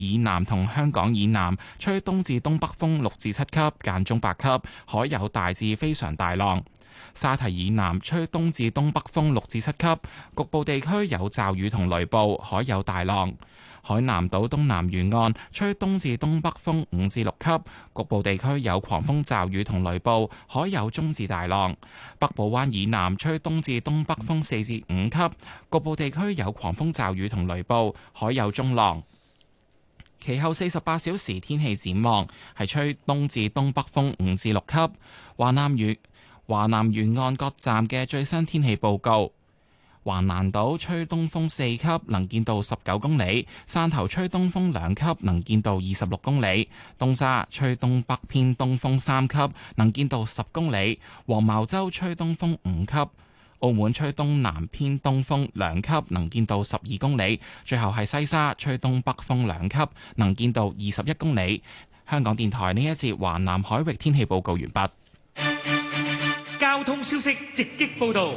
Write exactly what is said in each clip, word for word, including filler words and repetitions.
以南同香港以南吹東至東北風六至七級，間中八級，海有大至非常大浪。沙堤以南吹東至東北風六至七級，局部地區有驟雨同雷暴，海有大浪。海南島東南沿岸吹東至東北風五至六級，局部地區有狂風驟雨同雷暴，海有中至大浪。北部灣以南吹東至東北風四至五級，局部地區有狂風驟雨同雷暴，海有中浪。其後四十八小時天氣展望係吹東至東北風五至六級。華南沿華南沿岸各站嘅最新天氣報告。橫瀾島吹東風四級，能見度十九公里；汕頭吹東風兩級，能見度二十六公里；東沙吹東北偏東風三級，能見度十公里；黃茅洲吹東風五級；澳門吹東南偏東風兩級，能見度十二公里；最後係西沙吹東北風兩級，能見度二十一公里。香港電台呢一節華南海域天氣報告完畢。 交通消息直擊報道。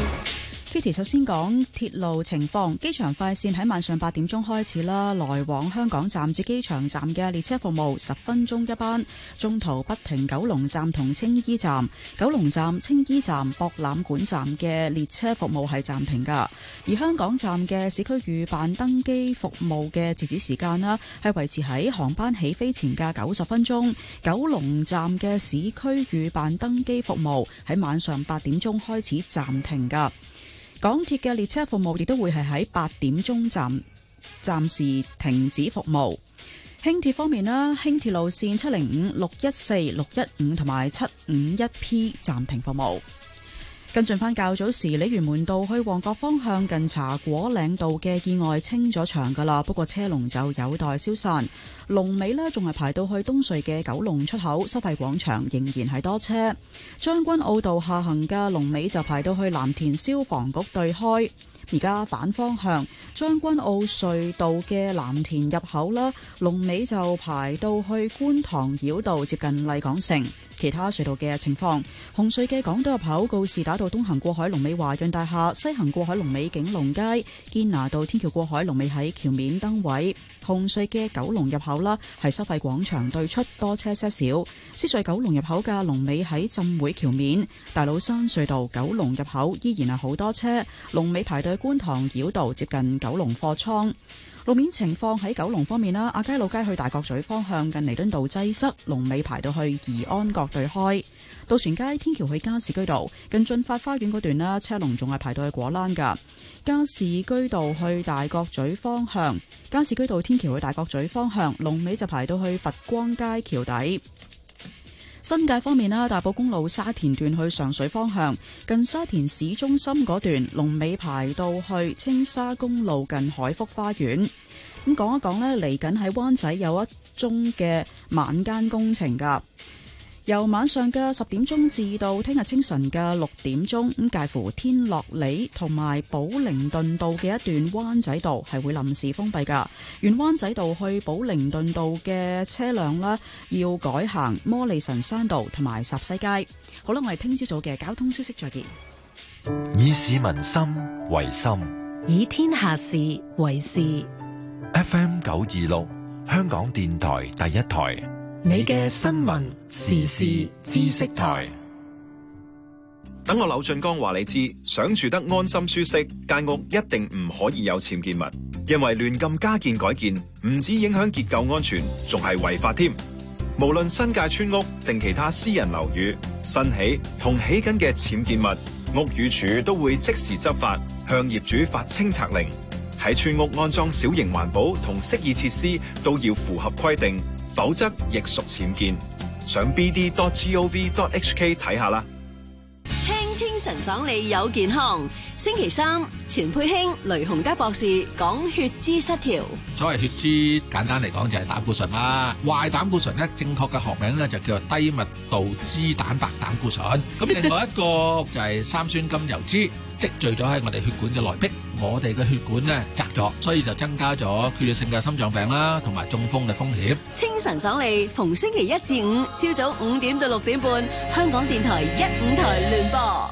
Kitty 首先講鐵路情況，機場快線喺晚上八點鐘開始啦，來往香港站至機場站嘅列車服務十分鐘一班，中途不停九龍站同青衣站、九龍站、青衣站、博覽館站嘅列車服務係暫停噶。而香港站嘅市區預辦登機服務嘅截止時間啦，係維持喺航班起飛前嘅九十分鐘。九龍站嘅市區預辦登機服務喺晚上八點鐘開始暫停噶。港鐵嘅列車服務亦都會係喺八點鐘站暫時停止服務。輕鐵方面啦，輕鐵路線七零五、六一四、六一五同埋七五一 P 暫停服務。跟進翻較早時，鯉魚門道去旺角方向近茶果嶺道嘅意外清咗場噶啦，不過車龍就有待消散。龍尾呢仲係排到去東隧嘅九龍出口，收費廣場仍然係多車。將軍澳道下行嘅龍尾就排到去藍田消防局對開。而家反方向將軍澳隧道嘅藍田入口啦，龍尾就排到去觀塘繞道接近麗港城。其他隧道嘅情況，紅隧嘅港島入口告士打道東行過海龍尾華潤大廈，西行過海龍尾景隆街，堅拿道天橋過海龍尾喺橋面燈位。紅隧嘅九龍入口啦，係收費廣場對出多車些少。獅隧九龍入口嘅龍尾喺浸會橋面。大老山隧道九龍入口依然係好多車，龍尾排到觀塘繞道接近九龍貨倉。路面情況喺九龍方面啦，亞皆老街去大角咀方向近彌敦道擠塞，龍尾排到去怡安閣對開。渡船街天橋去加士居道近駿發花園嗰段啦，車龍仲係排到去果欄噶。加士居道去大角咀方向，加士居道天橋去大角咀方向，龍尾就排到去佛光街橋底。新界方面啦，大埔公路沙田段去上水方向，近沙田市中心嗰段龍尾排到去青沙公路近海福花園。咁講一講呢，嚟緊喺灣仔有一宗嘅晚間工程噶，由晚上嘅十點鐘至到聽日清晨嘅六點鐘，咁介乎天樂里同埋寶靈頓道嘅一段灣仔道係會臨時封閉噶。沿灣仔道去寶靈頓道嘅車輛呢，要改行摩利臣山道同埋霎西街。好啦，我哋聽朝早嘅交通消息再見。 以市民心為心， 以天下事為事。 F M 九二六，香港電台第一台。 你嘅新聞時事知識台。 等我柳俊江話你知，想住得安心舒適，間屋一定唔可以有僭建物，因為亂咁加建改建，唔止影響結構安全，仲係違法添。無論新界村屋定其他私人樓宇，新起同起緊嘅僭建物，屋宇署都會即時執法，向業主發清拆令。喺村屋安裝小型環保同適意設施都要符合規定，否則亦屬僭建。上 b d dot gov dot h k 睇下啦。 聽清晨爽利有健康。星期三，錢佩興、雷洪德博士講血脂失調。 所謂血脂，簡單嚟講就係膽固醇啦。壞膽固醇咧，正確嘅學名咧就叫做低密度脂蛋白膽固醇。咁另外一個就係三酸甘油脂積聚咗喺我哋血管嘅內壁，我哋嘅血管咧窄咗，所以就增加咗缺血性嘅心臟病啦，同埋中風嘅風險。 清晨爽利，逢星期一至五朝早五點到六點半，香港電台一五台聯播。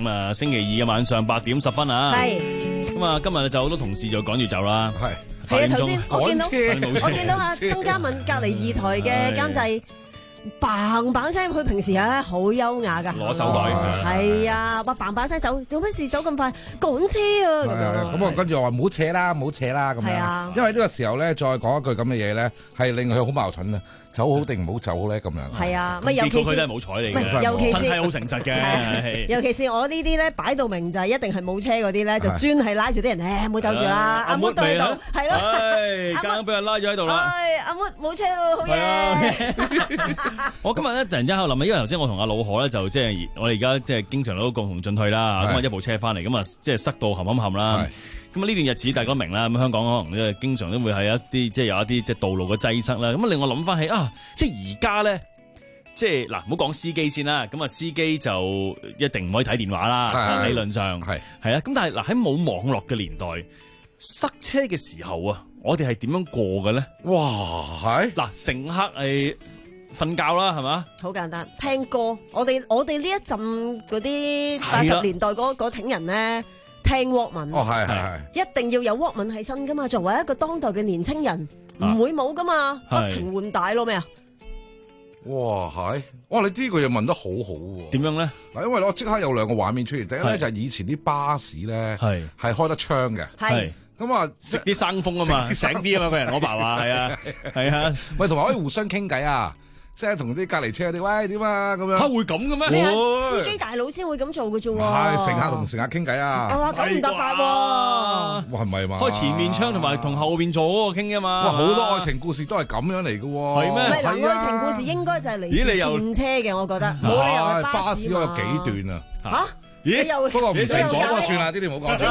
咁啊，星期二嘅晚上八點十分啊。 係。 咁啊，今日就好多同事就趕住走啦。 係。係啊，頭先我見到我見到阿曾嘉敏隔離二台嘅監製。嘭嘭聲，佢平時啊好優雅噶， 攞手袋係啊，話嘭嘭聲走，做乜事走咁快？趕車啊咁樣。 咁我跟住我話唔好扯啦，唔好扯啦咁樣。因為呢個時候咧，再講一句咁嘅嘢咧，係令佢好矛盾啊！走好定唔好走咧咁樣。 係啊，咪尤其是佢真係冇睬你嘅， 尤其是身體好誠實嘅。 尤其是我呢啲咧，擺到明就係一定係冇車嗰啲咧，就專係拉住啲人，誒唔好走住啦，阿妹到喺度，係咯， 啱啱俾人拉咗喺度啦。 阿妹冇車咯，好嘢。 我今日咧突然之間喺度諗，因為頭先我同阿老何咧就即係我哋而家即係經常都共同進退啦，咁啊一部車翻嚟，咁啊即係塞到冚冚冚啦。咁啊呢段日子大家都明啦，咁香港可能咧經常都會係一啲即係有一啲即係道路嘅擠塞啦。咁啊令我諗翻起啊，即係而家咧，即係嗱唔好講司機先啦，咁啊司機就一定唔可以睇電話啦，理論上係係啊。咁但係嗱喺冇網絡嘅年代，塞車嘅時候啊，我哋係點樣過嘅咧？ 哇，係嗱乘客係瞓覺啦，係嘛？ 好簡單，聽歌。我哋我哋呢一陣嗰啲八十年代嗰嗰挺人咧。聽 Walkman 哦，係係係， 一定要有 Walkman 喺身噶嘛。作為一個當代嘅年青人，唔、啊、會冇噶嘛，不停換帶咯咩啊？ 哇係，哇你呢個嘢問得好好喎。 點樣咧？ 嗱，因為我即刻有兩個畫面出現。第一咧就係以前啲巴士咧係係開得窗嘅，係咁啊食啲生風啊嘛，醒啲啊嘛個人。我爸話係啊係啊， 喂同埋可以互相傾偈啊。即係同啲隔離車啲喂點啊咁樣， 嚇會咁嘅咩？ 司機大佬先會咁做嘅啫喎。 係乘客同乘客傾偈啊！ 啊咁唔得法喎！ 哇係咪嘛？ 開前面窗同埋同後邊坐嗰個傾啊嘛！ 哇好多愛情故事都係咁樣嚟嘅喎。 係咩？ 唔係嗱，愛情故事應該就係嚟自電車嘅，我覺得冇理由係巴士嗰有幾段啊？ 嚇！咦？ 不過唔成咗啊，算啦，呢啲唔好講。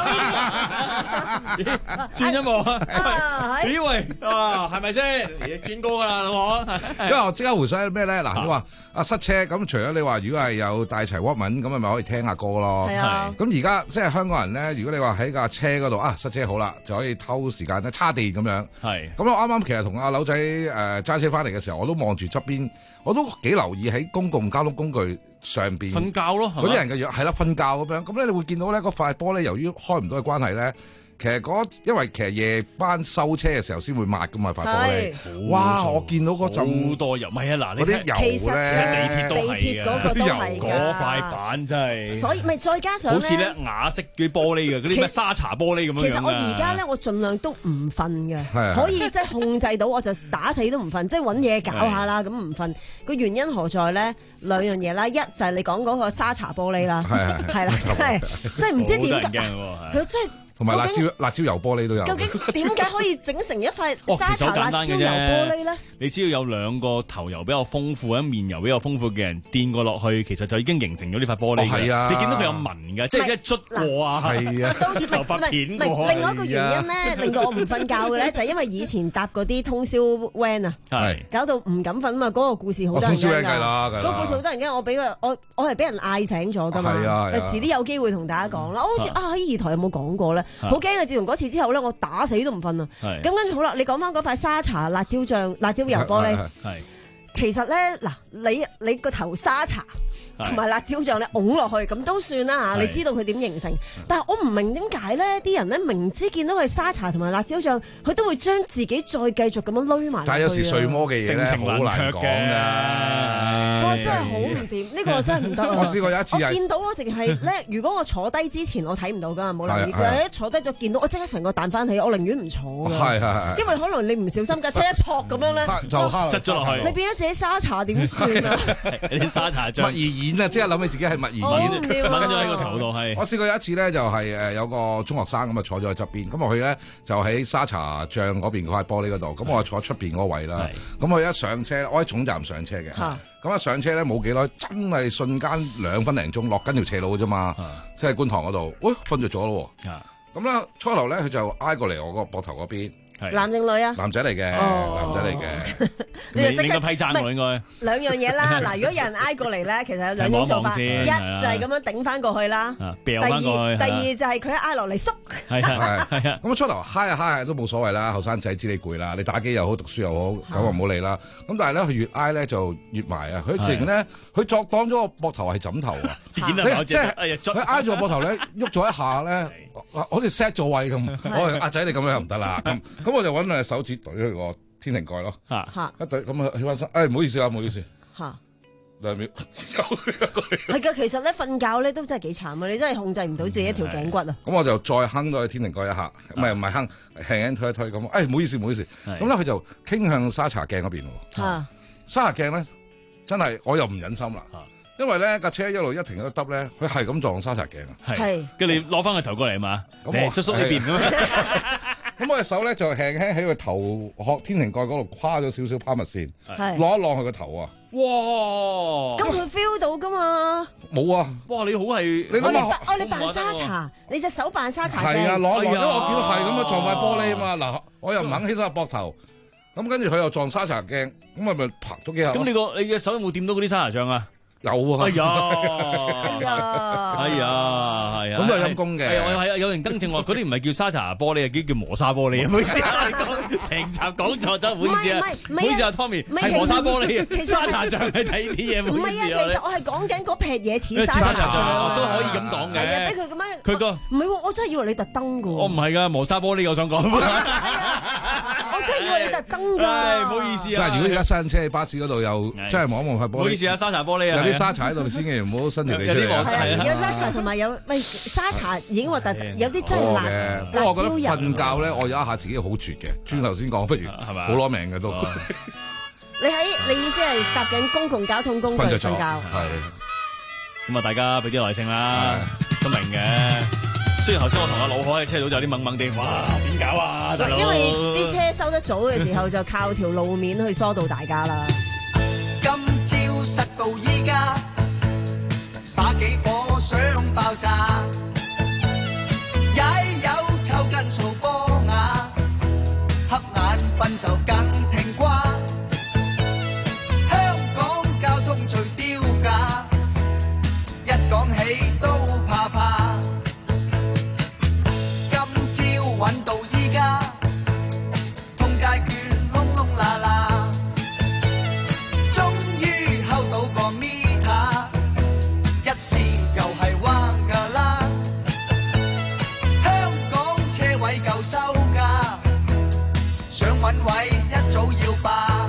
你又搞呢啲？ 轉音樂啊！咦喂啊，係咪先？轉歌噶啦，老婆。 因為我即刻回想咩咧？嗱，你話啊塞車咁，除咗你話如果係有帶齊 Walkman 咁，咪咪可以聽下歌咯。 係啊。 咁而家即係香港人咧，如果你話喺架車嗰度啊塞車好啦，就可以偷時間咧叉電咁樣。係。咁我啱啱其實同阿柳仔誒揸車翻嚟嘅時候，我都望住側邊，我都幾留意喺公共交通工具上邊瞓覺咯， 嗰啲人嘅樣係啦，瞓覺咁樣，咁咧你會見到咧嗰塊玻璃由於開唔到嘅關係咧，其實嗰因為其實夜班收車嘅時候先會抹噶嘛塊玻璃，哇！我見到嗰陣好多油，唔係啊嗱， 嗰啲油咧， 地鐵都係嘅， 嗰個都係㗎， 嗰塊板真係， 所以咪再加上好似咧啞色啲玻璃嘅嗰啲咩沙茶玻璃咁樣。 其實我而家咧，我盡量都唔瞓嘅，可以即係控制到，我就打死都唔瞓，即係揾嘢搞下啦，咁唔瞓。個原因何在咧？兩樣嘢啦，一就係你講嗰個沙茶玻璃啦，係啦，真係即係唔知點解，佢真係。 同埋辣椒辣椒油玻璃都有。 究竟點解可以整成一塊沙茶辣椒油玻璃咧？ 你只要有兩個頭油比較豐富、或者面油比較豐富嘅人墊過落去，其實就已經形成咗呢塊玻璃嘅。係啊，你見到佢有紋嘅，即係一捽過啊， 係啊， 都似頭髮片過。另外一個原因咧，令到我唔瞓覺嘅咧，就係因為以前搭嗰啲通宵 van 啊，係搞到唔敢瞓啊嘛。嗰個故事好多人驚㗎，嗰個故事好多人驚。我俾佢，我我係俾人嗌醒咗㗎嘛。係啊，遲啲有機會同大家講啦。我好似啊喺二台有冇講過咧？好驚啊！自從嗰次之後咧，我打死都唔瞓啊！咁跟住好啦，你講翻嗰塊沙茶辣椒醬、辣椒油玻璃，其實咧嗱，你你個頭沙茶同埋辣椒醬咧拱落去，咁都算啦嚇。你知道佢點形成，但係我唔明點解咧，啲人咧明知見到係沙茶同埋辣椒醬，佢都會將自己再繼續咁樣攣埋。 但係有時睡魔嘅嘢咧，好難講嘅。 哇！真係好唔掂，呢個真係唔得。 我試過有一次， 我見到我淨係咧，如果我坐低之前我睇唔到㗎，冇留意。一坐低咗見到，我即刻成個彈翻起，我寧願唔坐㗎。係係因為可能你唔小心架車一挫咁樣咧， 就窒咗落去。 你變咗自己沙茶點算啊？ 啲沙茶醬。 啊！即係諗起自己係蜜兒演， 掹咗喺個頭度係。 我試過有一次咧，就係誒有個中學生咁啊坐咗喺側邊，咁我去咧就喺沙茶醬嗰邊嗰塊玻璃嗰度，咁我坐出邊嗰位啦。咁佢一上車，我喺總站上車嘅。咁一上車咧冇幾耐，真係瞬間兩分零鐘落緊條斜路嘅啫嘛，即係觀塘嗰度，喂瞓着咗咯。咁咧初頭咧佢就挨過嚟我個膊頭嗰邊。 男定女啊？ 男仔嚟嘅，男仔嚟嘅。 你就即刻批爭喎，應該兩樣嘢啦。嗱，如果有人挨過嚟咧，其實有兩種做法，一就係咁樣頂翻過去啦，第二第二就係佢一挨落嚟縮。 係係係。 咁初頭嗨下嗨下都冇所謂啦，後生仔知你攰啦，你打機又好，讀書又好，咁啊唔好理啦。咁但係咧，佢越挨咧就越埋啊！佢直情咧，佢作當咗個膊頭係枕頭啊！即係佢挨住個膊頭咧，喐咗一下咧，好似 set 咗位咁。我話阿仔你咁樣又唔得啦，咁咁我就揾兩隻手指懟佢個天靈蓋咯，一懟咁啊起翻身，誒唔好意思啊，唔好意思，兩秒係噶，其實咧瞓覺咧都真係幾慘啊！你真係控制唔到自己一條頸骨啊！ 咁我就再哼咗去天靈蓋一下，唔係唔係哼，輕輕推一推咁，誒唔好意思唔好意思，咁咧佢就傾向沙茶鏡嗰邊喎，沙茶鏡咧真係我又唔忍心啦。因為咧架車一路一停一耷咧，佢係咁撞沙茶鏡啊！ 係，跟住你攞翻個頭過嚟嘛？咁叔叔呢邊咁樣， 咁我隻手咧就輕輕喺個頭殼天靈蓋嗰度跨咗少少拋物線，攞一攞佢個頭啊！ 哇！ 咁佢 feel 到噶嘛？ 冇啊！ 哇！你好係你諗下， 哦你扮沙茶，你隻手扮沙茶鏡。 係啊，攞落，因為我見到係咁樣撞塊玻璃啊嘛。嗱，我又唔肯起身個膊頭，咁跟住佢又撞沙茶鏡，咁我咪拍咗幾下。 咁你個你嘅手有冇掂到嗰啲沙茶醬啊？ 有啊！ 哎呀！哎呀！ 哎呀！係啊！ 咁都係陰公嘅。 係啊！有人更正我，嗰啲唔係叫沙茶玻璃，係叫磨砂玻璃。唔好意思啊，講成集講錯咗，唔好意思啊。唔好意思啊 ，Tommy 係磨砂玻璃嘅，沙茶醬係睇啲嘢。 唔係啊，其實我係講緊嗰撇嘢似沙茶醬， 都可以咁講嘅。 係啊，俾佢咁樣。 佢個唔係喎，我真係以為你特登㗎。 我唔係㗎，磨砂玻璃我想講。 我真係以為你特登㗎。 唔好意思啊。 但係如果而家新車喺巴士嗰度又真係望一望塊玻璃。唔好意思啊，沙茶玻璃啊。 有啲沙茶喺度，你千祈唔好伸條脷出嚟。 係啊，有沙茶同埋有喂沙茶已經核突，有啲真係辣嘅。 不過我覺得瞓覺咧，我有一下自己好絕嘅。轉頭先講，不如係咪好攞命嘅都。 你喺你意思係搭緊公共交通工具瞓覺？ 係。 咁啊，大家俾啲耐性啦，都明嘅。雖然頭先我同阿老海喺車度就有啲懵懵地，哇點搞啊？ 因為啲車收得早嘅時候，就靠條路面去疏導大家啦。 今朝實到依家，把幾火想爆炸，也有抽筋掃波牙，瞌眼瞓就更聽瓜。香港交通最丟架，一講起都怕怕。今朝揾到依家，通街券窿窿罅罅。揾位一早要霸，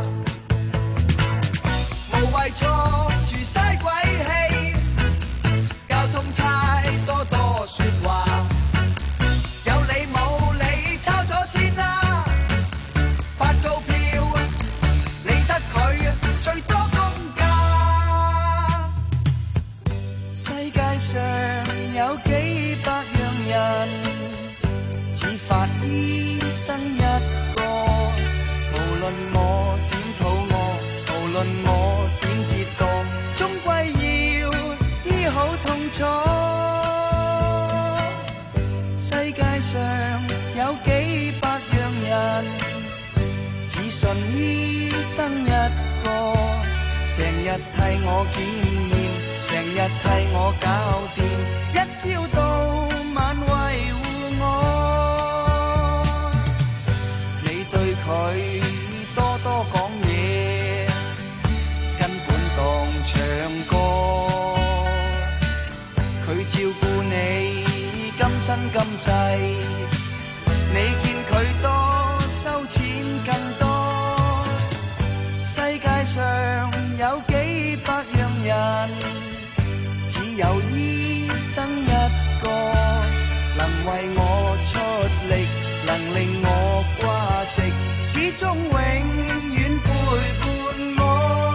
無謂錯住嘥鬼氣，交通差多多説話，有理冇理抄咗先啦，發告票理得佢最多公價，世界上有幾百樣人，只發醫生一個。無論我點肚餓，無論我點折墮，終歸要醫好痛楚。世界上有幾百樣人，只信醫生一個，成日替我檢驗，成日替我搞掂，一朝到晚維護我。你對佢多多講嘢，根本當唱歌。佢照顧你今生今世，你見佢多收錢更多。世界上有幾百樣人，只有醫生一個，能為我出力，能令我掛直，始終永遠陪伴我。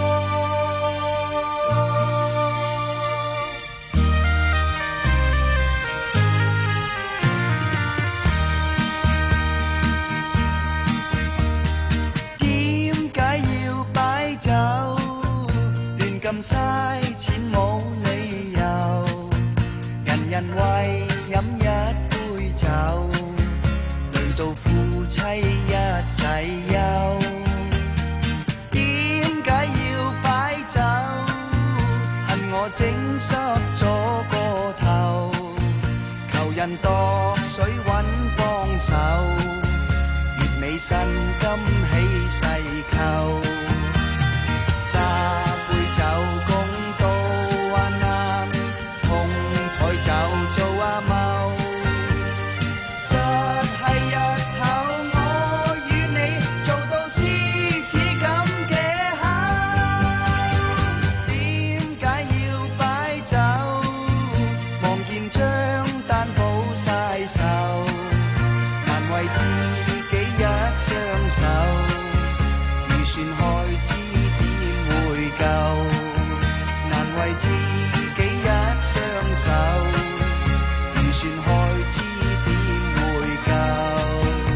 點解要擺酒？亂咁嘥錢冇理由，人人為飲一杯酒，累到夫妻一整濕咗個頭，求人度水揾幫手，月尾薪金起勢扣，揸杯酒公道啊啱，同台就做阿茂，實係日後我與你做到獅子咁嘅口，點解要擺酒？望見張單補晒愁，難為自己一雙手，預算開支點會夠？難為自己一雙手，預算開支點會夠？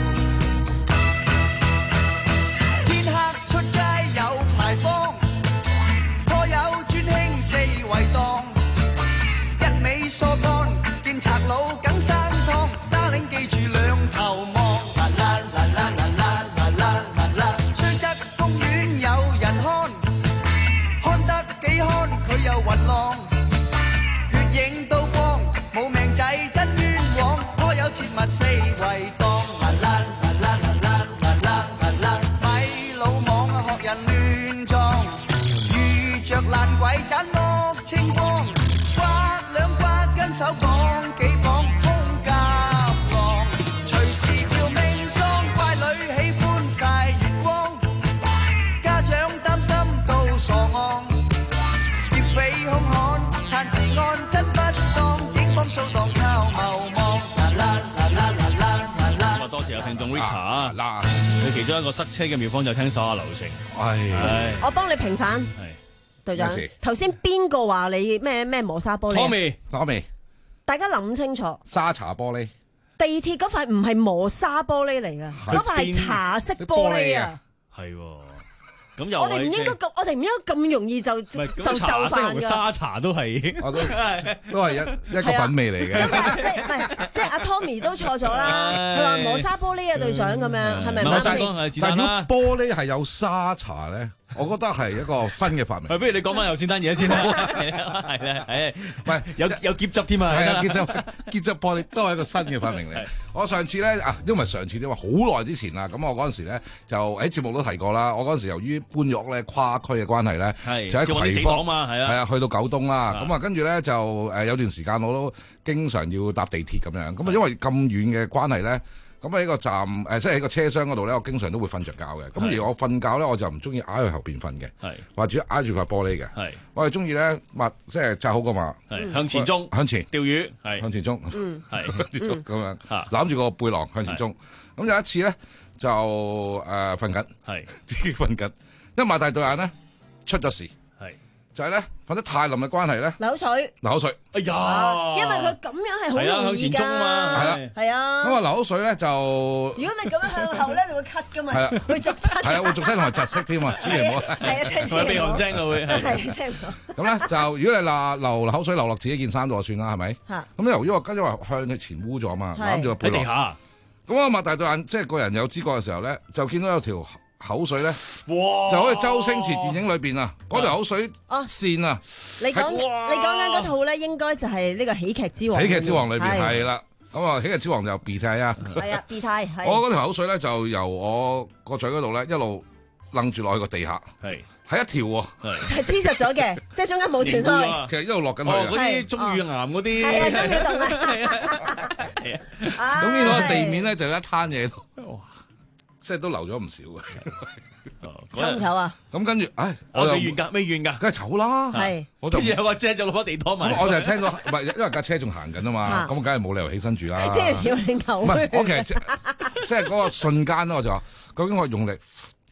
天黑出街有牌坊，拖友專興四圍檔，一味疏乾見賊佬梗生湯，打領記住兩頭望，啦啦啦啦啦啦啦啦啦啦，雖則公園有人看，看得幾看佢又暈浪，血影刀光，冇命仔真冤枉，拖友切勿四圍檔，啦啦啦啦啦啦啦啦啦，咪魯莽啊學人亂撞，遇着爛鬼盞惡清光，刮兩刮跟手講幾講空夾浪，隨時條命喪，乖女喜歡晒月光，家長擔心到傻昂，劫匪兇悍彈治安真不當，警方掃蕩靠謀望，啦啦啦啦啦啦啦啦。 咁啊，多謝有聽眾 Rita 啊， 嗱， 佢其中一個塞車嘅妙方就係聽手下留情。 係， 我幫你平反。隊長咩事， 頭先邊個話你咩咩磨砂玻璃啊 Tommy， Tommy， 大家諗清楚， 沙茶玻璃， 地鐵嗰塊唔係磨砂玻璃嚟㗎， 係嗰塊係茶色玻璃啊！ 係喎，咁又我哋唔應該咁，我哋唔應該咁容易就就就茶色同範㗎。 沙茶都係， 我都都係一一個品味嚟嘅。 即係唔係即係阿 Tommy 都錯咗啦？佢話磨砂玻璃啊，隊長咁樣係咪唔我啱先？ 再講係是但係如但啦。 果玻璃係有沙茶咧，我覺得係一個新嘅發明。 係，不如你講翻頭先單嘢先啦。係啦，係啦，係。 喂， 有有結汁添啊！ 係啊，結汁結汁玻璃都係一個新嘅發明嚟。我上次咧啊，因為上次你話好耐之前啦，咁我嗰陣時咧就喺節目都提過啦。我嗰陣時由於搬咗咧跨區嘅關係咧， 係就喺葵死黨芳嘛，係啊， 係啊，去到九東啦。 係咁啊，跟住咧就誒有段時間我都經常要搭地鐵咁樣。咁啊，因為咁遠嘅關係咧。咁喺個站誒，即係喺個車廂嗰度咧，我經常都會瞓着覺嘅。咁而我瞓覺咧，我就唔中意挨去後邊瞓嘅，或者挨住塊玻璃嘅。我係中意咧，抹即係紮好個馬， 向前衝， 向前釣魚，係向前衝， 嗯， 係向前衝咁樣攬住個背囊向前衝。咁有一次咧就誒瞓緊， 係自己瞓緊，一擘大對眼咧出咗事， 係就係咧瞓得太腍嘅關係咧， 流水， 流口水。 哎呀， 因為佢咁樣係好容易㗎， 向前衝嘛， 係啦， 係啊。 咁啊流口水咧就， 如果你咁樣向後咧，你會咳㗎嘛， 係啊會逐親， 係啊，會逐親同埋窒息添啊，千祈唔好。 係啊，真係同埋鼻鼾聲啊會， 係真係。 咁咧就如果你嗱流流口水流落自己件衫度就算啦，係咪？ 嚇。 咁由於我跟住話向佢前污咗嘛， 係攬住個背囊喺地下。 咁我擘大對眼，即係個人有知覺嘅時候咧，就見到有條口水咧， 哇！ 就好似周星馳電影裏邊啊，嗰條口水線啊， 你講你講緊嗰套咧，應該就係呢個喜劇之王。 喜劇之王裏邊係啦。咁啊，喜劇之王就鼻涕啊。 係啊，鼻涕。 我嗰條口水咧就由我個嘴嗰度咧一路掕住落去個地下。 係。 係一條喎， 係黐實咗嘅，即係中間冇斷開。 其實一路落緊去。 哦，嗰啲中乳癌嗰啲。 係啊，中乳洞啊。 係啊。咁見到個地面咧就有一灘嘢喺度，即係都流咗唔少嘅。 醜唔醜啊？ 咁跟住，唉， 我未完㗎，未完㗎， 梗係醜啦。 係。 我就有個姐就攞把地拖埋。 我就係聽到，唔係因為架車仲行緊啊嘛，咁梗係冇理由起身住啦。 聽條你牛。 唔係，我其實即係嗰個瞬間咧，我就話，究竟我用力。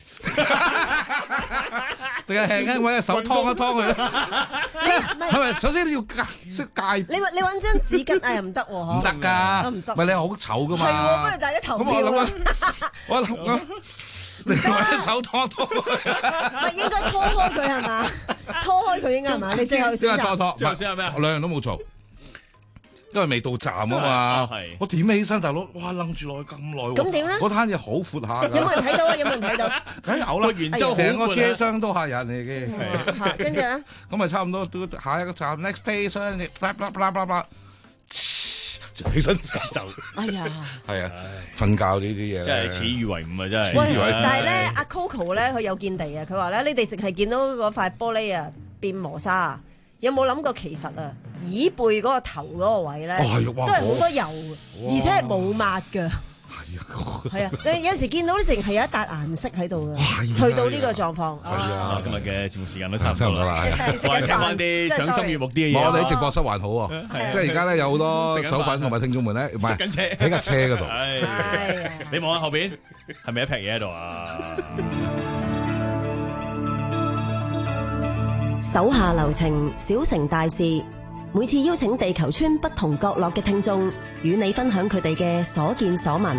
定係輕輕揾隻手拖一拖佢咧？係咪首先要戒識戒？ 你你揾張紙巾哎呀唔得喎， 唔得㗎，唔得。唔係你好醜㗎嘛？ 係喎，不如大家投票。 咁我諗啊，我諗你揾隻手拖拖。唔係應該拖開佢係嘛？拖開佢應該係嘛？你最後選擇。 拖拖。 最後選係咩啊？ 我兩樣都冇做。 因為未到站啊嘛。我點起身，大佬，哇，楞住落去咁耐喎。 咁點咧？ 嗰攤嘢好闊下㗎。 有冇人睇到啊？有冇人睇到？ 梗有啦，圓周成個車廂都係人嚟嘅。 跟住咧， 咁啊差唔多到下一個站 next station，啦啦啦啦啦，起身就就， 哎呀， 係啊，瞓覺呢啲嘢真係恥與為伍啊！真係。 喂，但係咧，阿 Coco 咧，佢有見地啊！佢話咧，你哋淨係見到嗰塊玻璃啊變磨砂，有冇諗過其實啊，椅背嗰個頭嗰個位咧，都係好多油，而且係冇抹㗎。係啊，你有時見到咧，淨係有一笪顏色喺度嘅，去到呢個狀況。 係啊，今日嘅節目時間都差唔多啦， 我哋聽翻啲賞心悅目啲嘅嘢。 我哋喺直播室還好喎，即係而家咧有好多手粉同埋聽眾們咧，唔係緊車喺架車嗰度。 你望下後邊，係咪一劈嘢喺度啊？ 手下留情，小成大事。每次邀請地球村不同角落嘅聽眾，與你分享佢哋嘅所見所聞。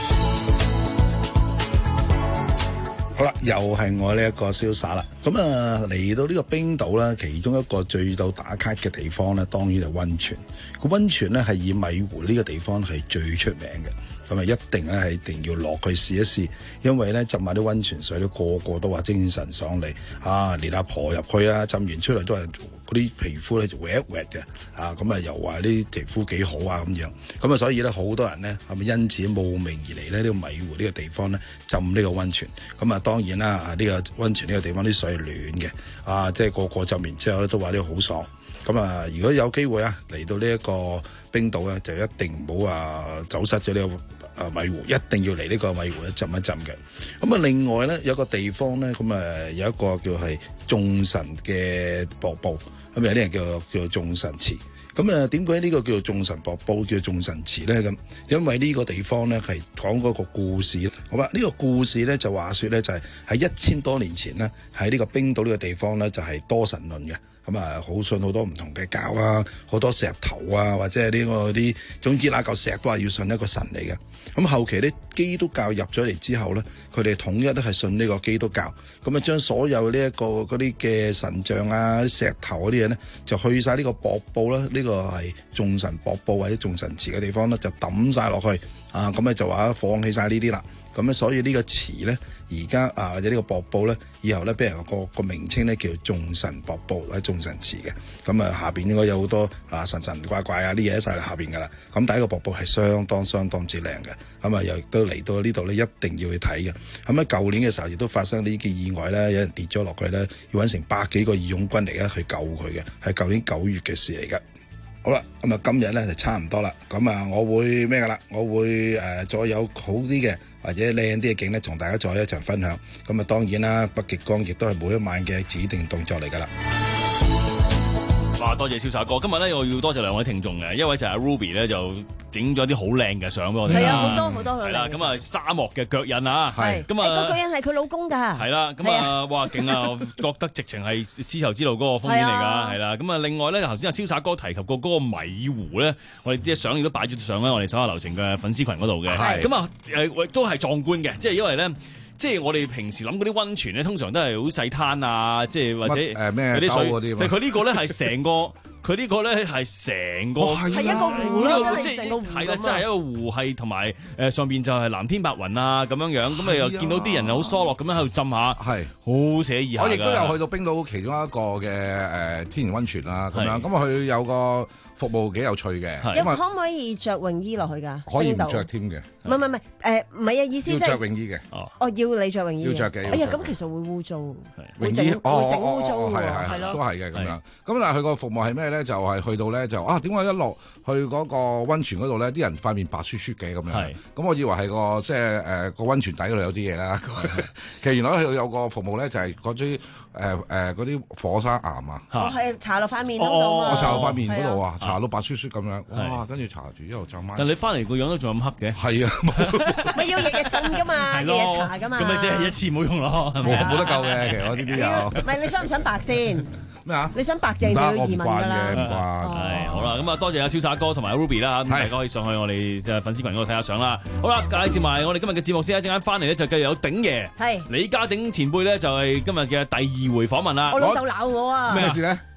好啦，又係我呢一個瀟灑啦。咁啊，嚟到呢個冰島咧，其中一個最到打卡嘅地方咧，當然係溫泉。個溫泉咧係以米湖呢個地方係最出名嘅。咁啊，一定咧係一定要落去試一試，因為咧浸下啲溫泉水咧，個個都話精神爽利啊！連阿婆入去啊，浸完出嚟都係嗰啲皮膚咧就滑一滑嘅啊！咁啊又話啲皮膚幾好啊咁樣，咁啊所以咧好多人咧係咪因此慕名而嚟咧？呢個米湖呢個地方咧浸呢個溫泉，咁啊當然啦啊呢個溫泉呢個地方啲水係暖嘅啊，即係個個浸完之後咧都話呢個好爽。咁啊，如果有機會啊嚟到呢一個冰島咧，就一定唔好話走失咗呢個。啊米湖一定要嚟呢個米湖咧浸一浸嘅。咁啊，另外咧有個地方咧，咁啊有一個叫係眾神嘅瀑布，咁有啲人叫叫做眾神池。咁啊，點解呢個叫做眾神瀑布叫眾神池咧？咁因為呢個地方咧係講嗰個故事。好啦，呢個故事咧就話說咧就係喺一千多年前咧喺呢個冰島呢個地方咧就係多神論嘅。咁啊，好信好多唔同嘅教啊，好多石頭啊，或者係呢個啲，總之那嚿石都係要信一個神嚟嘅。咁後期咧，基督教入咗嚟之後咧，佢哋統一都係信呢個基督教。咁啊，將所有呢一個嗰啲嘅神像啊、石頭嗰啲嘢咧，就去晒呢個瀑布啦。呢個係眾神瀑布或者眾神池嘅地方咧，就抌晒落去啊。咁咧就話放棄晒呢啲啦。咁咧，所以呢個池咧，而家啊或者呢個瀑布咧，以後咧俾人個個名稱咧叫眾神瀑布或者眾神池嘅。咁啊，下邊應該有好多啊神神怪怪啊啲嘢喺晒下邊噶啦。咁第一個瀑布係相當相當之靚嘅。咁啊，又都嚟到呢度咧，一定要去睇嘅。咁喺舊年嘅時候，亦都發生呢啲意外咧，有人跌咗落去咧，要揾成百幾個義勇軍嚟咧去救佢嘅，係舊年九月嘅事嚟嘅。好啦，咁啊今日咧就差唔多啦，咁啊我會咩噶啦？我會誒、呃、再有好啲嘅或者靚啲嘅景咧，同大家再一齊分享。咁啊當然啦，北極光亦都係每一晚嘅指定動作嚟噶啦。 哇！多謝瀟灑哥，今日咧我要多謝兩位聽眾嘅，一位就係阿 Ruby 咧就影咗啲好靚嘅相俾我哋。 係啊，好多好多係啦，咁啊沙漠嘅腳印啊，係咁啊個腳印係佢老公㗎。係啦，咁啊哇勁啊！我覺得直情係絲綢之路嗰個封面嚟㗎，係啦。咁啊另外咧頭先阿瀟灑哥提及過嗰個米湖咧，我哋啲相亦都擺咗相喺我哋手下留情嘅粉絲群嗰度嘅。係咁啊誒都係壯觀嘅，即係因為咧。即係我哋平時諗嗰啲溫泉咧，通常都係好細灘啊，即係或者誒咩溝嗰啲。 但係佢呢個咧係成個，佢呢個咧係成個係一個湖咯，真係成個湖係啦，真係一個湖係同埋誒上邊就係藍天白雲啊咁樣樣，咁啊又見到啲人又好疏落咁樣喺度浸下，係好寫意下。 我亦都有去到冰島其中一個嘅誒天然溫泉啦，咁樣咁啊佢有個服務幾有趣嘅。 有可唔可以着泳衣落去㗎？ 可以唔着添嘅。 唔係唔係唔係誒，唔係啊！意思即係要着泳衣嘅。 哦，要你着泳衣。 要着嘅。 哎呀，咁其實會污糟，會整會整污糟喎， 係咯，都係嘅咁樣。咁但係佢個服務係咩咧？就係去到咧就啊，點解一落去嗰個溫泉嗰度咧，啲人塊面白雪雪嘅咁樣。咁我以為係個即係誒個溫泉底嗰度有啲嘢啦。其實原來佢有個服務咧，就係嗰啲誒誒嗰啲火山岩啊。 我係搽落塊面嗰度啊。 我搽落塊面嗰度啊，搽到白雪雪咁樣。哇！跟住搽住一路浸埋。 但你翻嚟個樣都仲咁黑嘅。 係啊。 咪要日日浸噶嘛，日日搽噶嘛。 咁咪即係一次冇用咯， 冇冇得救嘅。其實我呢啲有。 唔係你想唔想白先？ 咩啊？ 你想白淨就要移民㗎啦。 唔慣。 係好啦，咁啊多謝阿瀟灑哥同埋 Ruby 啦，咁大家可以上去我哋即係粉絲群嗰度睇下相啦。好啦，介紹埋我哋今日嘅節目先，一陣間翻嚟咧就繼續有鼎爺，係李家鼎前輩咧就係今日嘅第二回訪問啦。 我老豆鬧我啊。 咩事咧？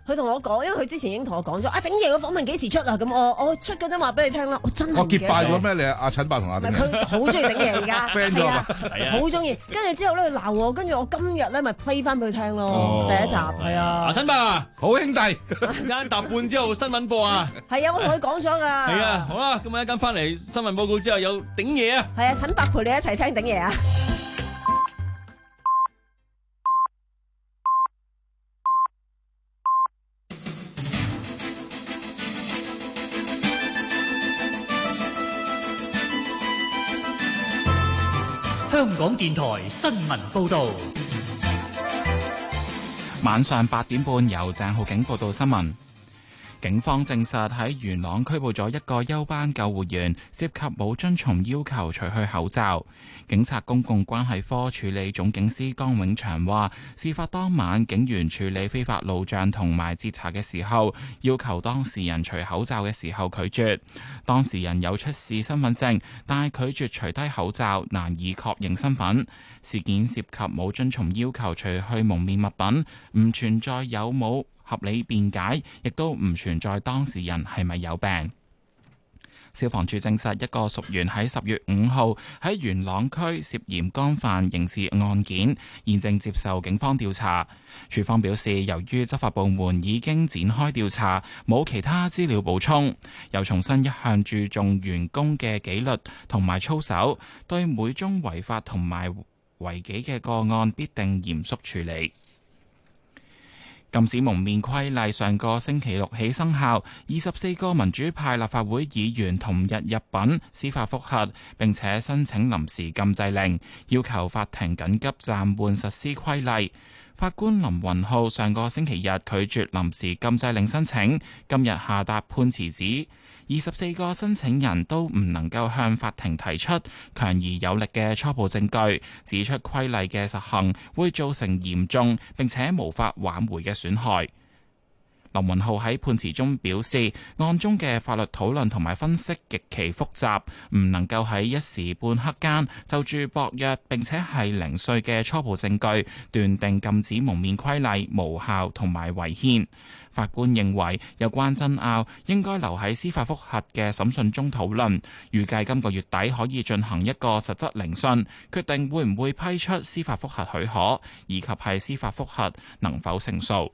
佢同我講，因為佢之前已經同我講咗，啊鼎爺嘅訪問幾時出啊？咁我我出嗰陣話俾你聽啦，我真係我結拜咗咩？你阿陳伯同阿鼎爺， 佢好中意鼎爺而家 friend 咗啊， 好中意。跟住之後咧，佢鬧我，跟住我今日咧咪 play 翻俾佢聽咯，第一集係啊。 阿陳伯啊， 好兄弟， 啱搭半之後新聞播啊， 係啊，我同佢講咗㗎。 係啊，好啦，咁啊一間翻嚟新聞報告之後有鼎爺啊， 係啊，陳伯陪你一齊聽鼎爺啊。 香港電台新聞報導， 晚上八點半由鄭浩景報道新聞。警方證實喺元朗拘捕咗一個休班救護員，涉及冇遵從要求除去口罩。警察公共關係科處理總警司江永祥話，事發當晚警員處理非法路障同埋截查嘅時候，要求當事人除口罩嘅時候拒絕。當事人有出示身份證，但係拒絕除低口罩，難以確認身份。事件涉及冇遵從要求除去蒙面物品，唔存在有冇合理辯解，亦都唔存在當事人係咪有病。消防處證實一個屬員喺十月五號喺元朗區涉嫌干犯刑事案件，現正接受警方調查。處方表示，由於執法部門已經展開調查，冇其他資料補充，又重申一向注重員工嘅紀律同埋操守，對每宗違法同埋違紀嘅個案必定嚴肅處理。禁止蒙面規例上個星期六起生效，二十四個民主派立法會議員同日入稟司法覆核，並且申請臨時禁制令，要求法庭緊急暫緩實施規例。法官林雲浩上個星期日拒絕臨時禁制令申請，今日下達判詞指，二十四個申請人都唔能夠向法庭提出強而有力嘅初步證據，指出規例嘅實行會造成嚴重並且無法挽回嘅損害。林雲浩喺判詞中表示，案中嘅法律討論同埋分析極其複雜，唔能夠喺一時半刻間就住薄弱並且係零碎嘅初步證據斷定禁止蒙面規例無效同埋違憲。法官認為有關爭拗應該留喺司法覆核嘅審訊中討論，預計今個月底可以進行一個實質聆訊，決定會唔會批出司法覆核許可，以及係司法覆核能否勝訴。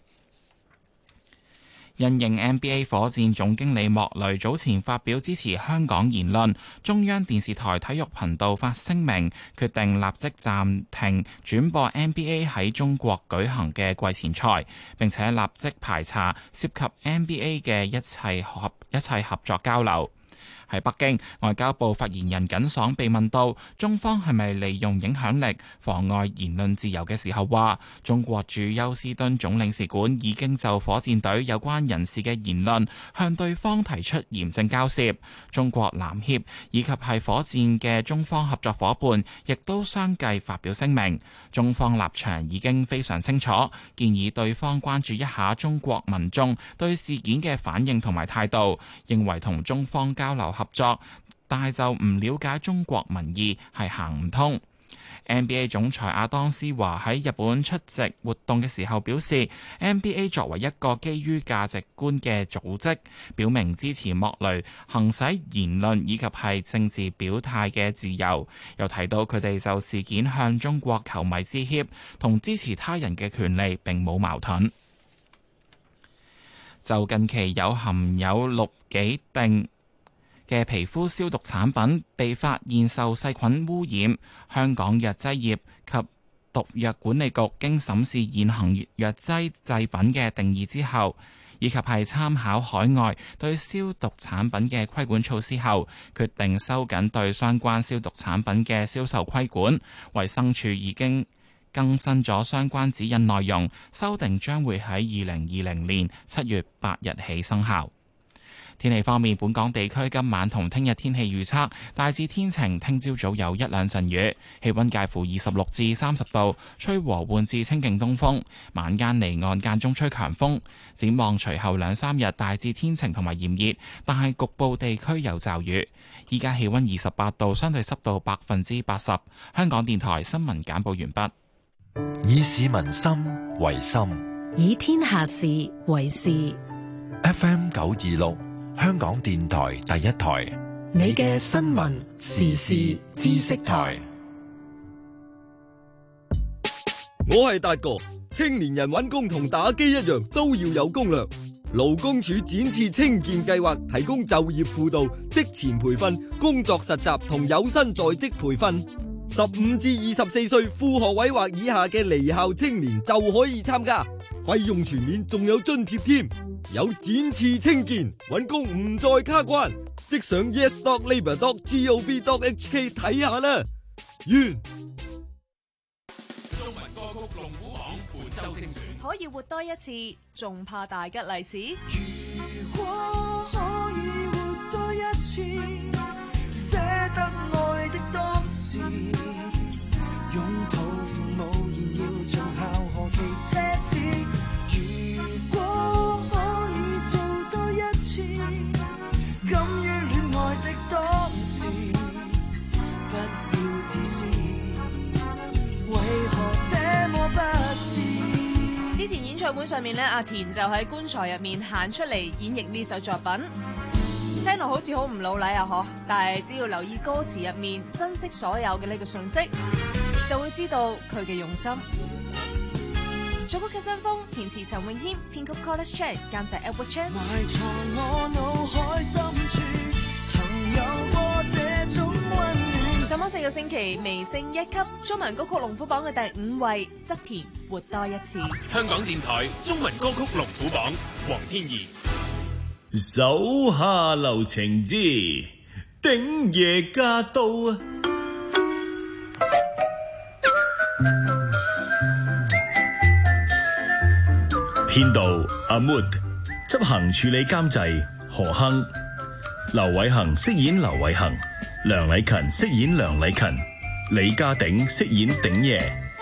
因應 N B A 火箭總經理莫雷早前發表支持香港言論，中央電視台體育頻道發聲明，決定立即暫停轉播 N B A 喺中國舉行嘅季前賽，並且立即排查涉及 N B A 嘅一切合一切合作交流。喺北京，外交部發言人耿爽被問到中方係咪利用影響力妨礙言論自由嘅時候，話中國駐休斯敦總領事館已經就火箭隊有關人士嘅言論向對方提出嚴正交涉。中國籃協以及係火箭嘅中方合作伙伴亦都相繼發表聲明，中方立場已經非常清楚，建議對方關注一下中國民眾對事件嘅反應同埋態度，認為同中方交流合作，但係就唔了解中國民意係行唔通。N B A 總裁阿當斯華喺日本出席活動嘅時候表示， N B A 作為一個基於價值觀嘅組織，表明支持莫雷行使言論以及係政治表態嘅自由。又提到佢哋就事件向中國球迷致歉，同支持他人嘅權利並冇矛盾。就近期有含有氯己定嘅皮膚消毒產品被發現受細菌污染，香港藥劑業及毒藥管理局經審視現行藥劑製品嘅定義之後，以及係參考海外對消毒產品嘅規管措施後，決定收緊對相關消毒產品嘅銷售規管。衛生署已經更新咗相關指引內容，修訂將會喺二零二零年七月八日起生效。天氣方面，本港地區今晚同聽日天氣預測大致天晴，聽朝早有一兩陣雨，氣溫介乎二十六至三十度，吹和緩至清勁東風，晚間離岸間中吹強風。展望隨後兩三日大致天晴同埋炎熱，但係局部地區有驟雨。依家氣溫二十八度，相對濕度百分之八十。香港電台新聞簡報完畢。 以市民心為心， 以天下事為事。 F M 九二六，香港電台第一台， 你嘅新聞時事知識台。 我係達哥，青年人揾工同打機一樣，都要有攻略。勞工處展翅青見計劃提供就業輔導、職前培訓、工作實習同有薪在職培訓。十五至二十四歲副學位或以下嘅離校青年就可以參加，費用全免，仲有津貼添。有展翅青見，揾工唔再卡關，即上 yes dot labour dot gov dot h k 睇下啦。完。 龍虎榜本周精選， 可以活多一次，仲怕大吉利是？ 如果可以活多一次，捨得愛的當時，擁抱父母現要像校何其奢侈。如果可以做多一次，敢於戀愛的當時，不要自私，為何這麼不智？ 之前演唱會上面咧，阿田就喺棺材入面行出嚟演繹呢首作品，聽落好似好唔老禮啊嗬，但係只要留意歌詞入面，珍惜所有嘅呢個信息，就會知道佢嘅用心。作曲嘅新風，填詞陳詠謙，編曲 College Chan， 監製 Edward Chan。 埋藏我腦海深處，曾有過這種溫暖。 上網四個星期，微升一級，中文歌曲龍虎榜嘅第五位，側田活多一次。 香港電台中文歌曲龍虎榜，黃天怡。 手下留情之鼎夜駕到啊！編導阿 Mood， 執行處理監製何亨，劉偉恒飾演劉偉恒，梁禮勤飾演梁禮勤，李家鼎飾演鼎爺。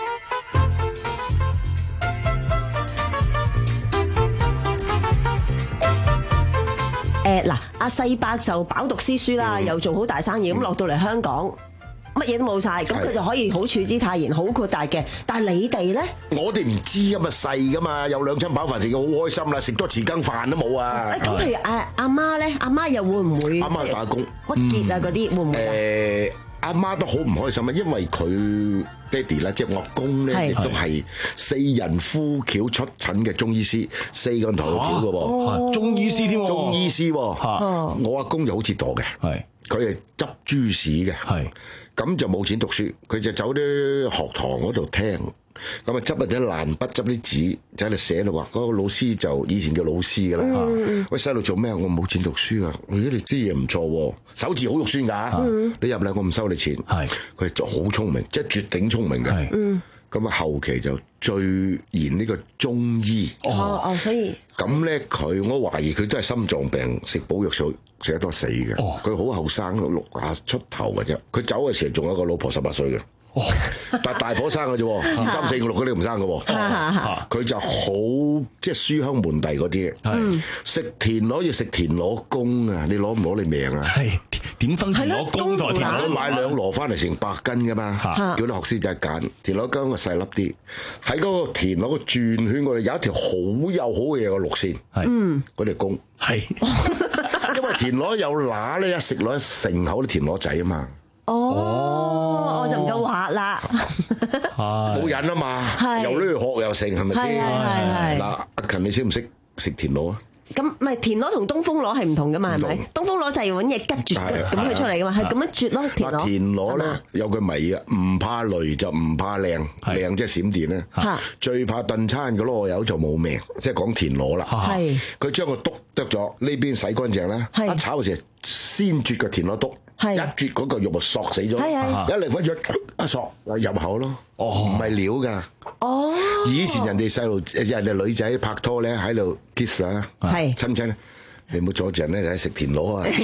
誒嗱，阿世伯就飽讀詩書啦，又做好大生意，咁落到嚟香港，乜嘢都冇晒，咁佢就可以好處之泰然，好豁達嘅。但係你哋咧， 我哋唔知㗎嘛，細噶嘛，有兩餐飽飯食嘅好開心啦，食多匙羹飯都冇啊。 咁譬如阿阿媽咧，阿媽又會唔會？ 阿媽打工， 鬱結啊嗰啲會唔會？ 誒，阿媽都好唔開心啊，因為佢爹哋咧，即係我阿公咧，亦都係四人呼轎出診嘅中醫師，四個人抬個轎嘅喎， 中醫師添， 中醫師喎。我阿公就好折墮嘅，佢係執豬屎嘅。咁就冇錢讀書，佢就走啲學堂嗰度聽，咁啊執下啲爛筆，執啲紙，就喺度寫咯喎。嗰、那個老師就以前叫老師噶啦。嗯、喂，細路做咩？我冇錢讀書啊！咦，你啲嘢唔錯喎，手字好肉酸㗎。嗯、你入嚟我唔收你錢。係，佢就好聰明，即係絕頂聰明嘅。嗯，咁啊後期就最研呢個中醫。 哦哦，所以咁咧佢，我懷疑佢真係心臟病，食補藥水。食得多死嘅，佢好後生，六廿出頭嘅啫。佢走嘅時候仲有個老婆十八歲嘅，哦、但係大婆生嘅啫，二三四五六嗰啲唔生嘅。佢、哦、就好即係書香門第嗰啲，嗯、食田螺要食田螺公啊！你攞唔攞你命啊？係點分田螺公同田螺？ 買兩籮翻嚟成百斤噶嘛，啊、叫啲學師仔揀田螺羹，個細粒啲。喺嗰個田螺個轉圈嗰度有一條好幼好嘅嘢個綠線，係嗰條公係。因為田螺有乸咧，一食落一成口啲田螺仔啊嘛。 哦，我就唔夠滑啦， 冇癮啊嘛，又呢殼又成，係咪先？嗱，阿勤你識唔識食田螺啊？ 咁唔係田螺同東風螺係唔同噶嘛？係咪？東風螺就係揾嘢吉住咁佢出嚟噶嘛，係咁樣啜咯。田螺田螺咧有句謎啊，唔怕雷就唔怕靚，靚即係閃電咧。最怕燉餐嘅囉柚就冇命，即係講田螺啦。係佢將個篤剁咗，呢邊洗乾淨啦，一炒嘅時候先啜個田螺篤。一啜嗰個肉就索死咗，一嚟翻咗一索入口咯，唔係料噶。哦，以前人哋細路，人哋女仔拍拖咧喺度 kiss 啊，親親，你唔好阻住人咧，你喺食田螺啊。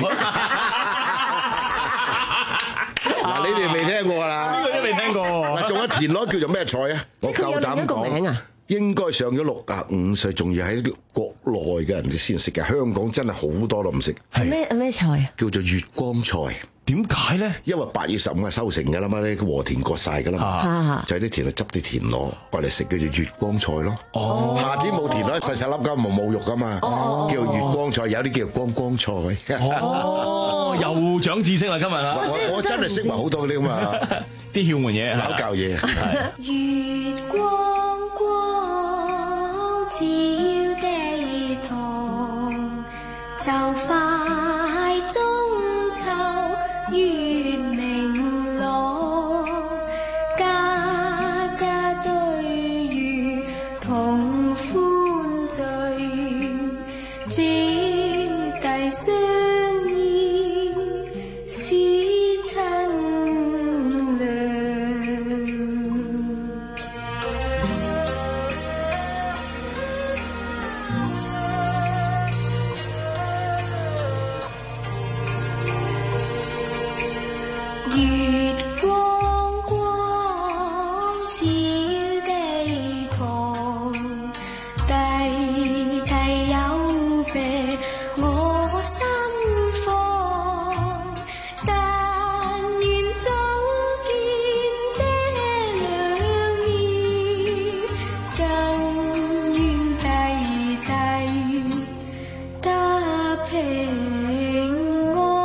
嗱，你哋未聽過啦， 呢個都未聽過。 嗱，仲有田螺叫做咩菜啊？我夠膽講， 應該上咗六啊五歲，仲要喺國內嘅人哋先食嘅。香港真係好多都唔食。 係咩咩菜啊？ 叫做月光菜。 點解咧？ 因為八月十五係收成㗎啦嘛，啲禾田割晒㗎啦嘛，就喺啲田度執啲田螺過嚟食，叫做月光菜咯。 哦， 夏天冇田螺，細細粒㗎，冇冇肉㗎嘛， 哦、 叫月光菜，有啲叫光光菜。 哦，又長知識啦今日啦！ 我我真係識埋好多啲咁啊， 啲竅門嘢， 考教嘢。 月光光照地堂，就快中秋月明朗，家家對月同歡聚，姐弟相依是親娘。月光光照地堂，弟弟有別我心房，但願早見爹兩面，更願弟弟得平安。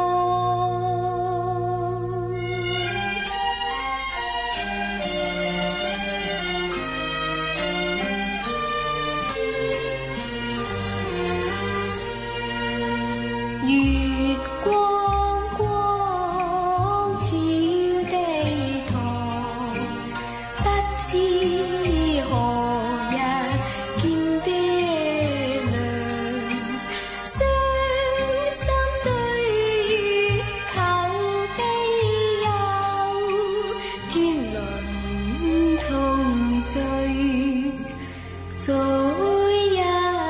月光光照地堂，不知何日見爹娘，傷心對月求悲憂，天倫重聚早一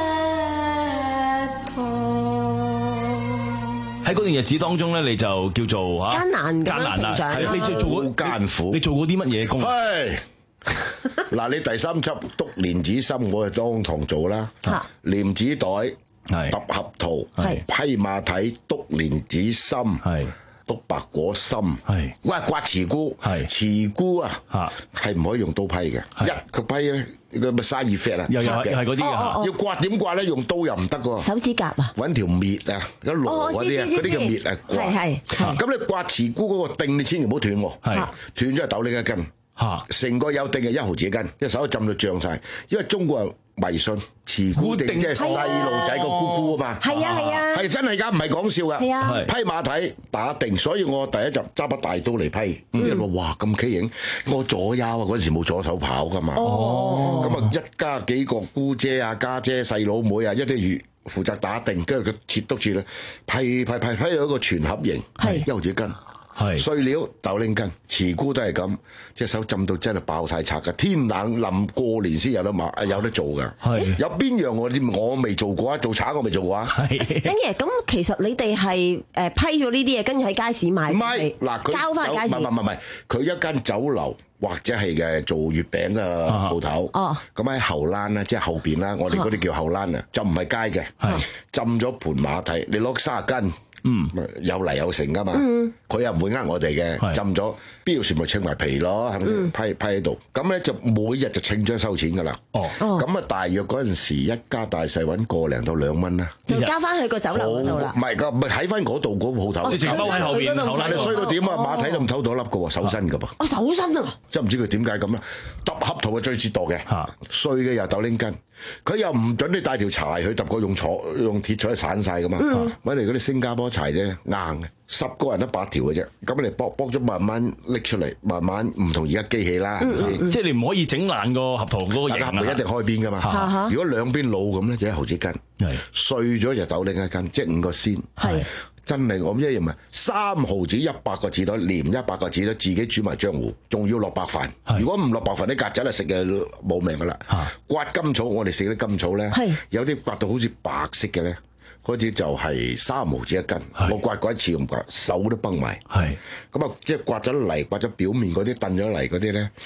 喺嗰段日子當中咧，你就叫做嚇艱難咁樣艱難啦， 成長係你做做過好艱苦。 你做過啲乜嘢工？ 係嗱，你第三輯篤蓮子心，我係當堂做啦。蓮子袋、揼合桃、批馬蹄、篤蓮子心、篤白果心。喂，刮慈菇，慈菇啊，係唔可以用刀批嘅。一佢批咧，個咪生意 fat 啊， 又又係嗰啲嘅， 要刮點刮咧？用刀又唔得喎。 手指甲啊， 揾條篾啊，有羅嗰啲啊，嗰啲叫篾啊，刮。 係係。 咁你刮慈菇嗰個釘，你千祈唔好斷喎。斷咗係豆拎一斤。成個有定係一毫子一斤，隻手浸到脹晒，因為中國人迷信慈菇定即係細路仔個姑姑啊嘛。係啊係啊，係真係㗎，唔係講笑㗎。 係啊， 批馬蹄打定，所以我第一集揸把大刀嚟批，啲人話哇咁畸形，我左右啊嗰陣時冇左手跑㗎嘛。哦，咁啊一家幾個姑姐啊、家姐、細佬妹啊，一啲魚負責打定，跟住佢切篤住咧，批批批批到一個全盒型，一毫子一斤。碎料豆拎羹，慈菇都係咁，隻手浸到真係爆晒拆㗎。天冷臨過年先有得買，有得做㗎。有邊樣我啲我未做過啊？做橙我未做過啊。 等爺咁，其實你哋係誒批咗呢啲嘢，跟住喺街市賣。 唔係嗱，佢交翻街市。 唔係唔係唔係，佢一間酒樓或者係嘅做月餅嘅鋪頭。哦。咁喺後欄啦，即係後邊啦，我哋嗰啲叫後欄啊，就唔係街嘅。浸咗盤馬蹄，你攞三十斤。嗯，有嚟有成噶嘛，佢又唔會呃我哋嘅，浸咗必要時咪稱埋皮咯，係咪先？批批喺度，咁咧就每日就稱張收錢噶啦。哦，咁啊大約嗰陣時一家大細揾個零到兩蚊啦， 就交翻去個酒樓嗰度啦。 唔係噶，唔係喺翻嗰度嗰個鋪頭， 直情踎喺後邊。 但係衰到點啊？馬蹄都唔偷到一粒噶喎，手身噶噃。 哦，手身啊！ 真唔知佢點解咁啦。揼合桃係最折墮嘅，碎嘅又豆拎根。佢又唔準你帶條柴去揼過，用坐用鐵錘散晒噶嘛，揾嚟嗰啲新加坡柴啫，硬嘅，十個人得八條嘅啫，咁你卜卜咗慢慢拎出嚟，慢慢唔同而家機器啦，係咪先？ 即係你唔可以整爛個合桃嗰個形啊！ 合桃一定開邊噶嘛，如果兩邊老咁咧，就一毫子斤，碎咗就豆拎一斤，即係五個仙。真係我一樣咪三毫子一百個紙袋，連一百個紙袋自己煮埋漿糊，仲要落白飯。如果唔落白飯，啲曱甴嚟食嘅冇命噶啦。刮甘草，我哋食啲甘草咧，有啲刮到好似白色嘅咧，嗰啲就係三毫子一斤。我刮過一次咁刮，手都崩埋。咁啊，即係刮咗泥，刮咗表面嗰啲燉咗泥嗰啲咧，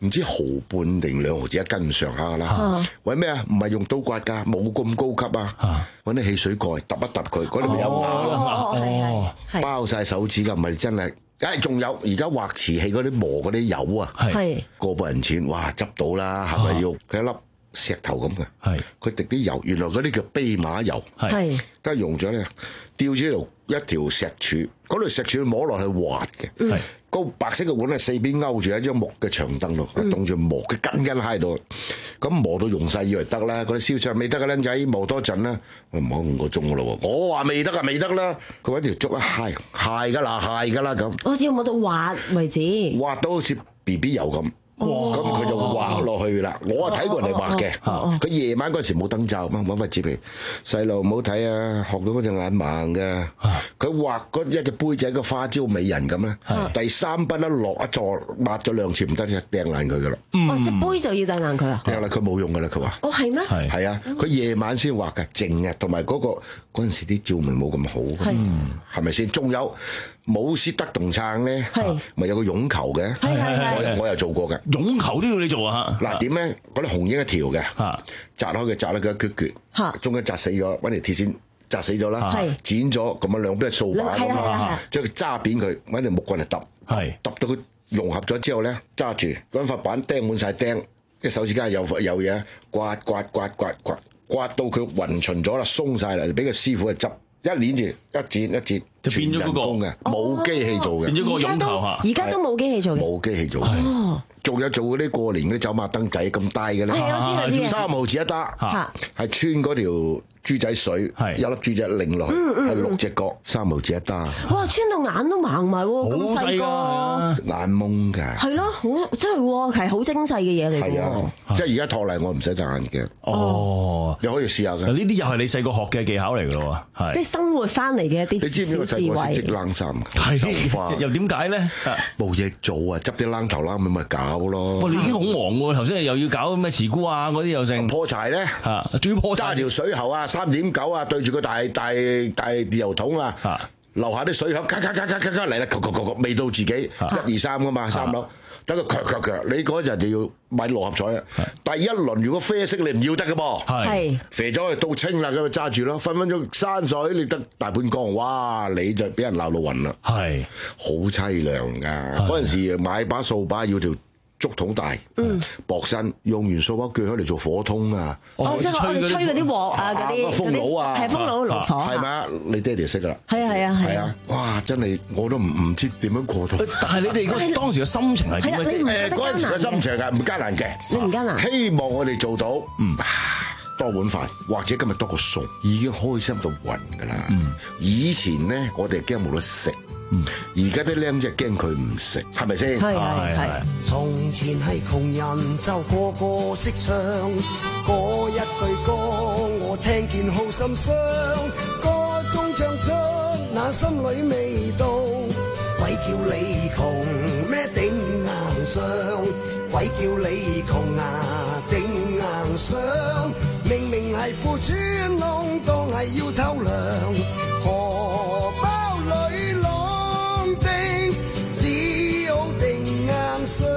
唔知毫半定兩毫子一斤咁上下啦。為咩啊？唔係用刀刮㗎，冇咁高級啊。揾啲汽水蓋揼一揼佢，嗰啲咪有牙，包晒手指㗎，唔係真係。誒，仲有而家畫瓷器嗰啲磨嗰啲油啊，個百人錢，哇，執到啦，係咪要佢一粒石頭咁嘅？佢滴啲油，原來嗰啲叫卑馬油，都係用咗咧，吊住喺度一條石柱，嗰條石柱摸落去滑嘅。個白色嘅碗係四邊勾住喺張木嘅長凳度，凍住磨，佢緊緊喺度，咁磨到溶晒，以為得啦。嗰啲燒菜未得嘅僆仔磨多陣啦，我磨五個鐘噶咯喎，我話未得啊，未得啦。佢揾條竹一揩，揩噶啦，揩噶啦咁。 我只要摸到滑為止， 滑到好似 B B 油咁。咁佢就畫落去啦。我啊睇過人哋畫嘅，佢夜晚嗰時冇燈罩嘛，揾塊紙皮。細路唔好睇啊，學到嗰隻眼盲嘅。佢畫嗰一隻杯仔個花椒美人咁咧，第三筆一落一座抹咗兩次唔得，就掟爛佢噶啦。 哦，隻杯就要掟爛佢啊？ 掟爛佢冇用噶啦，佢話。 哦，係咩？ 係啊，佢夜晚先畫嘅，靜嘅，同埋嗰個嗰陣時啲照明冇咁好，係咪先？仲有。武師德同撐咧，咪有個絨球嘅，我我又做過嘅。 絨球都要你做啊！ 嗱點咧？嗰啲紅纓一條嘅，紮開佢，紮咗佢一撅撅，中間紮死咗，揾條鐵線紮死咗啦，剪咗咁啊兩邊係掃把咁啊，將佢揸扁佢，揾條木棍嚟揼，揼到佢融合咗之後咧，揸住揾塊板釘滿晒釘，啲手指間有有嘢，刮刮刮刮刮刮到佢勻勻咗啦，鬆晒啦，俾個師傅去執。一捻住，一剪一剪， 就變咗嗰個嘅，冇機器做嘅。 變咗個絨球嚇， 而家都冇機器做嘅。 冇機器做嘅。仲有做嗰啲過年嗰啲走馬燈仔咁低嘅咧，三毫紙一打，係穿嗰條豬仔水，一粒豬仔擰落去，係六隻角，三毫紙一打。 哇！穿到眼都盲埋喎，咁細個， 眼蒙㗎。 係咯，好真係喎，係好精細嘅嘢嚟㗎。係啊， 即係而家托嚟我唔使戴眼鏡。 哦， 又可以試下嘅。 呢啲又係你細個學嘅技巧嚟㗎咯喎， 即係生活翻嚟嘅一啲。 你知唔知我細個識織冷衫？ 係又點解咧？ 冇嘢做啊，執啲冷頭冷咪咪搞咯。 哇！你已經好忙喎，頭先又要搞咩慈菇啊嗰啲又剩破柴咧嚇，仲要破柴。 揸條水喉啊，三點九啊，對住個大大大電油桶啊，樓下啲水口咔咔咔咔咔咔嚟啦，咔咔咔咔未到自己一二三噶嘛，三樓等佢咔咔咔，你嗰陣就要買六合彩啊！第一輪如果啡色你唔要得嘅噃，係啡咗去到清啦，咁就揸住咯，分分鐘山水你得大半缸，哇！你就俾人鬧到暈啦，係好凄涼㗎。嗰陣時買把掃把要條竹筒大，薄身，用完掃把鋸開嚟做火通啊！ 哦，即係我哋吹嗰啲鑊啊，嗰啲風爐啊， 係風爐爐火， 係咪啊？你爹哋識噶啦， 係啊係啊係啊！哇，真係我都唔唔知點樣過到。 但係你哋嗰當時嘅心情係點咧？ 誒，嗰陣時嘅心情係唔艱難嘅， 你唔艱難， 希望我哋做到，嗯。多碗飯，或者今日多個餸，已經開心到暈㗎啦。嗯、以前咧，我哋驚冇得食，而家啲僆仔驚佢唔食，係咪先？係係係。 從前係窮人就個個識唱，嗰一句歌我聽見好心傷，歌中唱出那心裏味道，鬼叫你窮咩頂硬上，鬼叫你窮啊頂硬上。明明係褲穿窿，當係要偷糧，荷包裏窿丁，只好定硬上。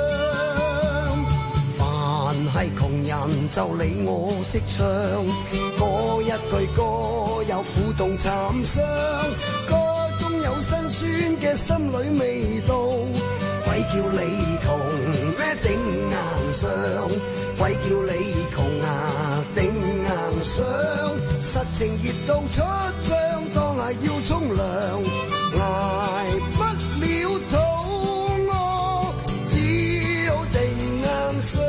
凡係窮人就理我識唱，嗰一句歌有苦痛慘傷，歌中有辛酸嘅心裏味道。鬼叫你窮咩頂硬上，鬼叫你窮啊頂硬上，實情熱到出張，當係要沖涼，捱不了肚餓，只好頂硬上。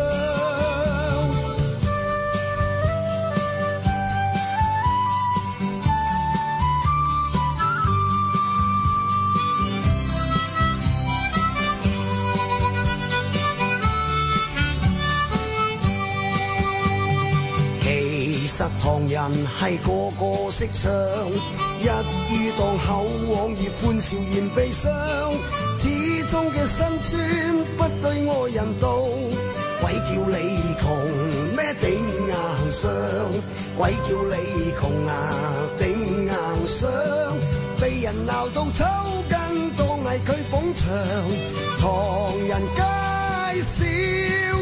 其實唐人係個個識唱，一於當口往而歡笑言悲傷，始終嘅辛酸不對愛人道，鬼叫你窮咩頂硬上，鬼叫你窮啊頂硬上，被人鬧到抽筋，當係佢捧場，唐人街笑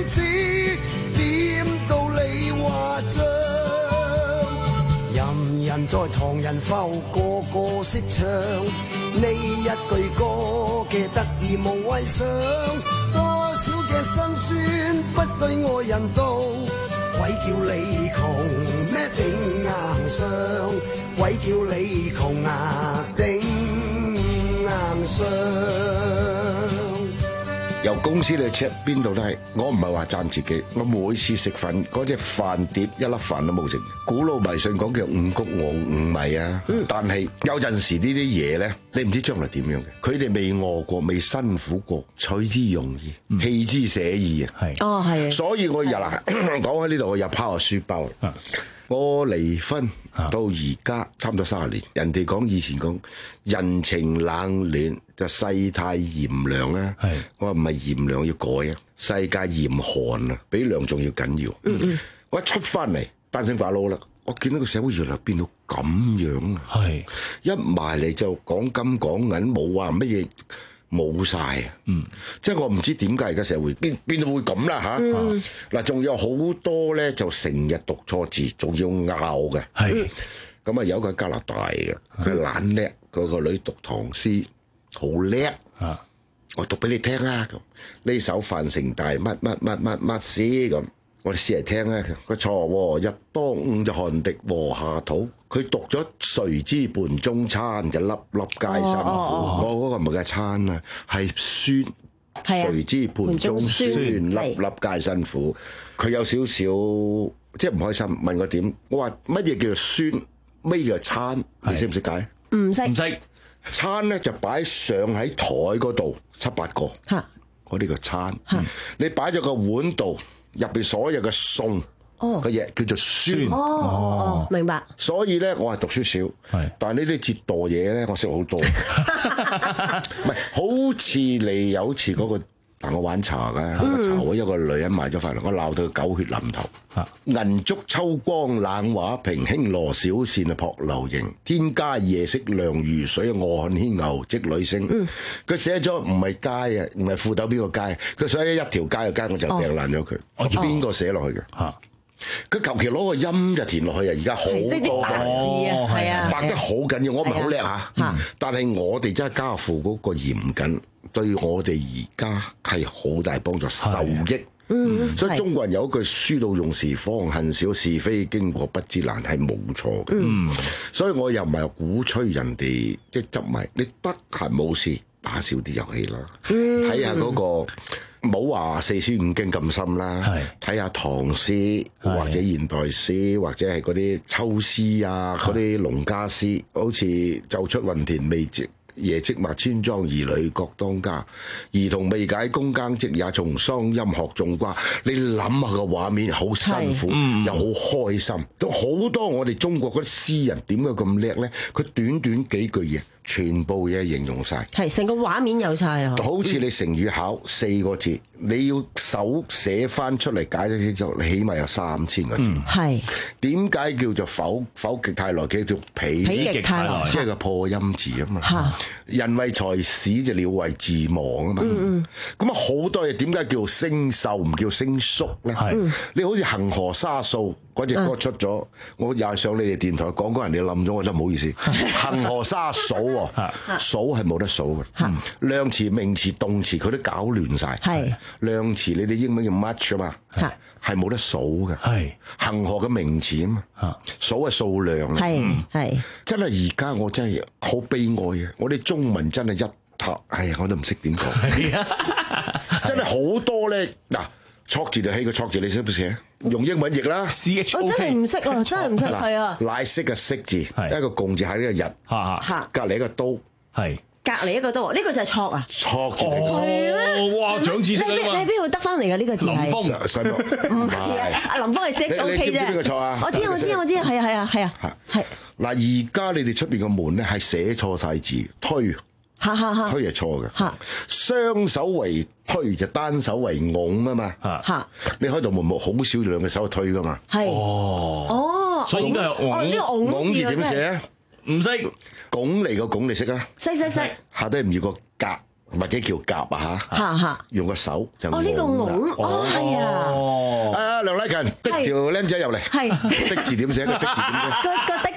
在唐人埠個個識唱，呢一句歌嘅得意無謂想，多少嘅辛酸不對愛人道，鬼叫你窮咩頂硬上，鬼叫你窮啊頂硬上。 由公司你 check 邊度都係，我唔係話讚自己，我每次食飯嗰隻飯碟一粒飯都冇剩。古老迷信講叫五穀我五米啊，嗯、但係有陣時呢啲嘢咧，你唔知將來點樣嘅。佢哋未餓過，未辛苦過，取之容易，嗯、棄之寫意啊。係哦，係。所以我日嗱講喺呢度，我又拋下書包。啊我離婚到而家差唔多三十年，人哋講以前講人情冷暖就世態炎涼啊，我話唔係炎涼要改啊，世界嚴寒啊，比涼仲要緊要。嗯嗯我一出翻嚟單身寡佬啦，我見到個社會原來變到咁樣啊，係一埋嚟就講金講銀，冇話乜嘢。冇晒啊！嗯，即係我唔知點解而家社會變變到會咁啦吓。嗱、嗯，仲有好多咧就成日讀錯字，仲要拗嘅。係咁啊，有一個加拿大嘅，佢懶叻，佢個女讀唐詩好叻啊！我讀俾你聽啊！咁呢首范成大乜乜乜乜乜詩咁，我哋試嚟聽啊！個錯喎，日當午就汗滴禾下土。佢讀咗誰知盤中餐就粒粒皆辛苦，哦、我嗰個唔係嘅餐啊，係酸。誰知盤中酸，粒粒皆辛苦。佢有少少即係唔開心，問我點？我話乜嘢叫做酸，咩叫做餐？你識唔識解？ 唔識。唔識。 餐咧就擺上喺台嗰度七八個，嗰啲叫餐。你擺咗個碗度，入邊所有嘅餸。哦，個嘢叫做酸。 哦哦，明白。 所以咧，我係讀書少，但係呢啲折墮嘢咧，我識好多。唔係，好似你有次嗰個，但我玩茶㗎，個茶會有個女人買咗翻嚟，我鬧到佢狗血淋頭。銀燭秋光冷畫屏，輕羅小扇啊撲流螢。天家夜色涼如水，我看牽牛織女星。佢寫咗唔係街啊，唔係褲斗邊個街，佢寫咗一條街嘅街，我就掟爛咗佢。我邊個寫落去嘅？嚇！佢求其攞個音就填落去啊！而家好多白字啊，係啊， 白得好緊要。我唔係好叻嚇，但係我哋真係家父嗰個嚴謹，對我哋而家係好大幫助，受益。嗯，所以中國人有一句書到用時方恨少，是非經過不知難，係冇錯嘅。嗯，所以我又唔係鼓吹人哋即係執埋，你得閒冇事打少啲遊戲啦，睇下嗰個。唔好話四書五經咁深啦，睇下唐詩或者現代詩或者係嗰啲秋詩啊，嗰啲農家詩，好似奏出雲田未夕夜寂寞，千莊兒女各當家，兒童未解供耕織，也從桑陰學種瓜。你諗下個畫面，好辛苦又好開心。咁好多我哋中國嗰啲詩人點解咁叻咧？佢短短幾句嘢，全部嘢形容晒， 係成個畫面有晒啊！ 好似你成語考四個字，你要手寫翻出嚟解釋清楚，你起碼有三千個字。係點解叫做否否極泰來？叫做否極泰來，因為個破音字啊嘛。人為財死就鳥為自亡啊嘛。咁啊好多嘢點解叫星宿唔叫星宿咧？你好似恒河沙數嗰隻歌出咗，我又係上你哋電台講嗰人哋冧咗，我真係唔好意思。恒河沙數喎，數係冇得數嘅。量詞、名詞、動詞佢都搞亂晒。量詞你哋英文叫 much 啊嘛，係冇得數嘅。恒河嘅名詞啊嘛，數係數量啊。係真係而家我真係好悲哀啊！我哋中文真係一塌，哎呀我都唔識點講。真係好多咧嗱。錯字就起個錯字，你識唔識寫？用英文譯啦 ，C H O K。我真係唔識啊，真係唔識。係啊，賴色嘅色字，一個共字喺呢個日，隔離一個刀，係隔離一個刀，呢個就係錯啊。 錯字係咩？哇，長知識啊嘛！ 你喺邊度得翻嚟㗎？呢個字係林峯，唔係啊，阿林峯係 C H O K 啫。 你知唔知邊個錯啊？ 我知我知我知，係啊係啊係啊，係。 嗱，而家你哋出邊個門咧係寫錯晒字，推。 哈哈哈， 推係錯嘅，雙手為推就單手為拱啊嘛，吓，你開道門冇好少兩個手推噶嘛，係，哦，哦， 所以應該係拱， 呢個拱字點寫啊？ 唔識， 拱嚟個拱你識啦， 識識識， 下低唔要個夾或者叫夾啊吓，吓吓，用個手就哦呢個拱，哦係啊， 啊梁禮勤，的條僆仔入嚟，係，的字點寫？個的字點寫？ 個個的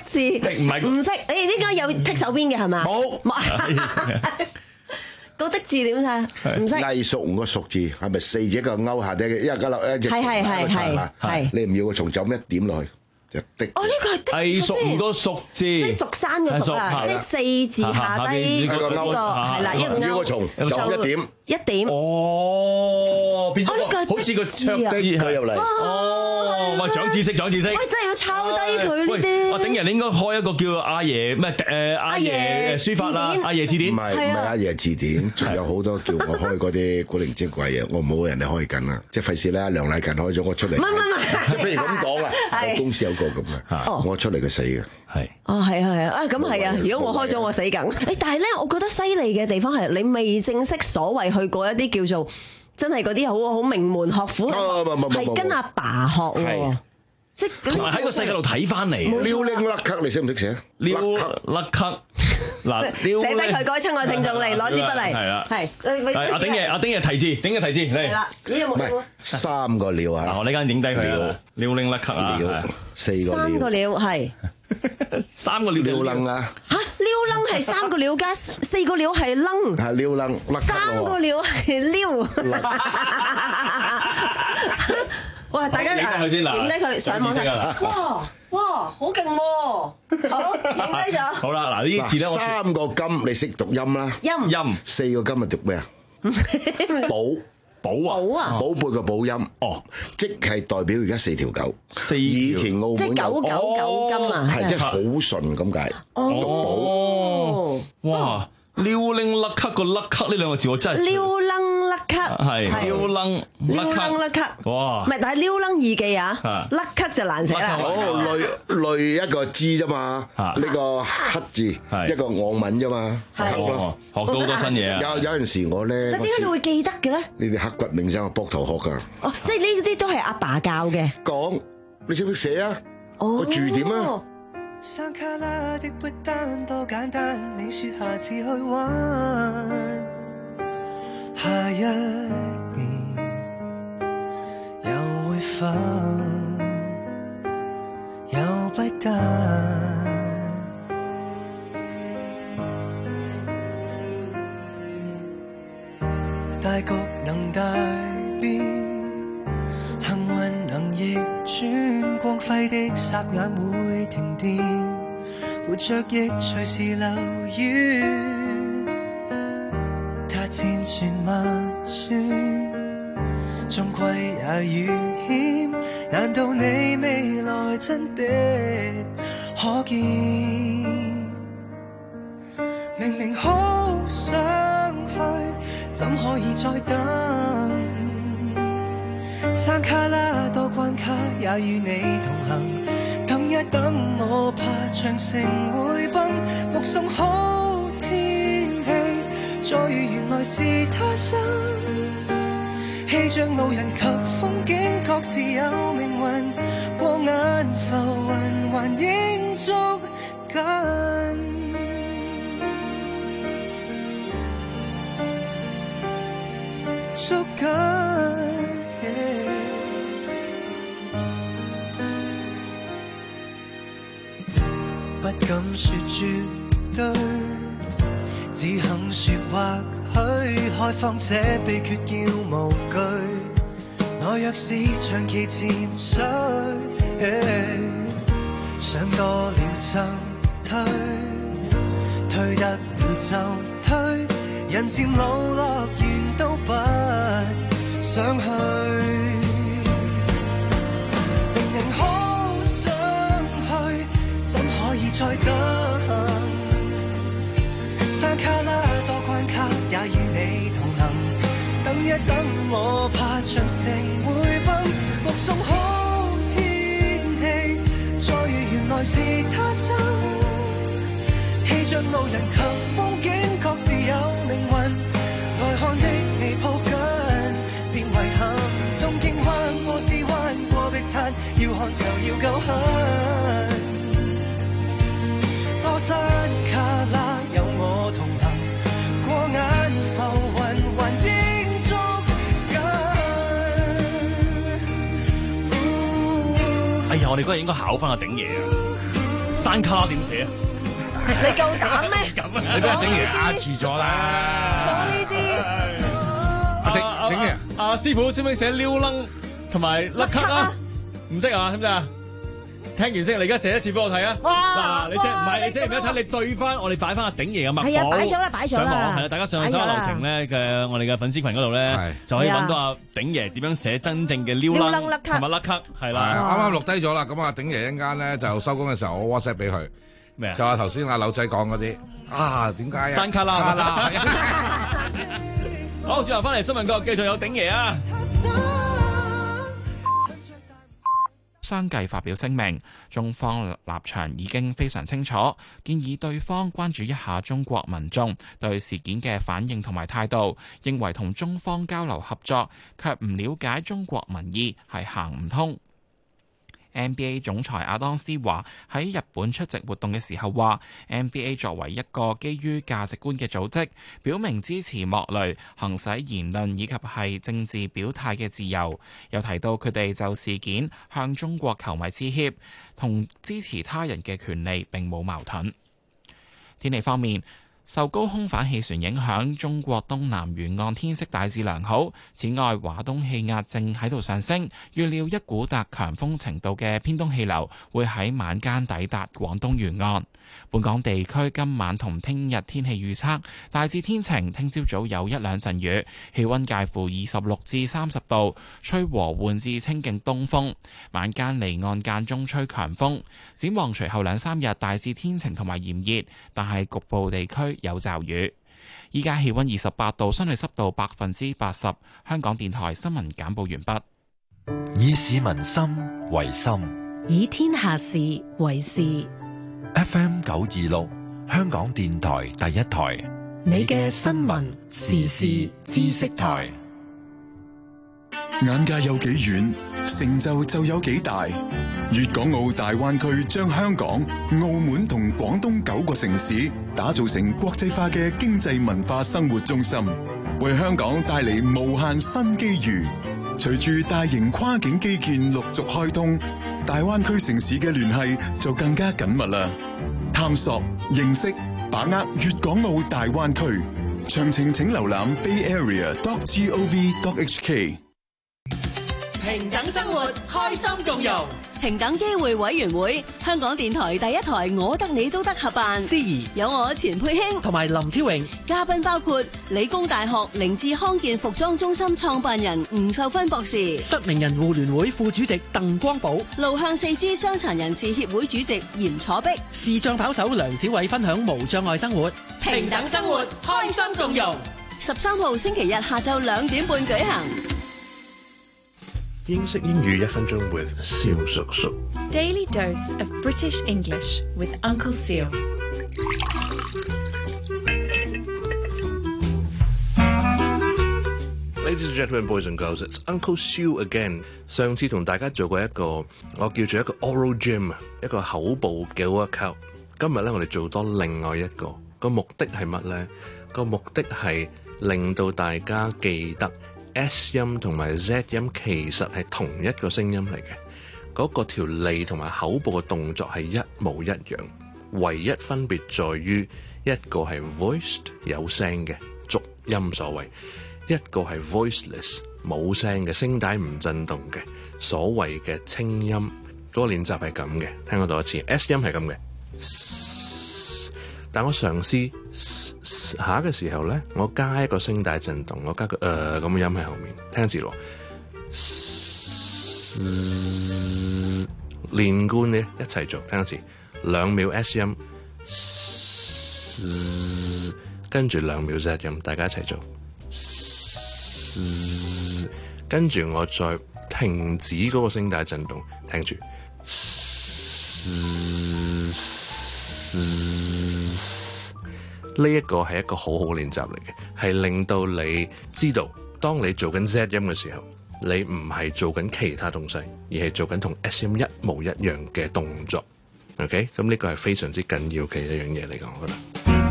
字唔係唔識，你應該有剔手邊嘅係嘛？ 冇。 個的字點睇？唔識。 藝熟個熟字係咪四隻個勾下底嘅？因為嗰粒一隻蟲一個蟲啊，你唔要個蟲就咁一點落去就的。 哦，呢個係的。 藝熟唔多熟字， 即係熟山個熟啊！即係四字下低呢個係啦，一個要個蟲就一點一點。 哦，變咗個好似個桌字佢入嚟。哦，喂，長知識，長知識。 喂，真係要抄低佢呢啲。 我頂人，你應該開一個叫阿爺咩誒阿爺書法啦，阿爺字典。 唔係唔係阿爺字典，仲有好多叫我開嗰啲古靈精怪嘢，我唔好人哋開緊啦，即係費事啦。梁禮勤開咗，我出嚟。唔係唔係，即係譬如咁講啊，我公司有個咁嘅，我出嚟佢死嘅。 係。 哦，係啊係啊，啊咁係啊！如果我開咗，我死梗。誒，但係咧，我覺得犀利嘅地方係你未正式所謂去過一啲叫做真係嗰啲好好名門學府，係跟阿爸學喎。即係同埋喺個世界度睇翻嚟。 撩拎甩咳，你識唔識寫？ 撩甩咳嗱， 寫低佢，各位親愛聽眾嚟攞支筆嚟。係啦，係。 阿鼎爺，阿鼎爺提字，鼎爺提字嚟。係啦，呢有冇？ 唔係三個撩啊！ 嗱，我呢間影低佢啦。撩拎甩咳啊！ 四個三個撩係。 三個撩撩楞啊！ 嚇，撩楞係三個撩加四個撩係楞。 係撩楞， 三個撩係撩。哇！大家影低佢上網睇。哇哇，好勁喎！好，影低咗。 好啦，嗱呢啲字咧， 三個金你識讀音啦。 音音。 四個金係讀咩啊？寶寶啊！ 寶啊！ 寶貝個寶音。哦，即係代表而家四條狗。 四以前澳門即係九九九金啊！ 係即係好順咁解。 哦。 哇！撩拎甩咳個甩咳呢兩個字我真係撩楞甩咳係撩楞撩楞甩咳哇！ 唔係，但係撩楞易記啊，甩咳就難寫啦。 哦，累累一個字啫嘛，呢個黑字一個昂文啫嘛，咳咯， 學到好多新嘢啊！ 有有陣時我咧， 但點解你會記得嘅咧？ 呢啲刻骨銘心，我膊頭學㗎。 哦，即係呢啲都係阿爸教嘅。 講，你識唔識寫啊？個注點啊？ 山卡拉的不單多簡單，你說下次去玩，下一年又會否又不單，大局能大變，幸運能逆轉，光輝的霎眼會停電，活着亦隨時流遠，他千算萬算，終歸也遇險，難道你未來真的可見？明明好想去，怎可以再等？山卡拉多關卡，也與你同行。等一等，我怕長城會崩。目送好天氣，再遇原來是他生。氣象路人及風景各自有命運，過眼浮雲還應捉緊。捉緊。不敢說絕對，只肯說或許開放這秘訣叫無懼。我若是長期潛水，想多了就退，退得了就退，人漸老樂園都不想去。明明好想去，怎可以再等？山卡拉多關卡，也與你同行。等一等，我怕長城會崩。目送好天氣，再遇原來是他生。氣象路人及風景各自有命運，來看的你抱緊，變遺憾。東京灣過是灣過碧灘，要看就要夠狠。多山卡拉有我同行，過眼浮雲還應捉緊。 哎呀，我哋嗰日應該考翻個鼎爺啊！ 山卡拉點寫啊？ 你夠膽咩？ 你俾人鼎爺壓住咗啦！ 講呢啲， 阿鼎鼎爺， 阿師傅識唔識寫撩楞同埋甩咳啊？唔識啊？識唔識啊？聽完先，你而家寫一次俾我睇啊！嗱，你寫唔係你寫完一睇，你對翻我哋擺翻阿鼎爺嘅墨寶。 係啊，擺咗啦，擺咗啦。 上網係啦，大家上去搜下流程咧嘅我哋嘅粉絲群嗰度咧，就可以揾到阿鼎爺點樣寫真正嘅撩楞同埋甩咳，係啦。 啱啱錄低咗啦，咁啊鼎爺一陣間咧就收工嘅時候，我 WhatsApp 俾佢。 咩啊？ 就話頭先阿柳仔講嗰啲啊，點解啊？ 山卡拉。好，轉頭翻嚟新聞局，繼續有鼎爺啊！ 相繼發表聲明，中方立場已經非常清楚，建議對方關注一下中國民眾對事件嘅反應同埋態度，認為同中方交流合作，卻唔了解中國民意係行唔通。N B A 總裁阿當斯話喺日本出席活動嘅時候話 ，N B A 作為一個基於價值觀嘅組織，表明支持莫雷行使言論以及係政治表態嘅自由。又提到佢哋就事件向中國球迷致歉，同支持他人嘅權利並冇矛盾。天氣方面，受高空反氣旋影響，中國東南沿岸天色大致良好。此外，華東氣壓正喺度上升，預料一股達強風程度嘅偏東氣流會喺晚間抵達廣東沿岸。本港地區今晚同聽日天氣預測大致天晴，聽朝早有一兩陣雨，氣溫介乎二十六至三十度，吹和緩至清勁東風。晚間離岸間中吹強風。展望隨後兩三日大致天晴同埋炎熱，但係局部地區有驟雨。依家氣溫二十八度，相對濕度百分之八十。香港電台新聞簡報完畢。 以市民心為心， 以天下事為事。 F M 九二六，香港電台第一台， 你嘅新聞時事知識台。 眼界有幾遠，成就就有幾大。粵港澳大灣區將香港、澳門同廣東九個城市打造成國際化嘅經濟文化生活中心，為香港帶嚟無限新機遇。隨住大型跨境基建陸續開通，大灣區城市嘅聯繫就更加緊密啦。探索、認識、把握粵港澳大灣區，詳情請瀏覽 bay area dot gov dot h k。 平等生活，開心共融。平等機會委員會，香港電台第一台我得你都得合辦。 司儀有我錢佩卿同埋林超榮， 嘉賓包括理工大學凌志康健服裝中心創辦人吳秀芬博士， 失明人互聯會副主席鄧光寶， 路向四肢傷殘人士協會主席嚴楚碧， 視障跑手梁小偉分享無障礙生活。 平等生活，開心共融。十三號星期日下晝兩點半舉行。 英式英語一分鐘 with 蕭叔叔。 Daily dose of British English with Uncle Seal。 Ladies and gentlemen, boys and girls, it's Uncle Seal again。上次同大家做過一個我叫做一個 oral gym， 一個口部嘅 workout。今日咧，我哋做多另外一個，個目的係乜咧？個目的係令到大家記得 S 音同埋 Z 音其實係同一個聲音嚟嘅，嗰個條脷同埋口部嘅動作係一模一樣，唯一分別在於一個係 voiced 有聲嘅濁音所謂，一個係 voiceless 冇聲嘅聲帶唔震動嘅所謂嘅清音。嗰個練習係咁嘅，聽我讀一次 S 音係咁嘅，但我嘗試下嘅時候咧，我加一個聲帶震動，我加個誒咁嘅音喺後面，聽住咯。連貫咧一齊做，聽一次，兩秒 S 音，跟住兩秒 Z 音，大家一齊做。跟住我再停止嗰個聲帶震動，聽住。呢一個係一個好好練習嚟嘅，係令到你知道，當你做緊 Z 音嘅時候，你唔係做緊其他東西，而係做緊同 S 音一模一樣嘅動作。OK， 咁呢個係非常之緊要嘅一樣嘢嚟講，我覺得。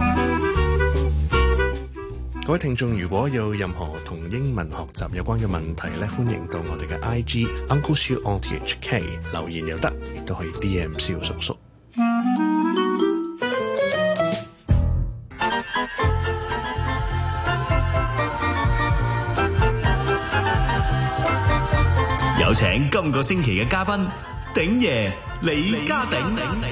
各位聽眾，如果有任何同英文學習有關嘅問題咧，歡迎到我哋嘅 I G Uncle Siu on T H K 留言又得，亦都可以 D M 蕭叔叔。 有請今個星期嘅嘉賓鼎爺李家鼎。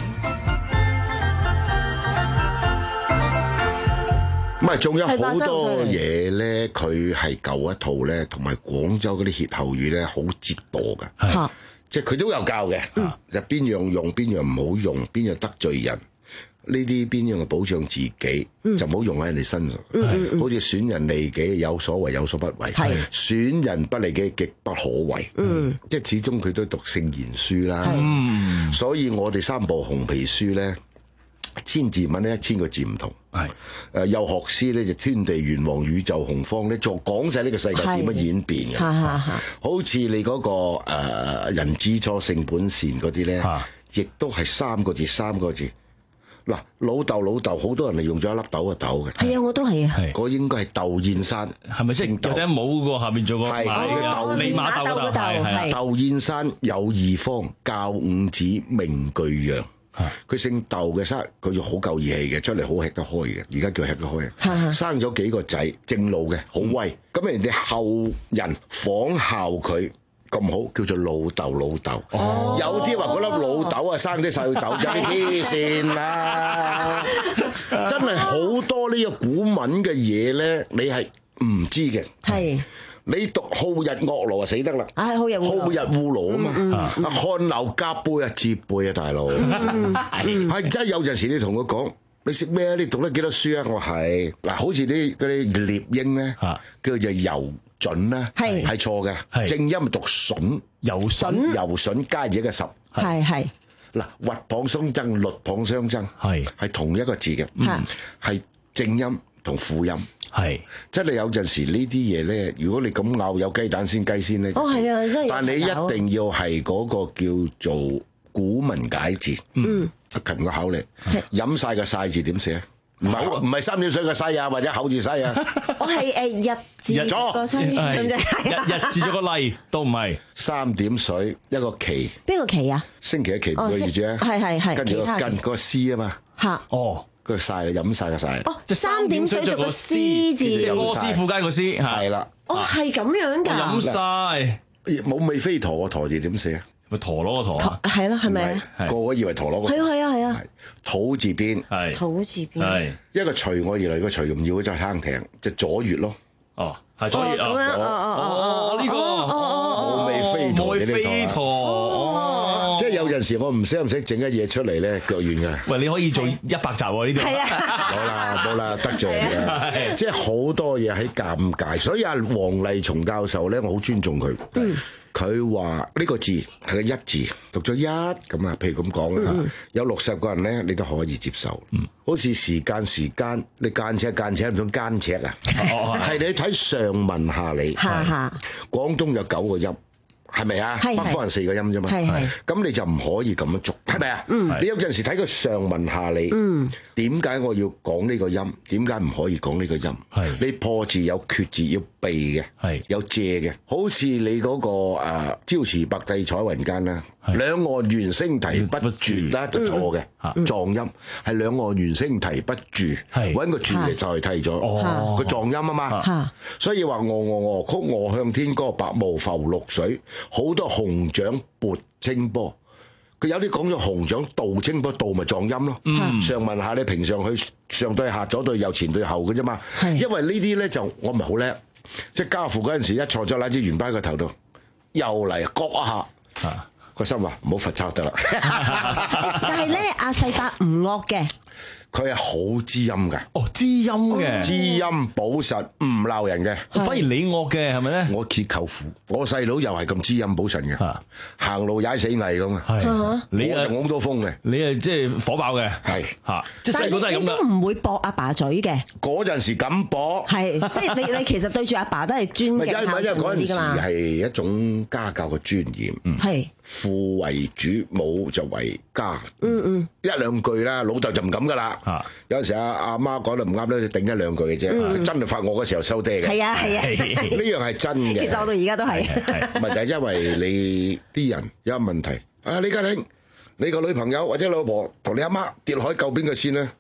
唔係，仲有好多嘢咧，佢係舊一套咧，同埋廣州嗰啲歇後語咧，好折墮㗎。即係佢都有教嘅，就邊樣用，邊樣唔好用，邊樣得罪人。呢啲邊樣嘅保障自己，嗯、就唔好用喺人哋身上。嗯嗯、好似損人利己，有所為有所不為；損人不利己，極不可為。嗯、即係始終佢都讀聖賢書啦。嗯、所以我哋三部紅皮書咧，千字文咧一千個字唔同。係誒有學師咧就天地元王宇宙洪荒咧，就講晒呢個世界點樣演變嘅。好似你嗰、那個誒、呃、人之初性本善嗰啲咧，亦都係三個字三個字。嗱，老豆老豆，好多人係用咗一粒豆嘅豆嘅。係啊，我都係啊。嗰應該係竇燕山，係咪先？有頂帽個下面做個係豆利馬豆嘅豆，係竇燕山有二方，教五子，名巨陽。佢姓竇嘅生，佢就好夠義氣嘅，出嚟好吃得開嘅，而家叫吃得開啊！生咗幾個仔，正路嘅，好威。咁人哋後人仿效佢。咁好叫做老豆老豆，哦、有啲話嗰粒老豆啊生啲細豆仔，黐線啦！真係好多呢個古文嘅嘢咧，你係唔知嘅。係你讀好日惡羅啊死得啦！啊好日好日烏羅啊嘛，啊漢流夾背啊折背啊大佬，係真係有陣時你同佢講。你識咩啊？你讀得幾多書啊？我係嗱，好似啲嗰啲獵鷹咧，叫做游隼啦，係係錯嘅，正音讀筍，游筍游筍加者嘅十，係係嗱，鷸蚌相爭，鷸蚌相爭，係係同一個字嘅，嗯，係正音同輔音，係真係有陣時呢啲嘢咧，如果你咁拗有雞蛋先雞先咧，哦係啊，真係，但你一定要係嗰個叫做古文解字，嗯。勤個口嚟，飲晒個晒字點寫？唔係唔係三點水個西啊，或者口字西啊？我係誒日字個西，日日字咗個例都唔係。三點水一個期，邊個期啊？星期一期個月字啊？係係係。跟住個根個絲啊嘛。嚇！哦，個晒飲晒個晒。哦，三點水做個絲字，柯師傅加個絲係啦。哦，係咁樣㗎。飲晒冇尾飛陀個陀字點寫啊？咪陀螺個陀啊，係咯，係咪啊？個個以為陀螺個，係啊係啊係啊。土字邊，係土字邊，係一個隨我而嚟個隨唔要就撐艇，就左月咯。哦，係左月啊！哦哦哦，呢個冇尾飛陀嘅呢個，即係有陣時我唔識唔識整一嘢出嚟咧，腳軟㗎。喂，你可以做一百集喎呢啲。係啊，冇啦冇啦，得罪人嘅。即係好多嘢喺尷尬，所以阿黃麗松教授咧，我好尊重佢。佢話呢個字係個一字，讀咗一咁啊，譬如咁講啦，嗯、有六十個人咧，你都可以接受。嗯、好似時間時間，你間尺間尺唔通間尺啊？係、哦、你睇上文下理，哈廣東有九個音。係咪啊？北方人四個音啫嘛，咁你就唔可以咁樣捉，係咪啊？嗯、你有陣時睇個上文下理，點解、嗯、我要講呢個音？點解唔可以講呢個音？是你破字有缺字要避嘅，是有借嘅，好似你嗰、那個誒、呃、朝辭白帝彩雲間啦，是兩岸猿聲啼不絕啦，就錯嘅，嗯、撞音係兩岸猿聲啼不絕，揾是個住嚟代替咗，佢、哦、撞音啊嘛，是所以話鵝鵝鵝曲鵝向天歌，白毛浮綠水。好多紅掌撥清波，佢有啲講咗紅掌導清波，導咪撞音咯。嗯、上文下你平上去上對下左對右前對後嘅啫嘛。是因為呢啲咧就我唔係好叻，即係家父嗰陣時一錯咗拉支圓擺個頭度，又嚟割一下，個心話唔好罰抄得啦。但係咧，阿細伯唔惡嘅。佢係好知音㗎，哦，知音嘅，知音保實，唔鬧人嘅，反而你惡嘅係咪咧？我揭舅父，我細佬又係咁知音保實嘅，行路踩死蟻咁啊！你就好多風嘅，你係即係火爆嘅，係嚇，即係細個都係咁。你都唔會駁阿爸嘴嘅，嗰陣時敢駁，係即係你你其實對住阿爸都係尊敬孝順啲㗎嘛。因為嗰陣時係一種家教嘅尊嚴，係父為主，母就為家，嗯嗯，一兩句啦，老豆就唔敢㗎啦。啊、有陣時阿阿媽講得唔啱咧，就頂一兩句嘅啫。佢、嗯、真係發我嗰時候收爹嘅。係啊係啊，呢樣係真嘅。其實我到而家都係。唔係就係因為你啲人有問題。啊，李家鼎，你個女朋友或者老婆同你阿媽跌落海救邊個先咧？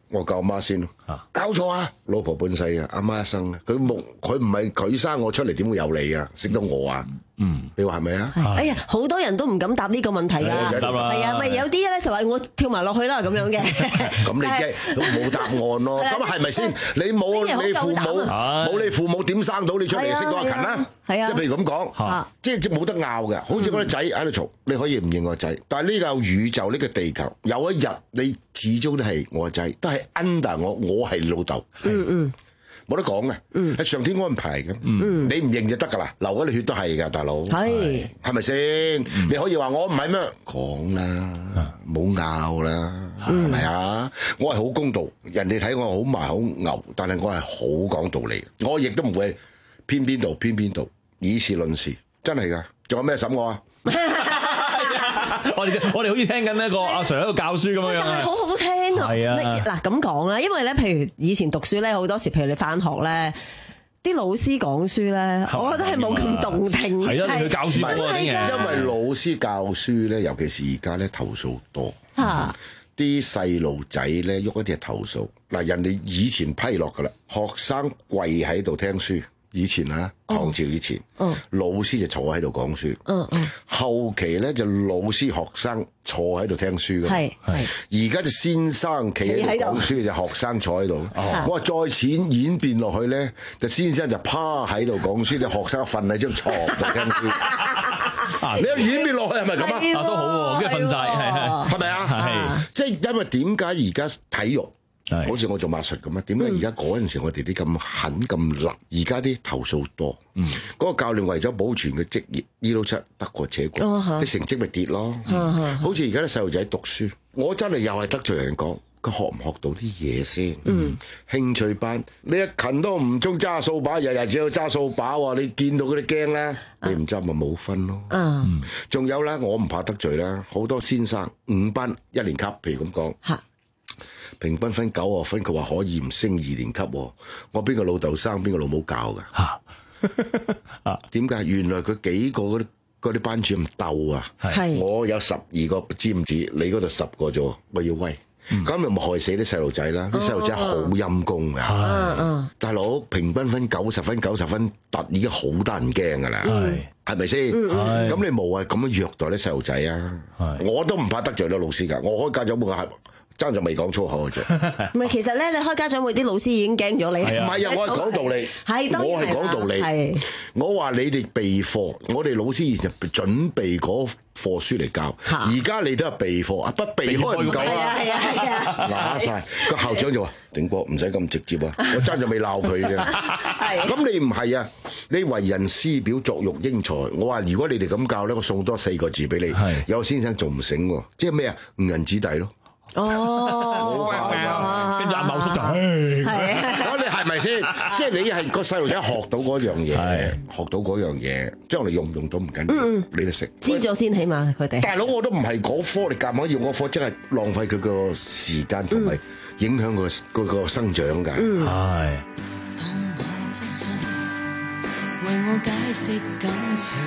我教阿媽先咯。搞錯啊！老婆半世啊，阿媽一生啊，佢冇佢唔係佢生我出嚟，點會有你啊？識得我啊？嗯，你話係咪啊？ 哎呀，好多人都唔敢答呢個問題㗎。係啊，咪有啲咧就話我跳埋落去啦咁樣嘅。 咁你即係都冇答案咯。咁係咪先？你冇你父母冇你父母點生到你出嚟識到阿勤啦？係啊，即係譬如咁講，即係即冇得拗嘅。好似嗰啲仔喺度嘈，你可以唔認我仔，但係呢個宇宙呢個地球有一日你始終都係我仔，都係 under 我，我係老豆。嗯嗯。冇得講嘅，係上天安排嘅。你唔認就得噶啦，流嗰啲血都係噶，大佬。係，係咪先？你可以話我唔係咩？講啦，冇拗啦，係咪啊？我係好公道，人哋睇我好埋好牛，但係我係好講道理。我亦都唔會偏邊度偏邊度，以事論事，真係噶。仲有咩審我啊？ 我哋我哋好似聽緊呢個阿 Sir 喺度教書咁樣樣， 但係好好聽啊！係啊，嗱咁講啦，因為咧，譬如以前讀書咧，好多時，譬如你返學咧，啲老師講書咧，我覺得係冇咁動聽。 係啊，你去教書喎， 因為老師教書咧，尤其是而家咧投訴多，啲細路仔咧喐一啲係投訴。嗱，人哋以前批落噶啦，學生跪喺度聽書。以前啊，唐朝以前，哦、老師就坐喺度講書。嗯嗯、後期咧就老師學生坐喺度聽書嘅。係係。而家就先生企喺度講書，就學生坐喺度。哦、我話再淺演變落去咧，就先生就趴喺度講書，就學生瞓喺張床度聽書。你有演變落去係咪咁啊？ 啊都好喎，跟住瞓晒，係係係咪啊？係。即係因為點解而家體育？好似我做馬術咁啊？點解而家嗰陣時我哋啲咁狠咁辣？而家啲投訴多，嗰、嗯、個教練為咗保存佢職業，呢撈七得過且過，啲、哦、成績咪跌咯。嗯、好似而家啲細路仔讀書，我真係又係得罪人講，佢學唔學到啲嘢先？嗯、興趣班，你一勤都唔中揸掃把，日日只有揸掃把喎，你見到嗰啲驚咧，你唔執咪冇分咯。仲、嗯、有咧，我唔怕得罪啦，好多先生五班一年級，譬如咁講。平均分九啊分，佢話可以唔升二年級，我邊個老豆生邊個老母教噶？點解？原來佢幾個嗰啲嗰啲班主任鬥啊！我有十二個尖子，你嗰度十個啫，我要威，咁咪咪害死啲細路仔啦！啲細路仔好陰功噶，啊啊、大佬平均分九十分，九十分突已經好得人驚噶啦，係咪先？咁你無謂咁樣虐待啲細路仔啊！我都唔怕得罪啲老師噶，我開家長會係。爭就未講粗口嘅啫。 唔係，其實咧，你開家長會啲老師已經驚咗你。 唔係啊，我係講道理。係，我係講道理。係，我話你哋備課，我哋老師以前準備嗰課書嚟教，而家你都係備課，啊不備開唔夠啦。係啊係啊，嗱曬個校長就話：頂哥唔使咁直接啊，我爭就未鬧佢嘅。係。咁你唔係啊？你為人師表，作育英才。我話如果你哋咁教咧，我送多四個字俾你。係。有先生仲唔醒喎？即係咩啊？誤人子弟咯。哦， 跟住阿茂叔就， 咁你係咪先？即係你係個細路仔學到嗰樣嘢，學到嗰樣嘢，將來用唔用到唔緊要，你都識。 知咗先，起碼佢哋。 大佬我都唔係嗰科，你夾硬要嗰科，真係浪費佢個時間同埋影響佢嗰個生長㗎。係。當我一生為我解釋感情，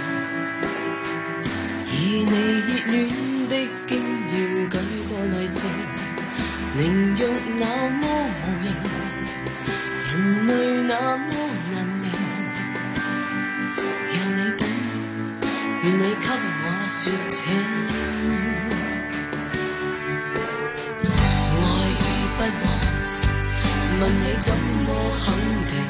以你熱戀的經驗舉個例證，寧若那麼無形，人類那麼難明。讓你懂，願你給我說情。愛與不愛，問你怎麼肯定？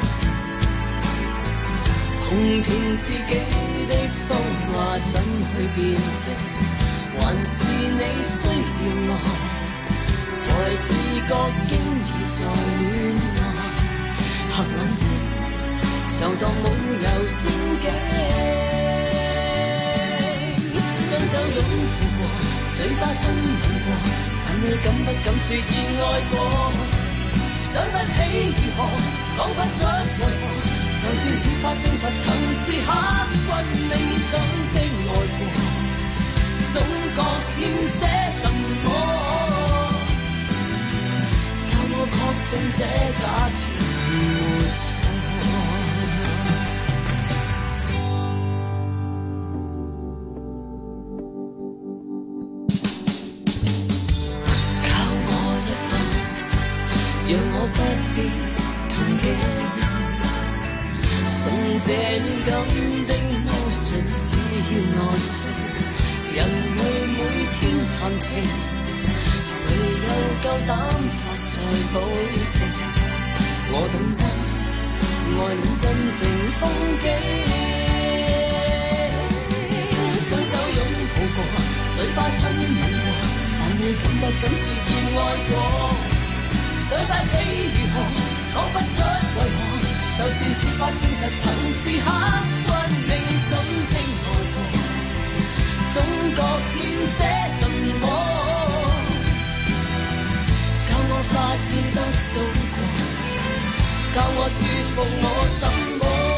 哄騙自己的謊話怎去辯證？還是你需要我，才自覺經已在戀愛。合眼睛就當夢遊仙境，雙手擁抱過，嘴巴親吻過，但你敢不敢說已愛過？想不起如何，講不出為何，就算似法證實曾是刻骨銘心的愛過。總覺欠些什麼，教我確定這假設沒錯。教我一分讓我不必同境。信這暖感的魔術，只要愛惜，人類每天談情，誰又夠膽發誓保證？我懂得愛戀真正風景。雙手擁抱過，嘴巴親吻過，但你敢不敢說現愛過？想不起如何，講不出為何，就算設法證實曾是刻骨銘心的愛過，總覺欠些什麼，教我發現得到過，教我說服我什麼。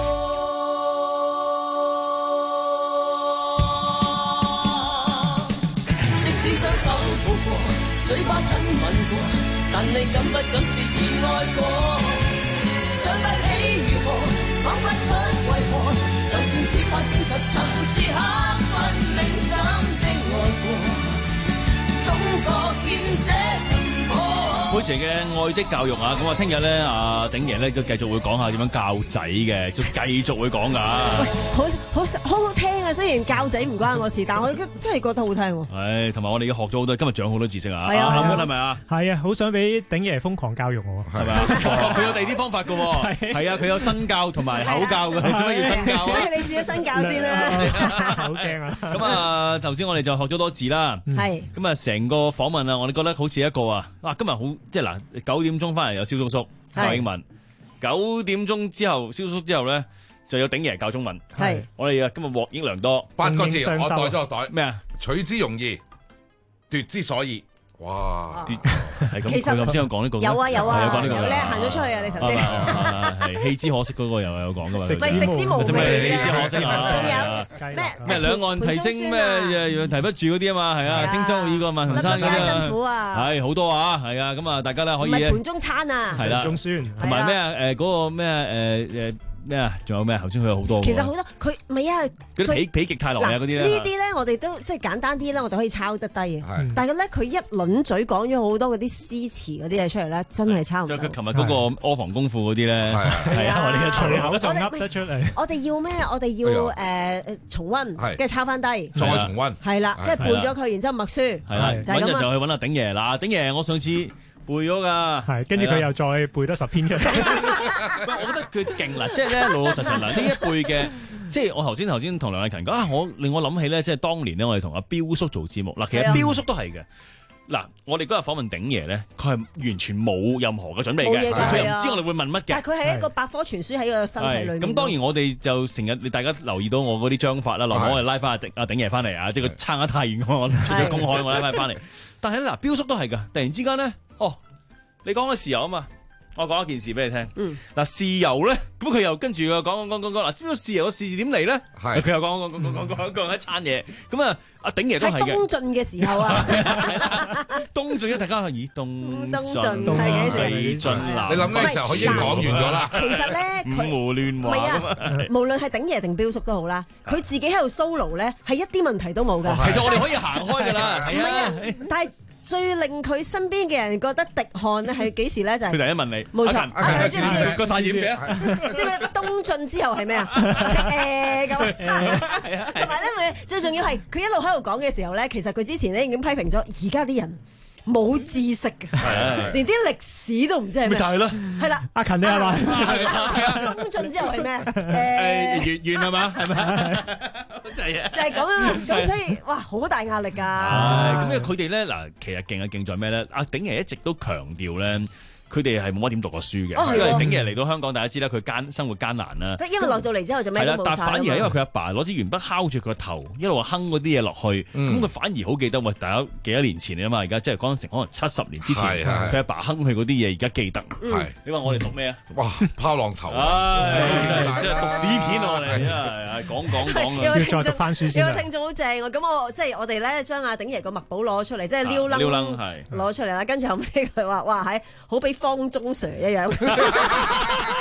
嘴巴親吻過，但你敢不敢說已愛過？想不起如何，講不出為何，就算是法證實曾是刻骨銘心的愛過，總覺欠些什麼。 佩姐嘅愛的教育啊，咁啊，聽日咧，阿鼎爺咧都繼續會講下點樣教仔嘅，就繼續會講噶。 喂，好好好好聽啊！雖然教仔唔關我事，但我真係覺得好聽喎。 係，同埋我哋已經學咗好多，今日長好多知識啊。 係啊， 諗緊係咪啊？ 係啊，好想俾鼎爺瘋狂教育我， 係咪啊？佢有第二啲方法噶，係啊，佢有身教同埋口教嘅，你做乜要身教啊？ 不如你試下身教先啦。 好驚啊！ 咁啊，頭先我哋就學咗多字啦。 係。咁啊，成個訪問啊，我哋覺得好似一個啊，哇！今日好。即係嗱，九點鐘翻嚟有蕭叔叔教英文，九點鐘之後蕭叔叔之後咧就有鼎爺教中文。係，我哋啊今日獲益良多， 八個字我袋咗個袋咩啊？ 取之容易，奪之所以。哇！ 奪係咁，佢頭先有講呢個， 有啊有啊， 有講呢個。 你行咗出去啊？你頭先係棄之可惜嗰個又有講噶嘛？ 唔係食之無味， 棄之可惜啊！ 仲有咩咩兩岸提升咩誒提不住嗰啲啊嘛？係啊，青州呢個萬同山嗰啲辛苦啊！ 係好多啊，係啊，咁啊，大家咧可以唔係盤中餐啊， 係啦， 中酸同埋咩啊？誒嗰個咩誒誒。咩啊？仲有咩？頭先佢有好多。 其實好多佢唔係啊， 嗰啲否否極泰來啊嗰啲咧。 呢啲咧，我哋都即係簡單啲咧，我哋可以抄得低嘅。但係咧，佢一輪嘴講咗好多嗰啲詩詞嗰啲嘢出嚟咧，真係抄唔到。 就佢琴日嗰個阿房功夫嗰啲咧， 係啊，我哋嘅隨口就噏得出嚟。 我哋要咩？我哋要誒誒重溫，跟住抄翻低， 再重溫。 係啦，跟住背咗佢，然之後默書。 係啦， 就係咁啊。 揾日就去揾阿鼎爺嗱，鼎爺，我上次背咗噶， 係跟住佢又再背多十篇嘅。 我覺得佢勁啦，即係咧老老實實嗱，呢一輩嘅，即係我頭先頭先同梁麗勤講啊，我令我諗起咧，即係當年咧，我哋同阿彪叔做節目嗱，其實彪叔都係嘅。嗱，我哋嗰日訪問鼎爺咧，佢係完全冇任何嘅準備嘅，佢又唔知我哋會問乜嘅。 但係佢係一個百科全書喺個身體裏面。 咁當然我哋就成日，你大家留意到我嗰啲章法啦，落我哋拉翻阿鼎阿鼎爺翻嚟啊，即係佢撐得太遠，我除咗公開我拉翻翻嚟。但係咧嗱，彪叔都係㗎，突然之間咧，哦，你講嘅豉油啊嘛。我講一件事俾你聽。嗯，嗱，豉油咧，咁佢又跟住又講講講講講，嗱，知唔知豉油個豉字點嚟咧？係，佢又講講講講講講講一餐嘢。咁啊，阿鼎爺都係嘅。 東晉嘅時候啊， 東晉一大家以東東晉係幾時？ 魏晉南。 你諗嘅時候，佢已經講完咗啦。 其實咧， 五胡亂華咁啊， 無論係鼎爺定彪叔都好啦，佢自己喺度 solo 咧，係一啲問題都冇㗎。 其實我哋可以行開㗎啦。 係啊，但係。最令佢身邊嘅人覺得滴汗咧，係幾時咧？就係佢第一問你， 冇錯，你知唔知個散染者？ 即係東晉之後係咩啊？誒咁，同埋咧，最重要係佢一路喺度講嘅時候咧，其實佢之前咧已經批評咗而家啲人冇知識嘅，連啲歷史都唔知係咩。 咪就係咯， 係啦， 阿勤你係嘛？ 東晉之後係咩？ 誒越越係嘛？係咪？就係就係咁樣啦。咁所以哇，好大壓力㗎。 咁因為佢哋咧嗱，其實勁嘅勁在咩咧？阿鼎爺一直都強調咧。佢哋係冇乜點讀過書嘅， 哦、 因為鼎爺嚟到香港，大家知啦，佢艱生活艱難啦。 即係因為落到嚟之後就咩都冇晒。 但反而係因為佢阿爸攞支鉛筆敲住佢個頭，一路哼嗰啲嘢落去，咁佢、嗯、反而好記得。喂，大家幾多年前啊嘛，而家即係講成可能七十年之前，佢阿爸哼佢嗰啲嘢，而家記得。係你話我哋讀咩啊？ 哇！拋浪頭啊！即係讀史片我哋，係講講講要再讀翻書先。 有個聽眾好正喎，咁我即係我哋咧將阿鼎爺個墨寶攞出嚟，即係撩楞撩楞攞出嚟啦。跟住後尾佢話：哇，係好比方中 Sir 一樣，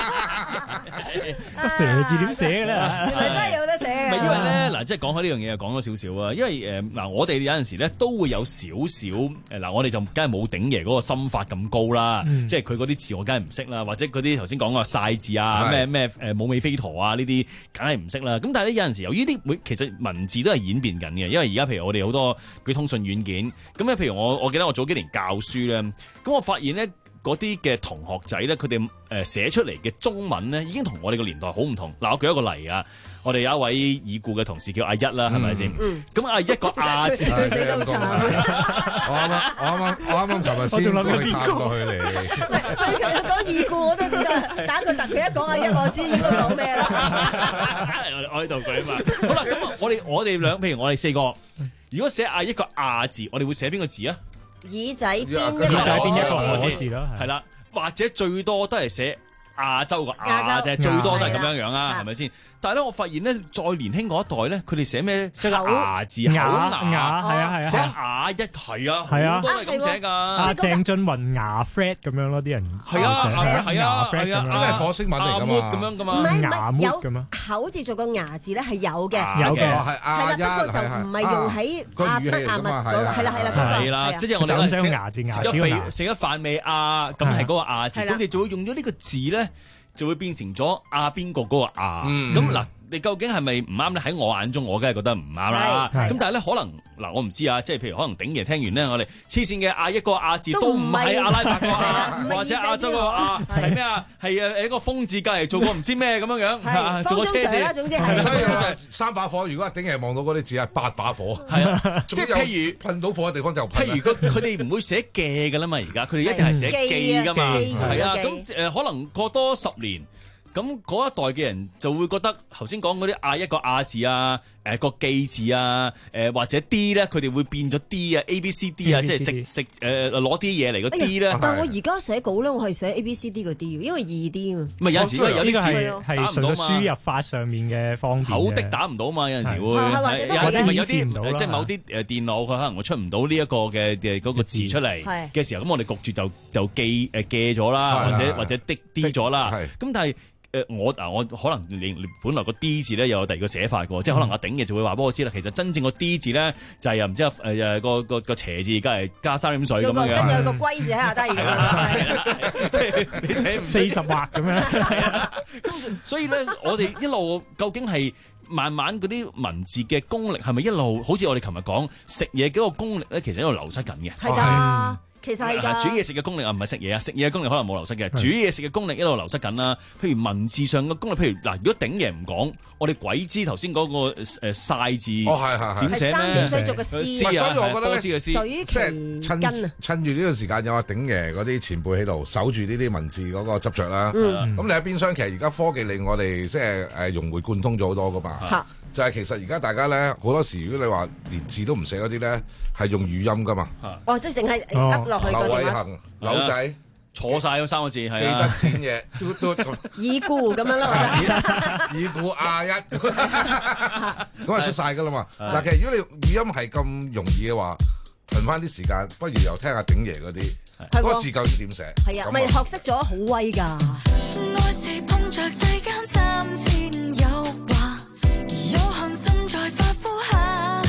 蛇字點寫嘅咧？ 原來真係有得寫嘅。 唔係因為咧嗱，即係講開呢樣嘢，講咗少少啊。因為誒嗱、呃，我哋有陣時咧都會有少少誒嗱，我哋就梗係冇鼎爺嗰個心法咁高啦。嗯、即係佢嗰啲字我梗係唔識啦，或者嗰啲頭先講個晒字啊，咩咩誒冇尾飛陀啊呢啲，梗係唔識啦。咁但係咧有陣時由於啲會其實文字都係演變緊嘅，因為而家譬如我哋好多佢通訊軟件，咁咧譬如我我記得我早幾年教書咧，咁我發現咧。嗰啲嘅同學仔咧，佢哋誒寫出嚟嘅中文咧，已經同我哋個年代好唔同。嗱，我舉一個例啊，我哋有一位已故嘅同事叫阿一啦，係咪先？咁阿一個亞字， 佢死得好慘。 我啱啱，我啱啱，我啱啱琴日先去探過去嚟。 你其實講已故我都唔得，打個突，佢一講阿一，我知應該講咩啦。 我喺度舉啊嘛。好啦，咁我哋我哋兩，譬如我哋四個，如果寫阿一個亞字，我哋會寫邊個字啊？ 耳仔邊一個耳仔邊一個字咯， 係啦，或者最多都係寫亞洲個亞啫，最多都係咁樣樣啦，係咪先？但係咧，我發現咧，再年輕嗰一代咧，佢哋寫咩？寫個牙字，口牙， 係啊係啊， 寫牙一係啊，好多係咁寫㗎。 阿鄭俊雲牙 Fred 咁樣咯，啲人係啊係啊係啊， 真係火星文嚟㗎嘛， 咁樣㗎嘛， 唔係牙唔係有咁啊， 口字做個牙字咧係有嘅， 有嘅係亞一， 係啦，不過就唔係用喺亞筆亞墨嗰個，係啦係啦係啦，即係我哋寫牙字牙食咗飯食咗飯未啊？咁係嗰個亞字，咁你就會用咗呢個字咧。就會變成咗阿邊個嗰個阿，咁嗱、嗯，你究竟係咪唔啱咧？喺我眼中，我梗係覺得唔啱啦。咁但係咧，可能嗱，我唔知啊，即係譬如可能鼎爺聽完咧，我哋黐線嘅阿一個阿字都唔係阿拉伯個阿，或者亞洲個阿係咩啊？係誒一個風字隔嚟做過唔知咩咁樣樣，做個車字。 總之係。 所以三把火，如果阿鼎爺望到嗰啲字係八把火，係啊，即係譬如噴到火嘅地方就噴。譬如佢佢哋唔會寫記㗎啦嘛，而家佢哋一定係寫記㗎嘛，係啊，咁誒可能過多十年。咁嗰一代嘅人就會覺得頭先講嗰啲亞一個亞字啊，誒個記字啊，誒或者 D 咧，佢哋會變咗 D 啊 A B C D 啊，即係食食誒攞啲嘢嚟個 D 咧。 但係我而家寫稿咧，我係寫 A B C D 個 D，因為易啲啊。 咪有時都有啲字係純粹輸入法上面嘅方便。 口的打唔到嘛，有陣時會有時咪有啲即係某啲誒電腦佢可能會出唔到呢一個嘅嘅嗰個字出嚟嘅時候，咁我哋焗住就就記誒記咗啦，或者或者的 D 咗啦。咁但係誒我嗱我可能你本來個 D 字咧又有第二個寫法嘅，即係可能阿鼎嘅就會話俾我知啦。其實真正個 D 字咧就係又唔知誒誒個個個斜字，而家係加三點水咁樣樣。跟住有個龜字喺下低，即係你寫四十畫咁樣。 所以咧，我哋一路究竟係慢慢嗰啲文字嘅功力係咪一路好似我哋琴日講食嘢嗰個功力咧，其實一路流失緊嘅。 係㗎。其實係㗎， 煮嘢食嘅功力啊，唔係食嘢啊，食嘢嘅功力可能冇流失嘅，煮嘢食嘅功力一路流失緊啦。譬如文字上嘅功力，譬如嗱，如果鼎爺唔講，我哋鬼知頭先嗰個誒晒字哦係係係點寫咩？ 三點水做嘅詩， 所以我覺得咧， 水其根啊， 趁住呢個時間有阿鼎爺嗰啲前輩喺度守住呢啲文字嗰個執着啦。咁你喺邊廂，其實而家科技令我哋即係誒融會貫通咗好多噶嘛。就係其實而家大家咧好多時，如果你話連字都唔寫嗰啲咧，係用語音噶嘛。 哦，即係淨係噏落去嗰啲。 劉偉恒、柳仔錯晒嗰三個字，係記得錢嘢，嘟嘟咁。 已故咁樣咯， 已故亞一咁係出晒㗎啦嘛。嗱，其實如果你語音係咁容易嘅話，輪翻啲時間，不如又聽下鼎爺嗰啲嗰個字究竟點寫？ 係啊，咪學識咗好威㗎。愛是碰着世間三千誘惑，有幸身在發膚下。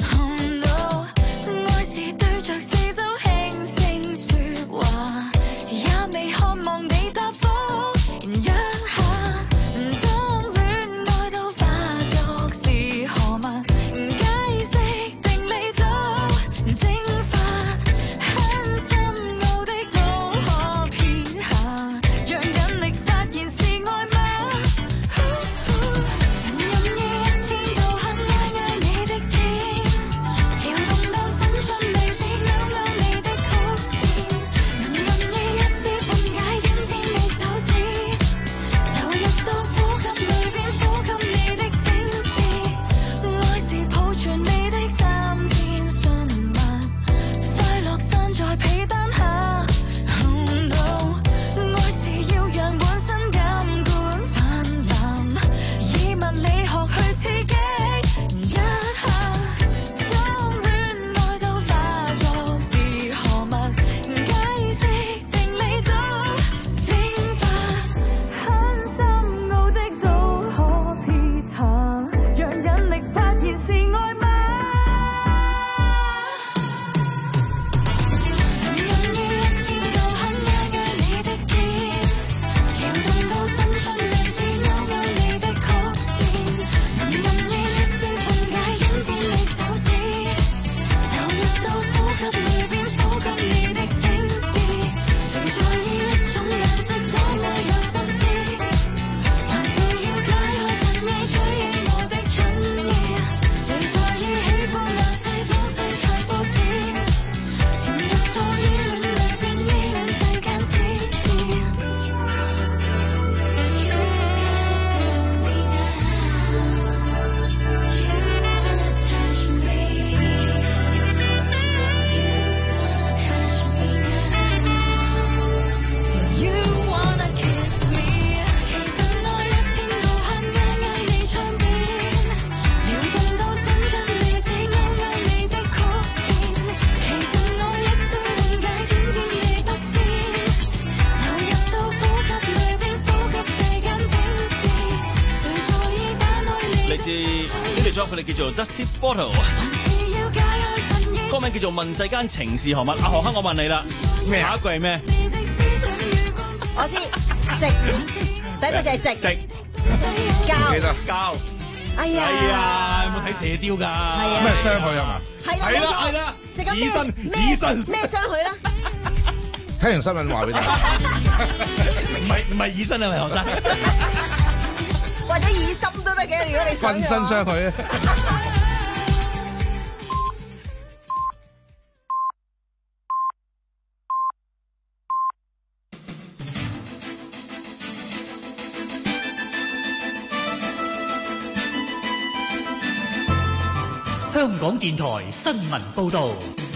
愛是對着四周輕聲説話，也未渴望你答覆一下。當戀愛都化作是何物，解釋定未到蒸發，很深奧的都可撇下，讓引力發現是愛嗎？任意一天到黑挨挨佢哋叫做 Dusty Bottle， 歌名叫做問世間情是何物。阿何克，我問你啦，咩下一句係咩？ 我知直，第一個就係直直交交。 哎呀， 哎呀，有冇睇射雕㗎？係啊， 咩傷佢啊嘛？ 係啦， 係啦，係啦，以身以身咩傷佢啦？ 聽完新聞話俾你， 唔係唔係以身啊，係學生， 或者以心都得嘅，如果你瞓身傷佢。 香港電台新聞報導，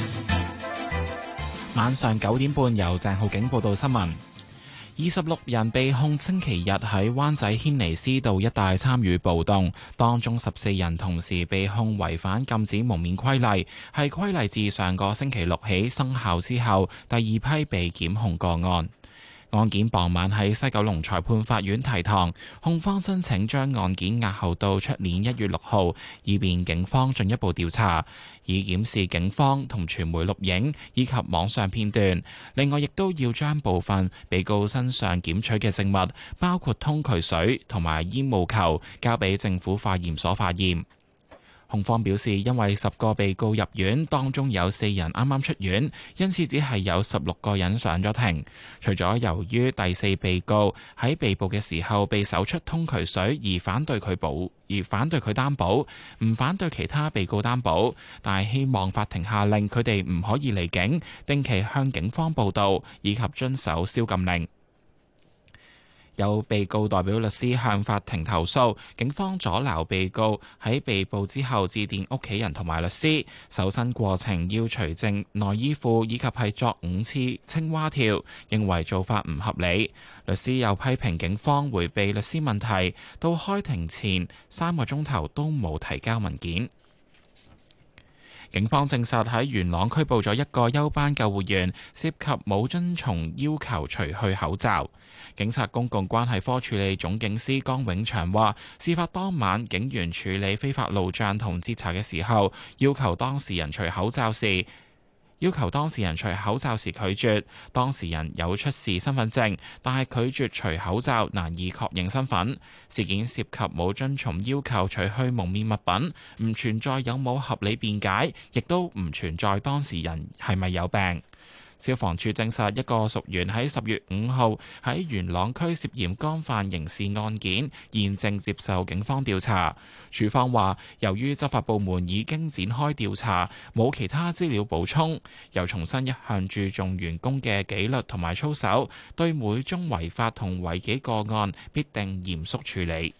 晚上九點半由鄭浩景報道新聞。二十六人被控星期日喺灣仔軒尼詩道一帶參與暴動，當中十四人同時被控違反禁止蒙面規例，係規例自上個星期六起生效之後第二批被檢控個案。案件傍晚喺西九龍裁判法院提堂，控方申請將案件押後到出年一月六號，以便警方進一步調查，以檢視警方同傳媒錄影以及網上片段。另外，亦都要將部分被告身上檢取嘅證物，包括通渠水同埋煙霧球，交俾政府化驗所化驗。控方表示，因為十個被告入院，當中有四人啱啱出院，因此只係有十六個人上咗庭。除咗由於第四被告喺被捕嘅時候被搜出通渠水而反對佢保而反對佢擔保，唔反對其他被告擔保，但係希望法庭下令佢哋唔可以離境，定期向警方報到，以及遵守宵禁令。有被告代表律師向法庭投訴，警方阻撓被告喺被捕之後致電屋企人同埋律師，搜身過程要除淨內衣褲，以及係作五次青蛙跳，認為做法唔合理。律師又批評警方迴避律師問題，到開庭前三個鐘頭都冇提交文件。警方證實喺元朗拘捕咗一個休班救護員，涉及冇遵從要求除去口罩。警察公共關係科處理總警司江永祥話，事發當晚警員處理非法路障同截查嘅時候，要求當事人除口罩時，要求當事人除口罩時拒絕，當事人有出示身份證，但係拒絕除口罩，難以確認身份。事件涉及冇遵從要求除去蒙面物品，唔存在有冇合理辯解，亦都唔存在當事人係咪有病。消防處證實一個屬員喺十月五號喺元朗區涉嫌干犯刑事案件，現正接受警方調查。處方話，由於執法部門已經展開調查，冇其他資料補充，又重申一向注重員工嘅紀律同埋操守，對每宗違法同違紀個案必定嚴肅處理。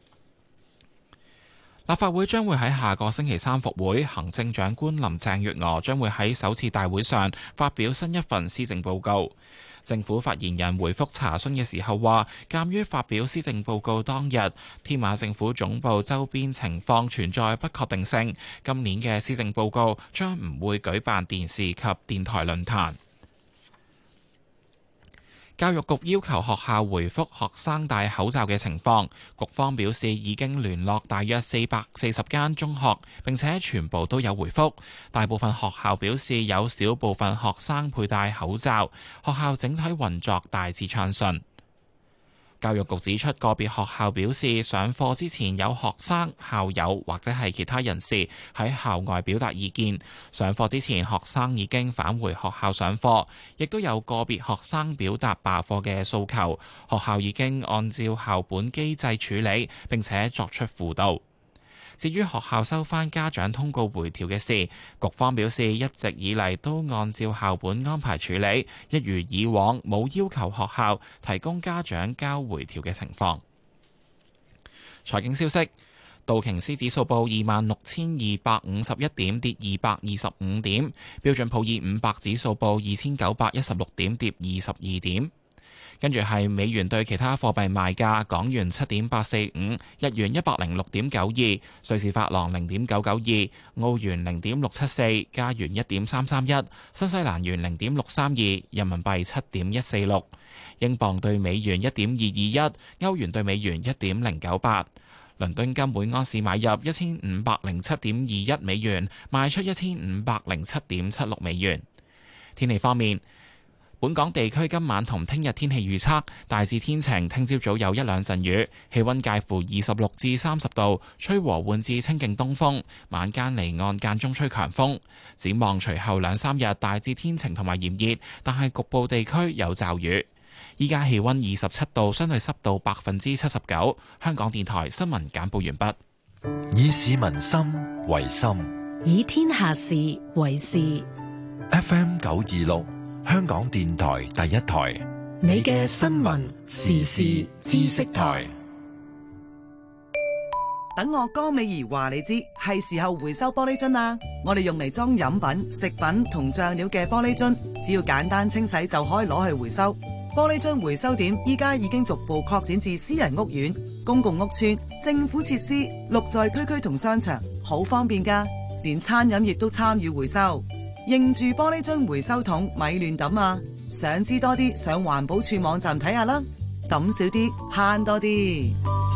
立法會將會喺下個星期三復會，行政長官林鄭月娥將會喺首次大會上發表新一份施政報告。政府發言人回覆查詢嘅時候話，鑑於發表施政報告當日，添馬政府總部周邊情況存在不確定性，今年嘅施政報告將唔會舉辦電視及電台論壇。教育局要求學校回覆學生戴口罩嘅情況，局方表示已經聯絡大約四百四十間中學，並且全部都有回覆。大部分學校表示有少部分學生佩戴口罩，學校整體運作大致暢順。教育局指出，個別學校表示上課之前有學生、校友或者係其他人士喺校外表達意見，上課之前學生已經返回學校上課，亦都有個別學生表達罷課嘅訴求，學校已經按照校本機制處理，並且作出輔導。至於學校收返家長通告回條嘅事，局方表示一直以嚟都按照校本安排處理，一如以往冇要求學校提供家長交回條嘅情況。財經消息，道瓊斯指數報二萬六千二百五十一點，跌二百二十五點；標準普爾五百指數報二千九百一十六點，跌二十二點。跟住係美元對其他貨幣賣價，港元七點八四五，日元一百零六點九二，瑞士法郎零點九九二，澳元零點六七四，加元一點三三一，新西蘭元零點六三二，人民幣七點一四六，英鎊對美元一點二二一，歐元對美元一點零九八。 倫敦金每安士買入一千五百零七點二一美元，賣出一千五百零七點七六美元。天氣方面，本港地區今晚同聽日天氣預測大致天晴，聽朝早有一兩陣雨，氣溫介乎二十六至三十度，吹和緩至清勁東風，晚間離岸間中吹強風。展望隨後兩三日大致天晴同埋炎熱，但係局部地區有驟雨。依家氣溫二十七度，相對濕度百分之七十九。香港電台新聞簡報完畢。 以市民心為心， 以天下事為事。 F M 九二六。香港電台第一台， 你嘅新聞時事知識台。 等我江美儀話你知，係時候回收玻璃樽啦。我哋用嚟裝飲品、食品同醬料嘅玻璃樽，只要簡單清洗就可以攞去回收。玻璃樽回收點依家已經逐步擴展至私人屋苑、公共屋邨、政府設施、綠在區區同商場，好方便㗎。連餐飲業都參與回收。認住玻璃樽回收桶，咪亂抌啊！想知多啲，上環保署網站睇下啦。抌少啲，慳多啲。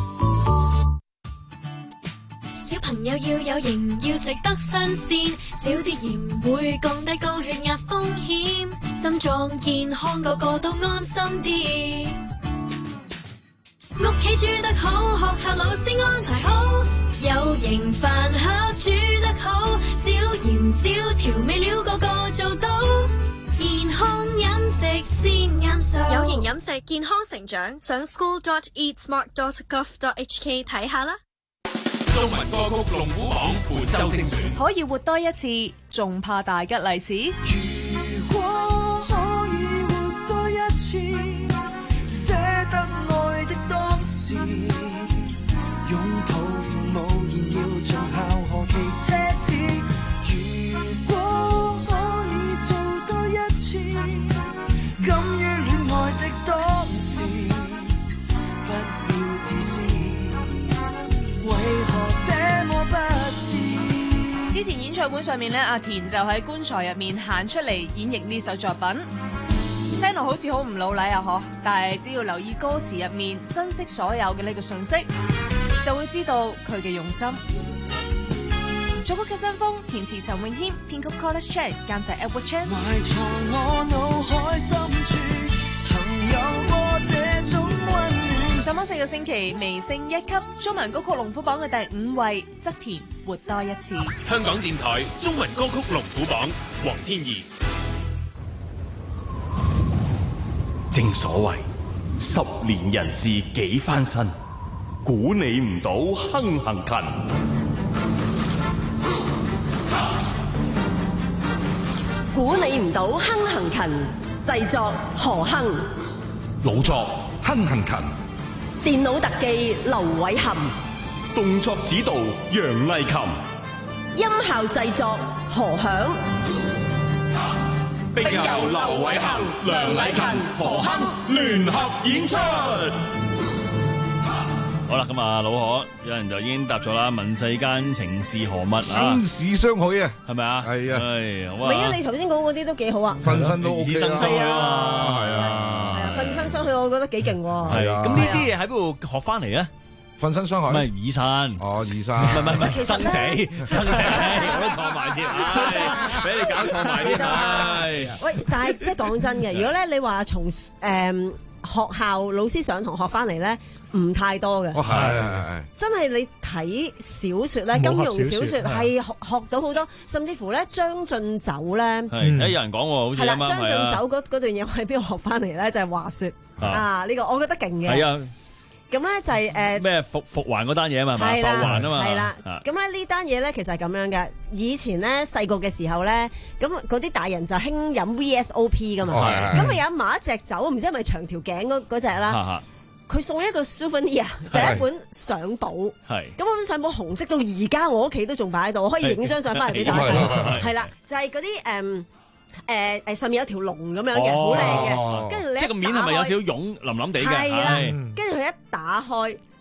小朋友要有型，要食得新鮮，少啲鹽會降低高血壓風險，心臟健康個個都安心啲。屋企煮得好，學校老師安排好，有型飯盒煮得好，少鹽少調味料個個做到，健康飲食先啱數。 有型飲食，健康成長，上 school dot eat smart dot gov dot h k 睇下啦。 中文歌曲龍虎榜本周精選， 可以活多一次，仲怕大吉利是？ 如果可以活多一次，捨得愛的當時，擁抱父母然要盡孝何其奢侈。如果可以做多一次，敢於戀愛的當時，不要自私，為何這麼不智？ 之前演唱會上面咧，阿田就喺棺材入面行出嚟演繹呢首作品，聽落好似好唔老禮啊嗬，但係只要留意歌詞入面，珍惜所有嘅呢個信息，就會知道佢嘅用心。作曲嘅新風，填詞陳詠謙，編曲 College Chan， 監製 Edward Chan。 埋藏我腦海深處，曾有過這種溫暖。 上網四個星期，微升一級，中文歌曲龍虎榜嘅第五位，側田活多一次。 香港電台中文歌曲龍虎榜，黃天怡。 正所謂十年人事幾番新，估你唔到亨行勤。 估你唔到亨行勤，製作何亨， 老作亨行勤， 電腦特技劉偉含， 動作指導楊麗琴， 音效製作何響， 並由劉偉含、梁禮勤、何亨聯合演出。 好啦，咁啊，老何有人就已經答咗啦。問世間情是何物啊？ 生死相許啊， 係咪啊？ 係啊， 係好啊。 唔係啊，你頭先講嗰啲都幾好啊， 分身都 OK 以身相許啊， 係啊， 係啊，分身相許，我覺得幾勁喎。 係啊，咁呢啲嘢喺邊度學翻嚟咧？ 分身相許， 唔係以身， 哦，以身， 唔係唔係唔係生死，生死，我都錯埋添，唉，俾你搞錯埋添，唉。 喂，但係即係講真嘅，如果咧你話從誒學校老師上堂學翻嚟咧，唔太多嘅。 哦，係係係。 真係你睇小説咧，金庸小説係學學到好多，甚至乎咧將進酒咧， 係誒有人講喎，好似係啦，將進酒嗰嗰段嘢我喺邊度學翻嚟咧？就係話説啊，呢個我覺得勁嘅。係啊。咁咧就係誒咩復復還嗰單嘢啊嘛， 係啦， 復還啊嘛， 係啦。咁咧呢單嘢咧其實係咁樣嘅。以前咧細個嘅時候咧，咁嗰啲大人就興飲 V S O P 噶嘛。咁咪有買一隻酒，唔知係咪長條頸嗰嗰隻啦。佢送一個 souvenir，就係一本相簿。係。咁嗰本相簿紅色到而家我屋企都仲擺喺度，我可以影張相翻嚟俾大家睇。係啦，就係嗰啲誒。誒誒，上面有條龍咁樣嘅，好靚嘅。跟住你即係個面係咪有少少絨腍腍地嘅？ 係啦，跟住佢一打開，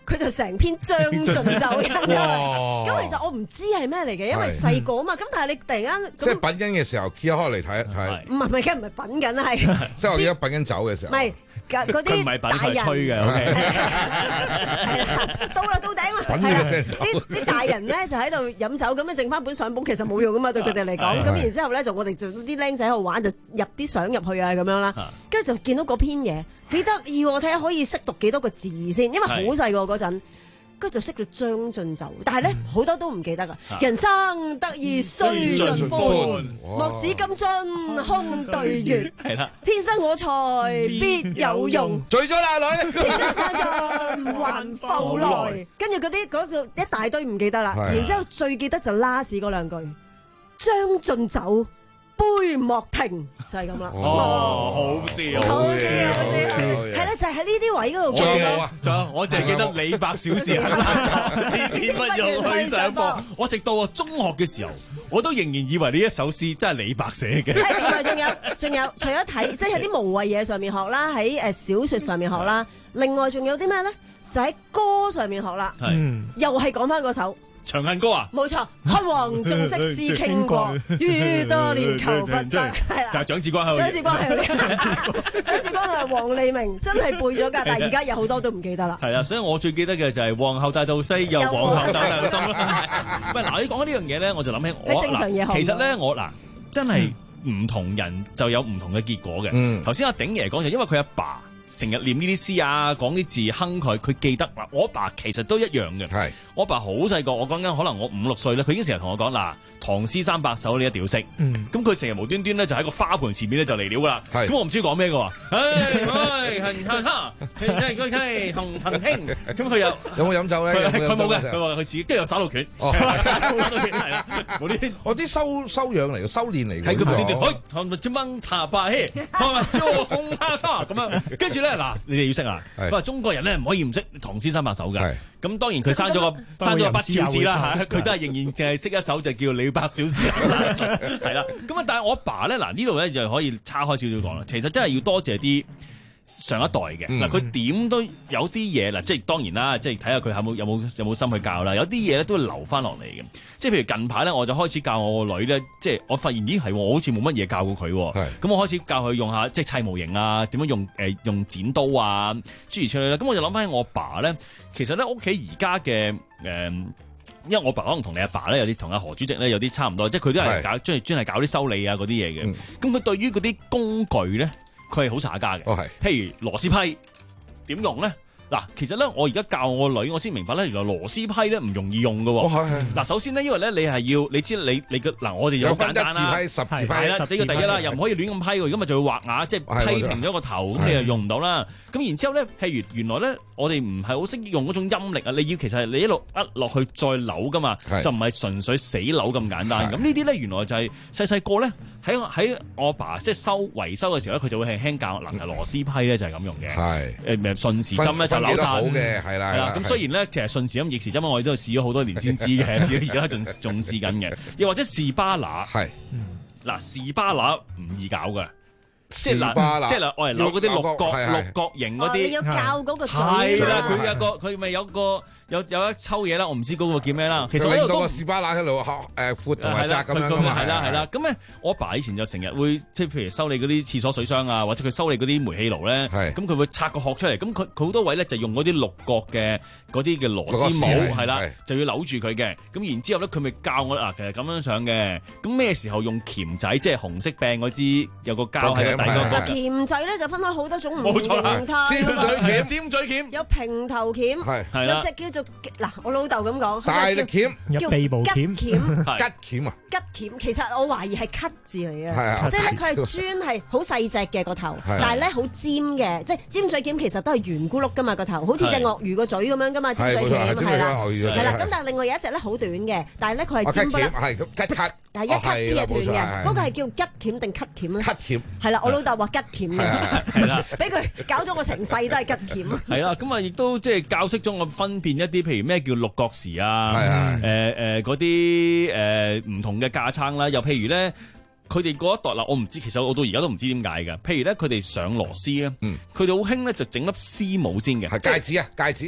佢就成篇將進酒音啦。咁其實我唔知係咩嚟嘅，因為細個啊嘛。咁但係你突然間即係品緊嘅時候揭開嚟睇一睇。 唔係唔係，梗係唔係品緊啦，係。 即係我而家品緊酒嘅時候。 唔係。嗰啲大人吹嘅， 係啦，到啦到頂啦，係啦，啲啲大人咧就喺度飲酒，咁樣剩翻本相簿，其實冇用噶嘛，對佢哋嚟講。咁然之後咧，就我哋就啲僆仔喺度玩，就入啲相入去啊，咁樣啦。跟住就見到嗰篇嘢幾得意喎，睇下可以識讀幾多個字先，因為好細個嗰陣。跟住就識咗將進酒，但係咧好多都唔記得噶。人生得意須盡歡，莫使金樽空對月。係啦，天生我材必有用， 醉咗啦女， 千山山盡還復來。跟住嗰啲嗰個一大堆唔記得啦，然之後最記得就拉屎嗰兩句，將進酒。杯莫停就係咁啦。 哦，好笑， 好笑，好笑，係啦，就係喺呢啲位嗰度。 仲有啊，仲有，我淨係記得李白小事喺度，天天不用去上課。我直到我中學嘅時候，我都仍然以為呢一首詩真係李白寫嘅。 另外仲有，仲有，除咗睇，即係啲無謂嘢上面學啦，喺誒小説上面學啦。另外仲有啲咩咧？就喺歌上面學啦。係，又係講翻嗰首。 長恨歌啊， 冇錯，開皇縱識詩傾過，於多年求不得，係啦， 就係蔣志光喺度， 蔣志光係蔣志光係黃利明，真係背咗㗎，但係而家有好多都唔記得啦。 係啊，所以我最記得嘅就係皇后大道西，又皇后大道東啦。喂，嗱，你講緊呢樣嘢咧，我就諗起我嗱，其實咧我嗱真係唔同人就有唔同嘅結果嘅。嗯，頭先阿鼎爺講就因為佢阿爸。成日念呢啲詩啊，講啲字哼佢，佢記得嗱。我阿爸其實都一樣嘅。係，我阿爸好細個，我講緊可能我五六歲咧，佢已經成日同我講嗱，唐詩三百首你一定要識。咁佢成日無端端咧就喺個花盆前面咧就嚟料噶啦。咁我唔知講咩嘅喎。唉，恨恨哈，嘿嘿嘿嘿，紅騰興。咁佢又有冇飲酒咧？ 佢冇嘅，佢話佢自己跟住有耍到拳。哦，耍到拳係啦。嗰啲我啲修修養嚟嘅，修練嚟嘅。 係佢無端端，哎，唐點蚊茶霸嘿，唐咪燒紅蝦叉咁樣，跟住。嗱，你哋要識啊！佢話中國人咧唔可以唔識唐詩三百首嘅。咁當然佢生咗個生咗個不肖字啦嚇，佢都係仍然淨係識一首就叫李白小詩係啦。咁啊，但係我阿爸咧嗱呢度咧就可以叉開少少講啦。其實真係要多謝啲上一代嘅嗱，佢點都有啲嘢嗱，即係當然啦，即係睇下佢有冇有冇有冇心去教啦。有啲嘢咧都會留翻落嚟嘅，即係譬如近排咧，我就開始教我個女咧，即係我發現咦係我好似冇乜嘢教過佢，咁我開始教佢用下即係砌模型啊，點樣用誒、呃、用剪刀啊諸如此類啦。咁我就諗翻起我阿爸咧，其實咧屋企而家嘅誒。因為我爸可能同你阿爸咧有啲同阿何主席咧有啲差唔多，即係佢都係搞專係專係搞啲修理啊嗰啲嘢嘅。咁佢、嗯、對於嗰啲工具咧，佢係好耍家嘅。哦、譬如螺絲批點用咧？嗱，其實咧，我而家教我個女，我先明白咧，原來螺絲批咧唔容易用嘅喎。嗱、哦，首先咧，因為咧，你係要，你知你你嘅嗱，我哋有簡單啦， 一字批、十字批， 係啦，呢個第一啦，又唔可以亂咁批喎，如果咪就會畫牙，即係批平咗個頭，咁你又用唔到啦。咁然之後咧，譬如原來咧，我哋唔係好識用嗰種音力啊，你要其實係你一路壓落去再扭噶嘛，就唔係純粹死扭咁簡單。咁呢啲咧，原來就係細細個咧喺喺我阿爸即係收維修嘅時候咧，佢就會輕輕教嗱，螺絲批咧就係咁用嘅，誒誒順時針咧就扭晒。好嘅，係啦，係啦。咁雖然咧，其實順時針、逆時針我哋都試咗好多年先知嘅，試到而家仲仲試緊嘅。又或者士巴拿，係嗱士巴拿唔易搞嘅，即係嗱，即係嗱，我係扭嗰啲六角六角形嗰啲， 你要教嗰個係啦，佢有個佢咪有個。有有一抽嘢啦，我唔知嗰個叫咩啦。其實我令到個士巴拿喺度誒闊同埋窄咁樣噶嘛。 係啦係啦。咁咧，我阿爸以前就成日會即係譬如修理嗰啲廁所水箱啊，或者佢修理嗰啲煤氣爐咧。咁佢會拆個殼出嚟，咁佢佢好多位咧就用嗰啲六角嘅嗰啲嘅螺絲帽係啦，就要扭住佢嘅。咁然之後咧，佢咪教我啊，其實咁樣上嘅。咁咩時候用鉗仔，即係紅色柄嗰支有個膠喺個底嗰個。 鉗仔咧就分開好多種唔同形態。 尖嘴鉗、 尖嘴鉗， 有平頭鉗， 係有隻叫嗱，我老豆咁講， 大力鉗， 叫鼻部鉗， 吉鉗啊， 吉鉗，其實我懷疑係吉字嚟嘅，即係咧佢係專係好細隻嘅個頭，但係咧好尖嘅，即係尖嘴鉗其實都係圓咕碌噶嘛個頭，好似隻鱷魚個嘴咁樣噶嘛，尖嘴鉗係啦，係啦，咁但係另外有一隻咧好短嘅，但係咧佢係尖不甩， 係咁吉吉。 係一級啲嘢斷嘅，嗰個係叫吉鉗定吉鉗咧？ 吉鉗係啦，我老豆話吉鉗嘅，係啦，俾佢搞咗我成世都係吉鉗。 係啦，咁啊亦都即係教識咗我分辨一啲，譬如咩叫六角匙啊，誒誒嗰啲誒唔同嘅架撐啦，又譬如咧，佢哋嗰一代嗱，我唔知，其實我到而家都唔知點解嘅。譬如咧，佢哋上螺絲咧，佢哋好興咧就整粒絲母先嘅， 係戒指啊，戒指。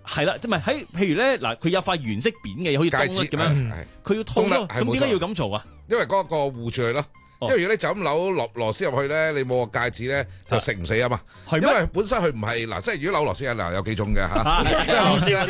係啦，即係喺譬如咧嗱，佢有塊圓色扁嘅，好似冬甩咁樣，佢要套咯。咁點解要咁做啊？ 因為嗰個護住佢咯。因為如果你就咁扭落螺絲入去咧，你冇個戒指咧就食唔死啊嘛。係因為本身佢唔係嗱，即係如果扭螺絲啊嗱，有幾種嘅嚇。即係螺絲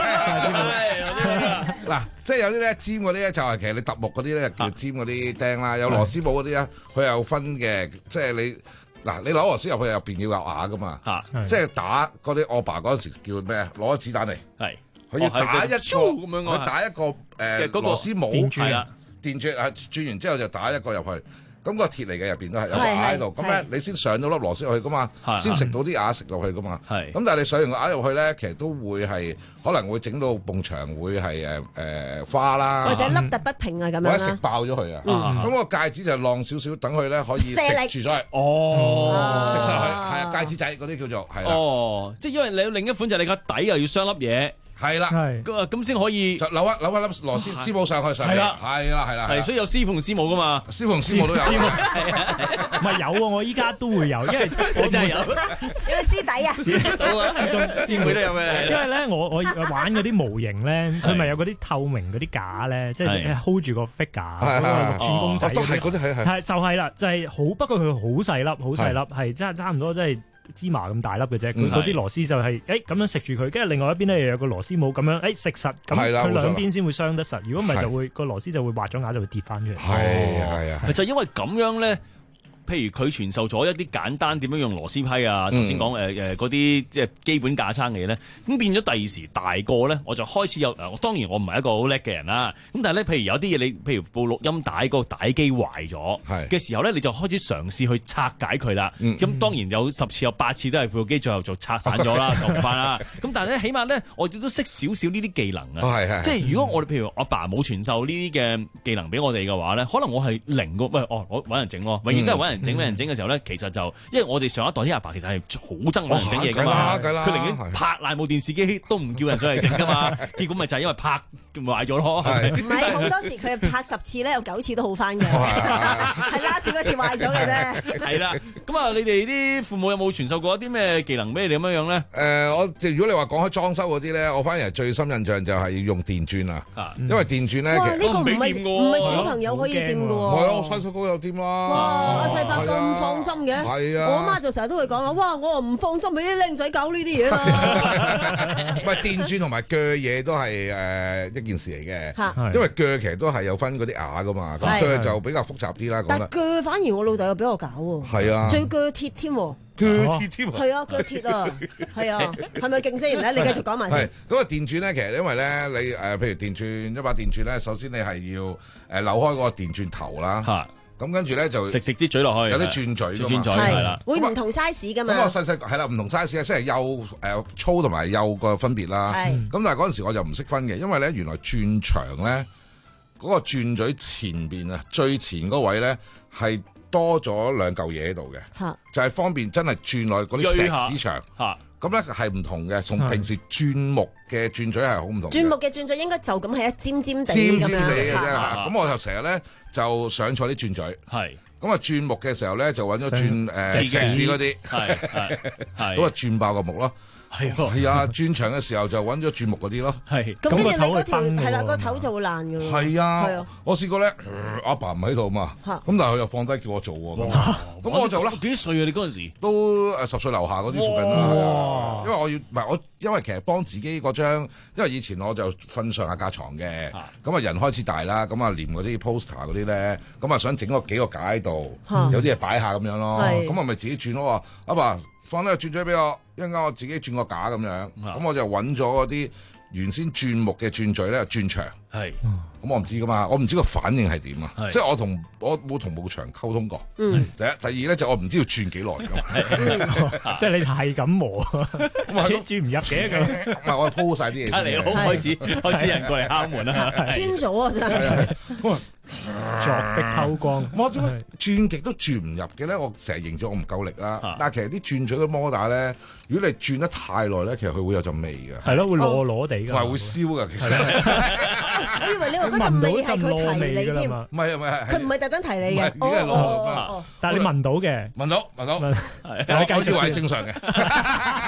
嗱，即係有啲咧尖嗰啲咧就係其實你揼木嗰啲咧叫尖嗰啲釘啦，有螺絲帽嗰啲咧佢有分嘅，即係你。嗱，你攞螺絲入去入邊要有瓦噶嘛？嚇，即係打嗰啲我爸嗰陣時叫咩啊？攞子彈嚟，係佢要打一個咁樣，佢打一個誒螺絲帽，係啦，電鑽啊，轉完之後就打一個入去。咁個鐵嚟嘅入邊都係有個瓦喺度，咁咧你先上到粒螺絲落去噶嘛，先食到啲瓦食落去噶嘛。咁但係你上完個瓦入去咧，其實都會係可能會整到埲牆會係誒誒花啦，或者凹凸不平啊咁樣啦，或者食爆咗佢啊。咁個戒指就晾少少，等佢咧可以食住咗佢。哦，食晒佢，係啊，戒指仔嗰啲叫做係啦。哦，即係因為你另一款就係你個底又要雙粒嘢。係啦，咁先可以就扭一扭一粒螺絲絲母上去上去，係啦，係啦，係啦，係，所以有師傅師母噶嘛，師傅師母都有，唔係有啊，我依家都會有，因為我真係有，有師弟啊，師妹都有咩？因為咧，我我玩嗰啲模型咧，佢咪有嗰啲透明嗰啲架咧，即係 hold 住個 figure 嗰個六寸公仔，都係嗰啲係係，係就係啦，就係好，不過佢好細粒，好細粒，係真係差唔多，即係。芝麻咁大粒嘅啫，佢嗰支螺絲就係誒咁樣食住佢，跟住另外一邊咧又有個螺絲帽咁樣誒食實，咁佢兩邊先會傷得實。如果唔係就會個螺絲就會滑咗牙，就會跌翻出嚟。係啊係啊，就因為咁樣咧。譬如佢傳授咗一啲簡單點樣用螺絲批啊，頭先講誒誒嗰啲即係基本架撐嘅嘢咧，咁變咗第二時大個咧，我就開始有誒，當然我唔係一個好叻嘅人啦，咁但係咧，譬如有啲嘢你，譬如部錄音帶嗰個帶機壞咗嘅時候咧，你就開始嘗試去拆解佢啦。咁、嗯、當然有十次有八次都係部機最後就拆散咗啦，同翻啦。咁但係咧，起碼咧，我哋都識少少呢啲技能啊。哦、即係如果我哋譬如我爸冇傳授呢啲嘅技能俾我哋嘅話咧，可能我係零個，喂，哦，我揾人整咯，永遠都係揾人。整俾人整嘅時候咧，其實就因為我哋上一代啲阿爸其實係好憎揾人整嘢噶嘛，佢寧願拍爛部電視機都唔叫人上嚟整噶嘛，結果咪就係因為拍壞咗咯。唔係好多時佢拍十次咧，有九次都好翻嘅，係 last 嗰次壞咗嘅啫。係啦，咁啊，你哋啲父母有冇傳授過一啲咩技能俾你哋咁樣樣咧？誒，我如果你話講開裝修嗰啲咧，我反而係最深印象就係要用電鑽啊，因為電鑽咧其實唔俾掂㗎喎，唔係小朋友可以掂㗎喎。係啊，我細細個有掂啦。哇，阿細伯咁放心嘅，係啊，我阿媽就成日都會講啦，哇，我唔放心俾啲僆仔搞呢啲嘢啦。唔係電鑽同埋鋸嘢都係誒一件事嚟嘅，因為鋸其實都係有分嗰啲瓦㗎嘛，咁鋸就比較複雜啲啦。但係鋸反而我老豆又俾我搞喎，係啊，最鋸鐵添喎。鋸鐵添啊！係啊，鋸鐵啊，係啊，係咪勁先？咧，你繼續講埋先。咁啊，電鑽咧，其實因為咧，你誒、呃，譬如電鑽一把電鑽咧，首先你係要誒、呃、扭開嗰個電鑽頭啦。嚇！咁跟住咧就食食支嘴落去，有啲轉嘴㗎嘛。係啦，會唔同 size 㗎嘛。咁我細細係啦，唔同 size 嘅，即係幼誒粗同埋幼個分別啦。係。咁但係嗰陣時我就唔識分嘅，因為咧原來轉長咧嗰個轉嘴前邊啊，最前嗰位咧係多咗兩嚿嘢喺度嘅，就係方便真係轉落嗰啲石屎牆。咁咧係唔同嘅，同平時轉木嘅轉嘴係好唔同。轉木嘅轉嘴應該就咁係一尖尖地尖尖地嘅啫。咁我就成日咧就上錯啲轉嘴。係。咁啊轉木嘅時候咧就揾咗轉誒石屎嗰啲。係係係。咁啊轉爆個木咯。係係啊，轉牆嘅時候就揾咗轉木嗰啲咯。係，咁跟住你嗰條係啦，個頭就會爛㗎咯。係啊，我試過咧，阿爸唔喺度嘛，咁但係佢又放低叫我做喎。咁我就啦，幾歲啊？你嗰陣時都誒十歲樓下嗰啲附近啦。因為我要唔係我，因為其實幫自己嗰張，因為以前我就瞓上下架床嘅，咁啊人開始大啦，咁啊連嗰啲 poster 嗰啲咧，咁啊想整個幾個架喺度，有啲嘢擺下咁樣咯。咁我咪自己轉咯。阿爸放呢個轉嘴俾我，一陣間我自己轉個架咁樣，咁我就揾咗嗰啲原先轉木嘅轉嘴咧轉牆。係，咁我唔知噶嘛，我唔知個反應係點啊，即係我同我冇同幕牆溝通過。嗯，第一，第二咧就我唔知要轉幾耐㗎，即係你係咁磨，咁啊轉唔入嘅咁。唔係我鋪晒啲嘢。阿嚟好開始開始人過嚟敲門啦，穿咗啊真係。鑿壁偷光，我點解轉極都轉唔入嘅咧？我成日認咗我唔夠力啦。但係其實啲轉嘴嘅摩打咧，如果你轉得太耐咧，其實佢會有陣味嘅。係咯，會攞攞地㗎，同埋會燒㗎。其實。我以為你話嗰陣味係佢提你添，唔係唔係，佢唔係特登提你嘅，哦哦哦，但係你聞到嘅，聞到聞到，我以為係正常嘅。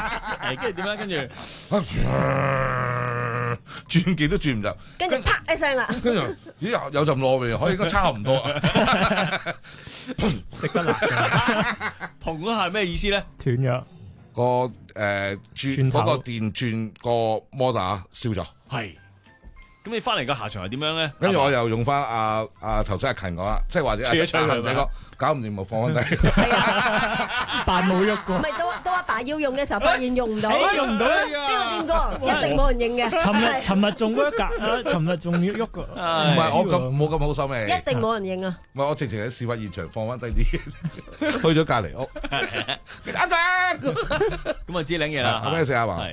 係跟住點咧？跟住轉極都轉唔入， 跟住啪一聲啦。 跟住咦有有陣燶味，可以應該差唔多啊。 食得辣嘅， 嘭嗰下咩意思咧？ 斷咗個誒轉嗰個電轉個摩打燒咗。 係。咁你翻嚟個下場係點樣咧？ 跟住我又用翻阿阿頭先阿勤講啦，即係或者阿勤仔講搞唔掂咪放翻低， 扮冇喐過。 唔係到到阿爸要用嘅時候，發現用唔到， 用唔到邊個掂過？一定冇人認嘅。 尋日尋日仲嗰一格啊，尋日仲要喐過。 唔係我咁冇咁好心嘅， 一定冇人認啊！ 唔係我直情喺事發現場放翻低啲，去咗隔離屋。阿爸， 咁啊知領嘢啦。 咩事啊？話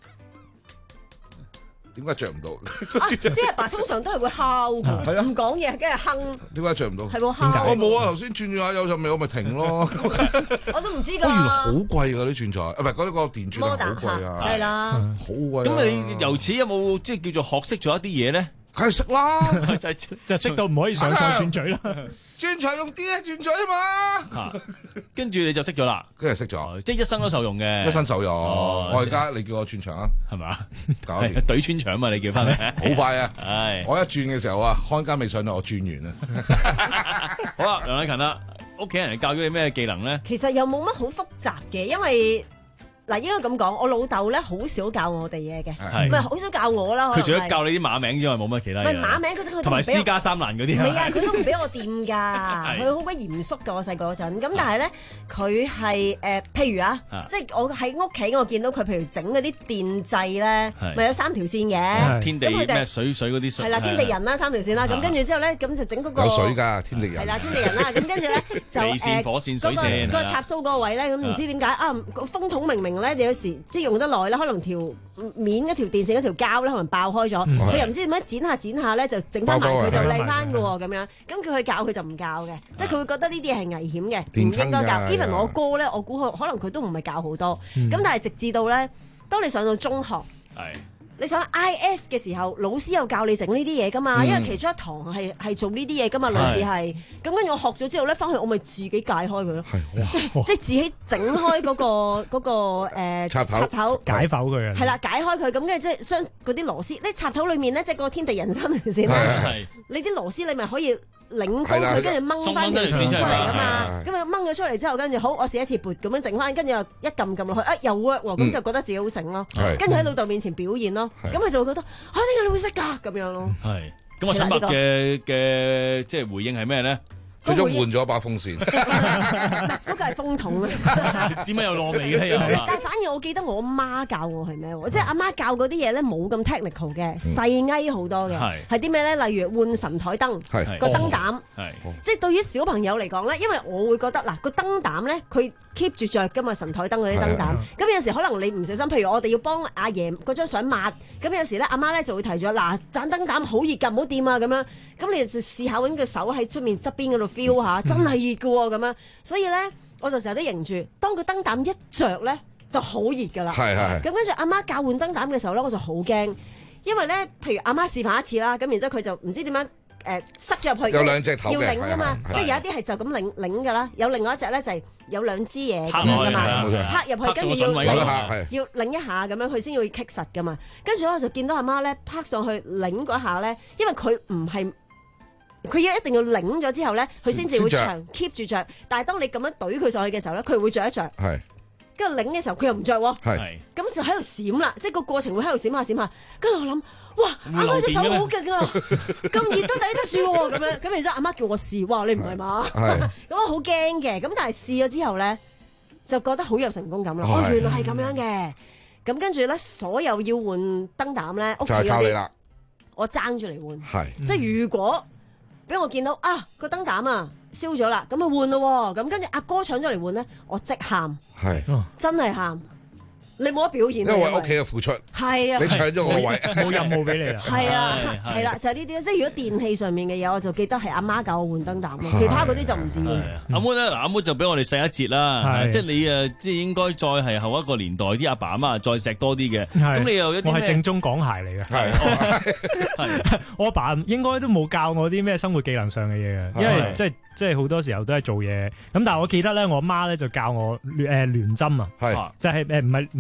點解着唔到？ 啲阿爸通常都係會敲㗎，唔講嘢，跟住哼。 點解着唔到？ 係喎敲。 我冇啊！頭先轉轉下有陣味，我咪停咯。 我都唔知㗎。 原來好貴㗎啲轉材，啊唔係嗰啲個電轉係好貴啊。 係啦， 好貴。 咁你由此有冇即係叫做學識咗一啲嘢咧？ 梗係識啦， 就係就識到唔可以上台轉嘴啦。 轉材用啲啊轉嘴啊嘛。 跟住你就識咗啦， 跟住識咗， 即係一生都受用嘅， 一生受用。我而家你叫我轉場啊， 係嘛？ 搞掂懟穿場嘛，你叫翻嚟， 好快啊！ 係我一轉嘅時候啊，看更未上到，我轉完啦。 好啦，梁禮勤啦，屋企人教咗你咩技能咧？ 其實又冇乜好複雜嘅，因為。嗱，應該咁講，我老豆咧好少教我哋嘢嘅，唔係好少教我啦。 佢除咗教你啲馬名之外，冇乜其他嘢。 唔係馬名嗰陣，佢同埋私家三難嗰啲。 唔係啊，佢都唔俾我掂㗎，佢好鬼嚴肅㗎。我細個嗰陣，咁但係咧，佢係誒，譬如啊，即係我喺屋企，我見到佢譬如整嗰啲電掣咧，咪有三條線嘅。 天地咩水水嗰啲水。 係啦，天地人啦，三條線啦。咁跟住之後咧，咁就整嗰個有水㗎，天地人。 係啦，天地人啦。咁跟住咧就誒地線、火線、水線。 嗰個插蘇嗰個位咧，咁唔知點解啊？個風筒明明咧，有時即係用得耐啦，可能條面嗰條電線嗰條膠咧，可能爆開咗，佢又唔知點樣剪下剪下咧，就整翻埋佢就靚翻㗎喎，咁樣。咁佢去教佢就唔教嘅，即係佢會覺得呢啲嘢係危險嘅，唔應該教。even 我哥咧，我估佢可能佢都唔係教好多。咁但係直至到咧，當你上到中學，你上 I S 嘅時候，老師又教你整呢啲嘢噶嘛，因為其中一堂係係做呢啲嘢噶嘛，類似係。咁跟住我學咗之後咧，翻去我咪自己解開佢咯，即即係自己整開嗰個嗰個誒插頭解剖佢啊。 係啦，解開佢咁，跟住即係將嗰啲螺絲，呢插頭裡面咧，即係嗰個天地人三條線咧，你啲螺絲你咪可以擰高佢，跟住掹翻條線出嚟噶嘛。咁啊掹咗出嚟之後，跟住好，我試一次撥咁樣整翻，跟住又一撳撳落去，啊又 work 喎，咁就覺得自己好醒咯。跟住喺老豆面前表現咯。咁佢就會覺得啊，點解你會識㗎咁樣咯？ 係咁，我陳伯嘅嘅即係回應係咩咧？ 最終換咗把風扇， 嗰個係風筒啊！ 點解有糯味嘅咧？ 但係反而我記得我媽教我係咩喎？即係阿媽教嗰啲嘢咧冇咁 technical 嘅，細埃好多嘅。係啲咩咧？例如換神台燈，個燈膽，即係對於小朋友嚟講咧，因為我會覺得嗱個燈膽咧，佢 keep 住着㗎嘛，神台燈嗰啲燈膽。咁有時可能你唔小心，譬如我哋要幫阿爺嗰張相抹，咁有時咧阿媽咧就會提咗嗱，盞燈膽好熱㗎，唔好掂啊咁樣。咁你就試下揾個手喺出面側邊嗰度 feel 下，真係熱㗎喎咁樣。所以咧，我就成日都認住，當個燈膽一着咧，就好熱㗎啦。係係。咁跟住阿媽教換燈膽嘅時候咧，我就好驚，因為咧，譬如阿媽示範一次啦，咁然之後佢就唔知點樣誒塞咗入去， 有兩隻頭嘅， 要擰㗎嘛，即係有一啲係就咁擰擰㗎啦，有另外一隻咧就係有兩支嘢咁樣㗎嘛，拍入去跟住要擰要擰一下咁樣，佢先會棘實㗎嘛。跟住咧我就見到阿媽咧拍上去擰嗰下咧，因為佢唔係。佢要一定要擰咗之後咧，佢先至會長 keep 住着。但係當你咁樣懟佢上去嘅時候咧，佢會着一着。係。跟住擰嘅時候，佢又唔着喎。係。咁就喺度閃啦，即係個過程會喺度閃下閃下。跟住我諗，哇！阿媽隻手好勁啊，咁熱都抵得住喎。咁樣咁然之後，阿媽叫我試，哇！你唔係嘛？咁我好驚嘅。咁但係試咗之後咧，就覺得好有成功感啦。哦，原來係咁樣嘅。咁跟住咧，所有要換燈膽咧，屋企嗰啲，我爭住嚟換。係。即係如果俾我見到啊個燈膽啊燒咗啦，咁啊換咯，咁跟住阿哥搶咗嚟換咧，我即喊，係真係喊，你冇得表現，因為屋企嘅付出係啊， 你搶咗我位， 冇任務俾你啊， 係啊，係啦，就係呢啲，即係如果電器上面嘅嘢，我就記得係阿媽教我換燈膽咯，其他嗰啲就唔知。 阿妹咧，嗱阿妹就俾我哋細一截啦，即係你誒，即係應該再係後一個年代啲阿爸阿媽再錫多啲嘅，咁你又一啲咩？ 我係正宗港孩嚟嘅，係我阿爸應該都冇教我啲咩生活技能上嘅嘢嘅，因為即係。即係好多時候都係做嘢，咁但係我記得咧，我媽咧就教我誒聯針啊，係就係誒唔係唔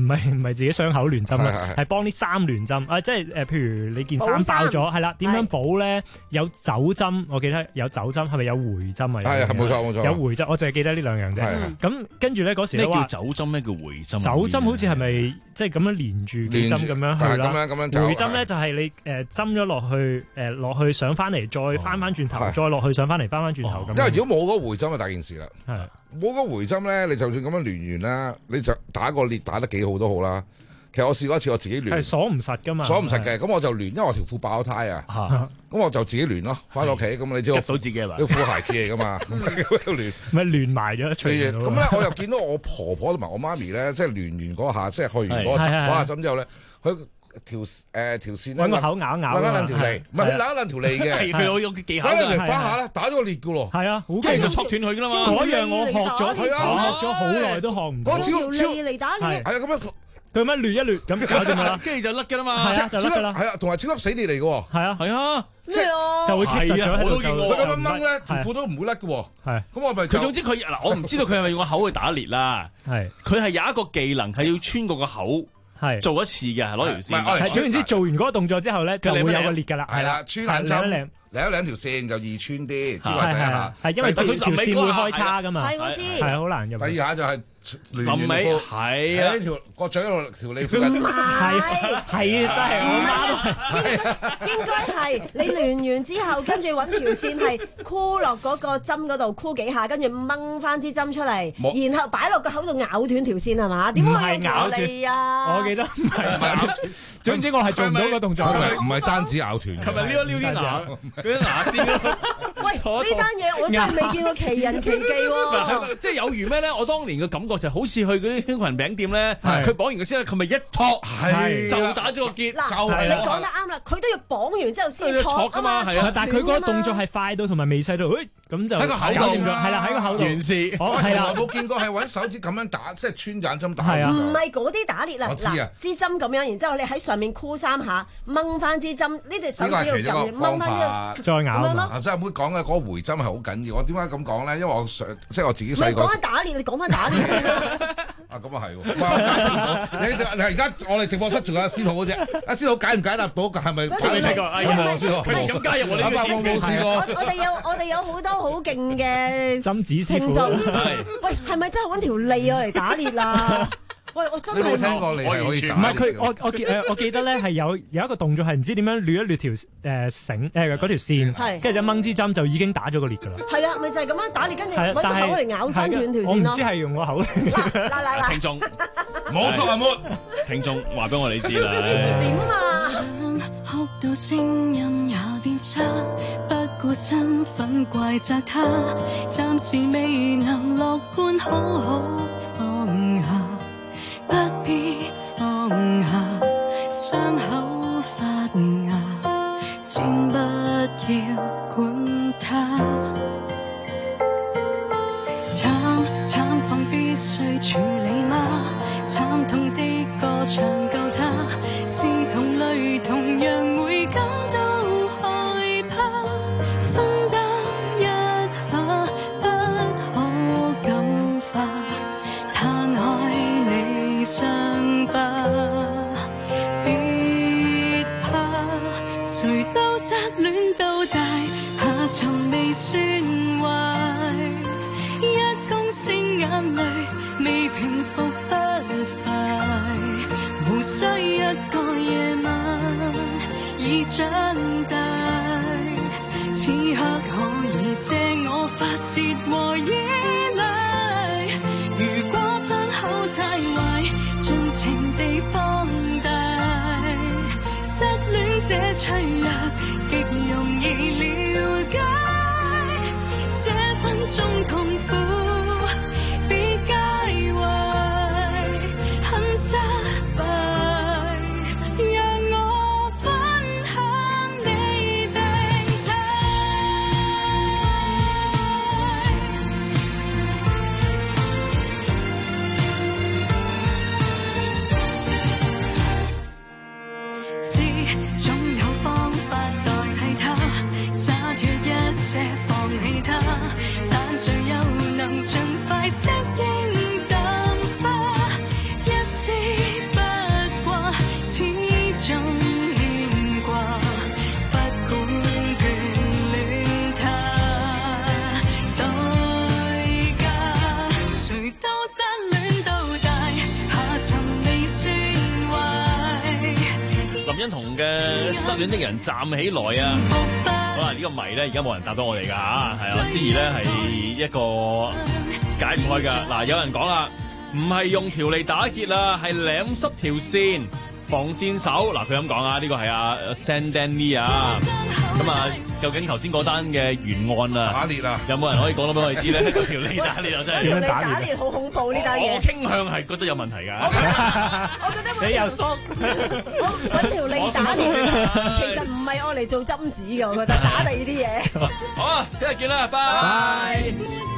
係唔係自己傷口亂針啦，係幫啲衫亂針啊！即係誒，譬如你件衫爆咗，係啦，點樣補咧？有走針，我記得有走針，係咪有回針啊？ 係啊，冇錯冇錯， 有回針，我淨係記得呢兩樣啫。咁跟住咧嗰時咩叫走針？咩叫回針？ 走針好似係咪即係咁樣連住幾針咁樣去啦？ 咁樣咁樣。回針咧就係你誒針咗落去誒落去上翻嚟，再翻翻轉頭，再落去上翻嚟，翻翻轉頭咁。 因為如果冇嗰回針就大件事啦。係冇嗰回針咧，你就算咁樣連完啦，你就打個裂打得幾好都好啦。其實我試過一次，我自己亂係鎖唔實噶嘛， 鎖唔實嘅，咁我就亂，因為我條褲爆咗胎啊，咁我就自己亂咯，翻到屋企咁你知我到自己係嘛， 啲褲鞋子嚟噶嘛，亂咪亂埋咗一出嚟咁咧，我又見到我婆婆同埋我媽咪咧，即係亂完嗰下，即係去完嗰嗰下針之後咧，佢條誒條線咧， 揾個口咬一咬， 揾一兩條脷，唔係佢咬一兩條脷嘅， 佢有有技巧嘅，翻下咧打咗個裂噶喎， 係啊，好跟住就戳斷佢噶啦嘛， 嗰樣我學咗，學咗好耐都學唔到， 嗰條脷嚟打裂， 係啊咁樣。 佢乜亂一亂咁搞掂啦， 跟住就甩㗎啦嘛， 係啊就甩㗎啦， 係啊，同埋超級死地嚟嘅喎， 係啊係啊， 咩啊？ 就會棘實咗， 我都見過， 佢咁樣掹咧，條褲都唔會甩嘅喎， 係。 咁我咪佢總之佢嗱，我唔知道佢係咪用個口去打裂啦，係。佢係有一個技能係要穿過個口，係做一次嘅，攞條線。 係總言之，做完嗰個動作之後咧，就會有個裂㗎啦， 係啦，穿兩針。嚟一兩條線就易穿啲，呢個係第一下。 係因為佢條線會開叉㗎嘛， 係我知， 係好難入。 第二下就係臨尾係啊， 呢條個嘴度條脷附近。 係係真係我媽都係。應該係你亂完之後，跟住揾條線係箍落嗰個針嗰度箍幾下，跟住掹翻支針出嚟，然後擺落個口度咬斷條線係嘛？點會用條脷啊？ 我記得唔係咬斷，總之我係做唔到個動作。 唔係單止咬斷。 係咪撩一撩啲牙？嗰啲牙先咯。 喂，呢單嘢我真係未見過奇人奇技喎。 即係有如咩咧？我當年嘅感覺就好似去嗰啲圈裙餅店咧，佢綁完個先咧，佢咪一托，就打咗個結。 嗱，你講得啱啦，佢都要綁完之後先戳㗎嘛。 係啊，但係佢嗰個動作係快到同埋微細到，誒咁就喺個口度， 係啦，喺個口度完事。 我從來冇見過係揾手指咁樣打，即係穿眼針打。 唔係嗰啲打裂啦， 嗱， 支針咁樣，然之後你喺上面箍三下，掹翻支針，呢隻手指要撳，掹翻呢再咬啊嘛。 阿真阿妹講嘅嗰個回針係好緊要。我點解咁講咧？因為我上即係我自己細個。 講翻打裂，你講翻打裂先啦。 啊，咁啊係喎，唔係我解釋唔到。你你而家我哋直播室仲有阿司徒嗰隻，阿司徒解唔解答到？係咪？ 未睇過， 阿司徒， 佢咁加入我呢個節目試過。 我哋有我哋有好多好勁嘅針子師傅。 喂，係咪真係揾條脷我嚟打裂啦？喂，我真係冇聽過你係可以打。 唔係佢，我我記誒，我記得咧係有有一個動作係唔知點樣捋一捋條誒繩誒嗰條線，跟住就掹支針就已經打咗個裂㗎啦。 係啊，咪就係咁樣打裂，跟住揾個口嚟咬翻斷條線咯。 我唔知係用個口嚟。 嗱嗱嗱！ 聽眾冇錯啊，沒聽眾話俾我哋知啦。 點啊？ 哭到聲音也變沙，不顧身份怪責他，暫時未能樂觀好好放下。不必放下，傷口發芽，先不要管它。慘慘況必須處理嗎？慘痛的歌唱夠他，是同類同樣會感到害怕，分擔一下，不可感化，攤開你傷疤，別怕，誰都失戀到大，下沉未算壞，一公升眼淚未平復不快，無需一個夜晚已長大，此刻可以借我發洩和依賴，如果傷口太壞，盡情地放大，失戀這脆弱極容易了解，這分鐘痛苦別介懷，很失敗，讓我分享你病態。知總有方法代替他，灑脫一些放棄他，但誰又能盡快適應淡化，一絲嘅失戀的人站起來啊！好啦，呢個謎咧而家冇人答到我哋㗎嚇，係啊，思怡咧係一個解唔開㗎。嗱，有人講啦，唔係用條脷打結啦，係舐濕條線。防線手嗱，佢咁講啊，呢個係阿 Sandanny 啊，咁啊，究竟頭先嗰單嘅原案啊， 打裂啊， 有冇人可以講到俾我哋知咧？條脷打裂啊，真係條脷打裂好恐怖呢單嘢。 我傾向係覺得有問題㗎。 我覺得你又縮， 揾條脷打裂，其實唔係愛嚟做針子嘅，我覺得打第二啲嘢。 好啊，聽日見啦，拜拜。